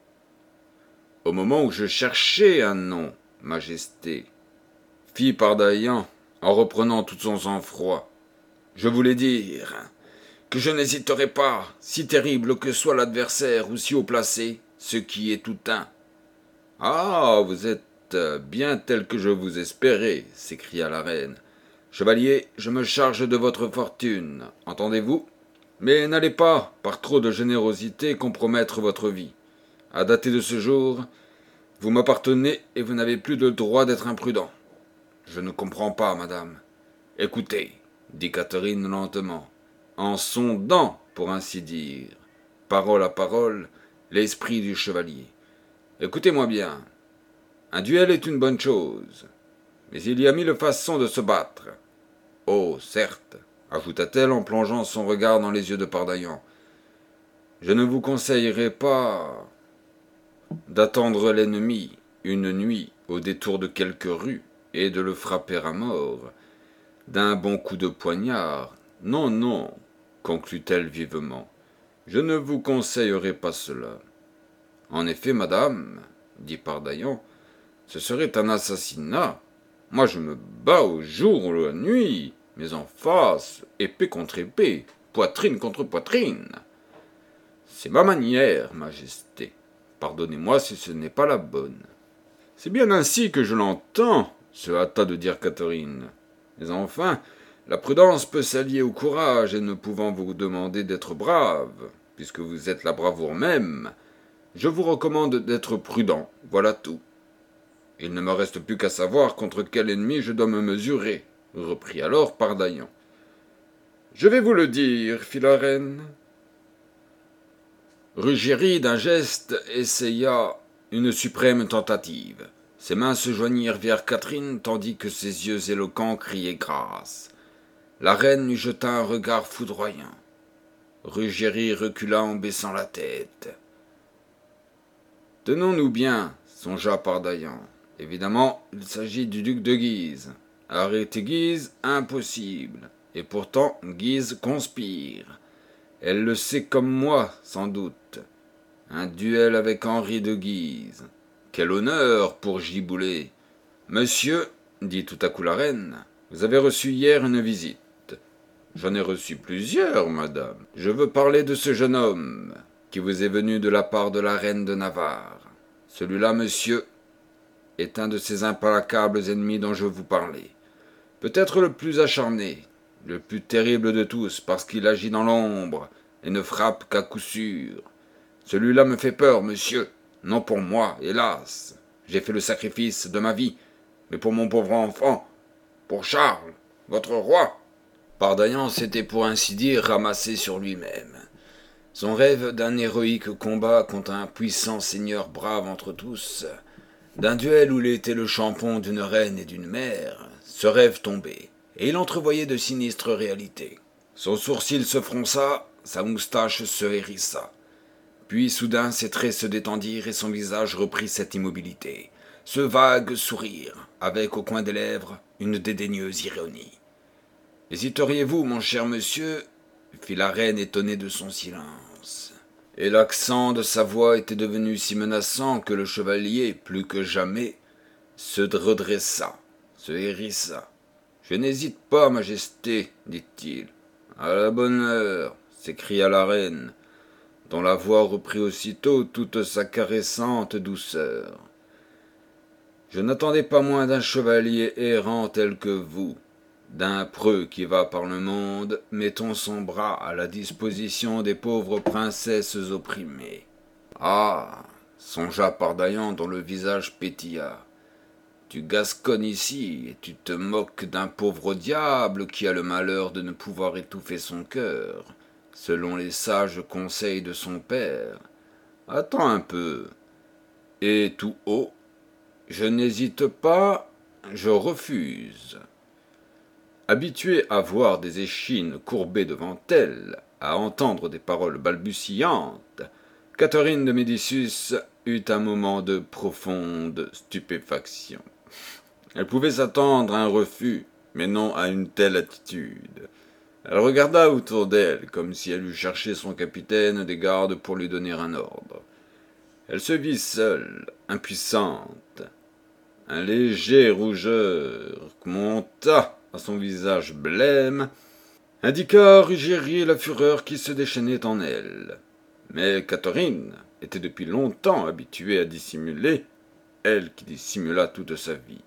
Au moment où je cherchais un nom, Majesté, fit Pardaillan, en reprenant tout son sang-froid. Je voulais dire que je n'hésiterai pas, si terrible que soit l'adversaire ou si haut placé, ce qui est tout un. Ah, vous êtes bien tel que je vous espérais, s'écria la reine. Chevalier, je me charge de votre fortune, entendez-vous? Mais n'allez pas, par trop de générosité, compromettre votre vie. À dater de ce jour, vous m'appartenez et vous n'avez plus le droit d'être imprudent. Je ne comprends pas, madame. Écoutez, dit Catherine lentement, en sondant, pour ainsi dire, parole à parole, l'esprit du chevalier. Écoutez-moi bien. Un duel est une bonne chose, mais il y a mille façons de se battre. Oh, certes, ajouta-t-elle en plongeant son regard dans les yeux de Pardaillan. Je ne vous conseillerais pas d'attendre l'ennemi une nuit au détour de quelque rue et de le frapper à mort d'un bon coup de poignard. Non, non, conclut-elle vivement, je ne vous conseillerais pas cela. En effet, madame, dit Pardaillan, ce serait un assassinat. Moi, je me bats au jour ou la nuit, mais en face, épée contre épée, poitrine contre poitrine. C'est ma manière, Majesté. Pardonnez-moi si ce n'est pas la bonne. C'est bien ainsi que je l'entends, se hâta de dire Catherine. Mais enfin, la prudence peut s'allier au courage, et ne pouvant vous demander d'être brave, puisque vous êtes la bravoure même, je vous recommande d'être prudent, voilà tout. Il ne me reste plus qu'à savoir contre quel ennemi je dois me mesurer, reprit alors Pardaillan. Je vais vous le dire, fit la reine. Ruggieri, d'un geste, essaya une suprême tentative. Ses mains se joignirent vers Catherine, tandis que ses yeux éloquents criaient grâce. La reine lui jeta un regard foudroyant. Ruggieri recula en baissant la tête. Tenons-nous bien, songea Pardaillan. Évidemment, il s'agit du duc de Guise. Arrêter Guise, impossible. Et pourtant, Guise conspire. Elle le sait comme moi, sans doute. Un duel avec Henri de Guise. Quel honneur pour Giboulet. Monsieur, dit tout à coup la reine, vous avez reçu hier une visite. J'en ai reçu plusieurs, madame. Je veux parler de ce jeune homme qui vous est venu de la part de la reine de Navarre. Celui-là, monsieur, est un de ces implacables ennemis dont je vous parlais. Peut-être le plus acharné, le plus terrible de tous, parce qu'il agit dans l'ombre et ne frappe qu'à coup sûr. Celui-là me fait peur, monsieur, non pour moi, hélas. J'ai fait le sacrifice de ma vie, mais pour mon pauvre enfant, pour Charles, votre roi. Pardaillan s'était pour ainsi dire ramassé sur lui-même. Son rêve d'un héroïque combat contre un puissant seigneur brave entre tous, d'un duel où il était le chambon d'une reine et d'une mère, ce rêve tombait, et il entrevoyait de sinistres réalités. Son sourcil se fronça, sa moustache se hérissa. Puis soudain ses traits se détendirent et son visage reprit cette immobilité, ce vague sourire, avec au coin des lèvres une dédaigneuse ironie. « Hésiteriez-vous, mon cher monsieur ?» fit la reine étonnée de son silence. Et l'accent de sa voix était devenu si menaçant que le chevalier, plus que jamais, se redressa, se hérissa. « Je n'hésite pas, majesté, dit-il. »« À la bonne heure, s'écria la reine, dont la voix reprit aussitôt toute sa caressante douceur. Je n'attendais pas moins d'un chevalier errant tel que vous, d'un preux qui va par le monde, mettant son bras à la disposition des pauvres princesses opprimées. Ah, songea Pardaillan dont le visage pétilla. Tu gasconnes ici, et tu te moques d'un pauvre diable qui a le malheur de ne pouvoir étouffer son cœur, selon les sages conseils de son père. Attends un peu. Et tout haut, je n'hésite pas, je refuse. Habituée à voir des échines courbées devant elle, à entendre des paroles balbutiantes, Catherine de Médicis eut un moment de profonde stupéfaction. Elle pouvait s'attendre à un refus, mais non à une telle attitude. Elle regarda autour d'elle, comme si elle eût cherché son capitaine des gardes pour lui donner un ordre. Elle se vit seule, impuissante. Un léger rougeur monta à son visage blême, indiqua à Ruggieri la fureur qui se déchaînait en elle. Mais Catherine était depuis longtemps habituée à dissimuler, elle qui dissimula toute sa vie.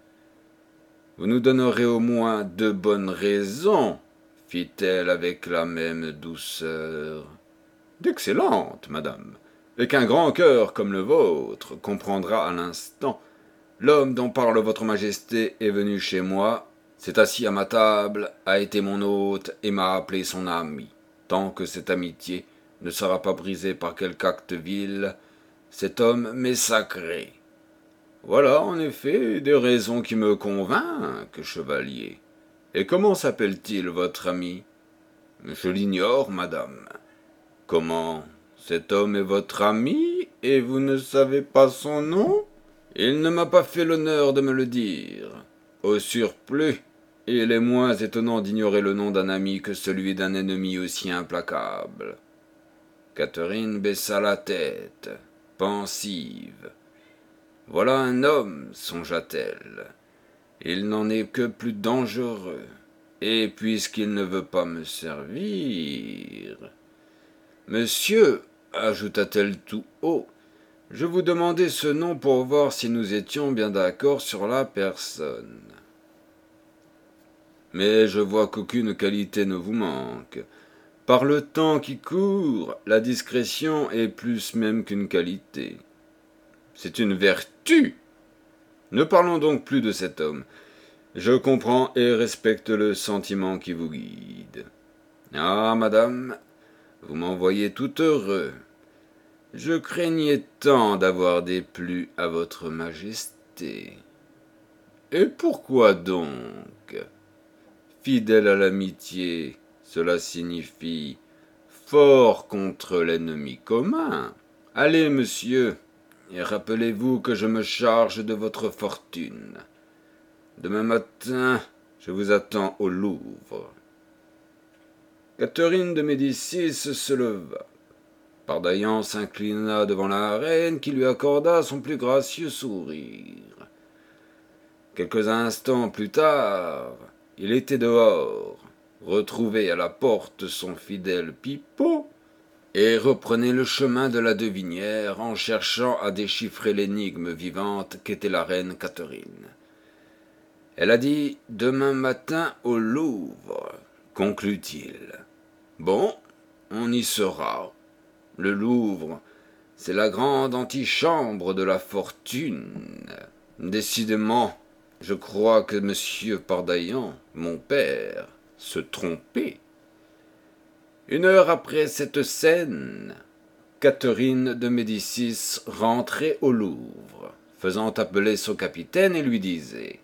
« Vous nous donnerez au moins deux bonnes raisons, fit-elle avec la même douceur. « D'excellentes, madame, et qu'un grand cœur comme le vôtre comprendra à l'instant. L'homme dont parle votre majesté est venu chez moi, s'est assis à ma table, a été mon hôte et m'a appelé son ami. Tant que cette amitié ne sera pas brisée par quelque acte vil, cet homme m'est sacré. Voilà, en effet, des raisons qui me convainquent, chevalier. Et comment s'appelle-t-il, votre ami? Je l'ignore, madame. Comment? Cet homme est votre ami, et vous ne savez pas son nom? Il ne m'a pas fait l'honneur de me le dire. Au surplus, il est moins étonnant d'ignorer le nom d'un ami que celui d'un ennemi aussi implacable. Catherine baissa la tête, pensive. Voilà un homme, songea-t-elle. Il n'en est que plus dangereux. Et puisqu'il ne veut pas me servir... Monsieur, ajouta-t-elle tout haut, je vous demandais ce nom pour voir si nous étions bien d'accord sur la personne. Mais je vois qu'aucune qualité ne vous manque. Par le temps qui court, la discrétion est plus même qu'une qualité. C'est une vertu. Ne parlons donc plus de cet homme. Je comprends et respecte le sentiment qui vous guide. Ah, madame, vous m'en voyez tout heureux. Je craignais tant d'avoir déplu à votre majesté. Et pourquoi donc? Fidèle à l'amitié, cela signifie fort contre l'ennemi commun. Allez, monsieur, et rappelez-vous que je me charge de votre fortune. Demain matin, je vous attends au Louvre. Catherine de Médicis se leva. Pardaillan s'inclina devant la reine qui lui accorda son plus gracieux sourire. Quelques instants plus tard, il était dehors, retrouvait à la porte son fidèle Pipeau, et reprenait le chemin de la devinière en cherchant à déchiffrer l'énigme vivante qu'était la reine Catherine. Elle a dit « demain matin au Louvre », conclut-il. Bon, on y sera. Le Louvre, c'est la grande antichambre de la fortune. Décidément, je crois que monsieur Pardaillan, mon père, se trompait. Une heure après cette scène, Catherine de Médicis rentrait au Louvre, faisant appeler son capitaine et lui disait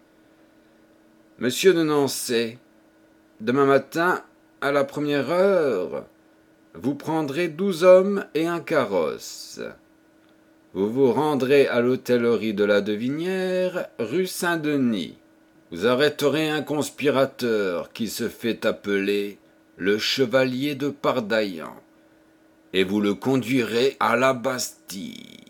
« Monsieur de Nancy, demain matin, à la première heure, vous prendrez douze hommes et un carrosse. Vous vous rendrez à l'hôtellerie de la Devinière, rue Saint-Denis. Vous arrêterez un conspirateur qui se fait appeler le chevalier de Pardaillan, et vous le conduirez à la Bastille.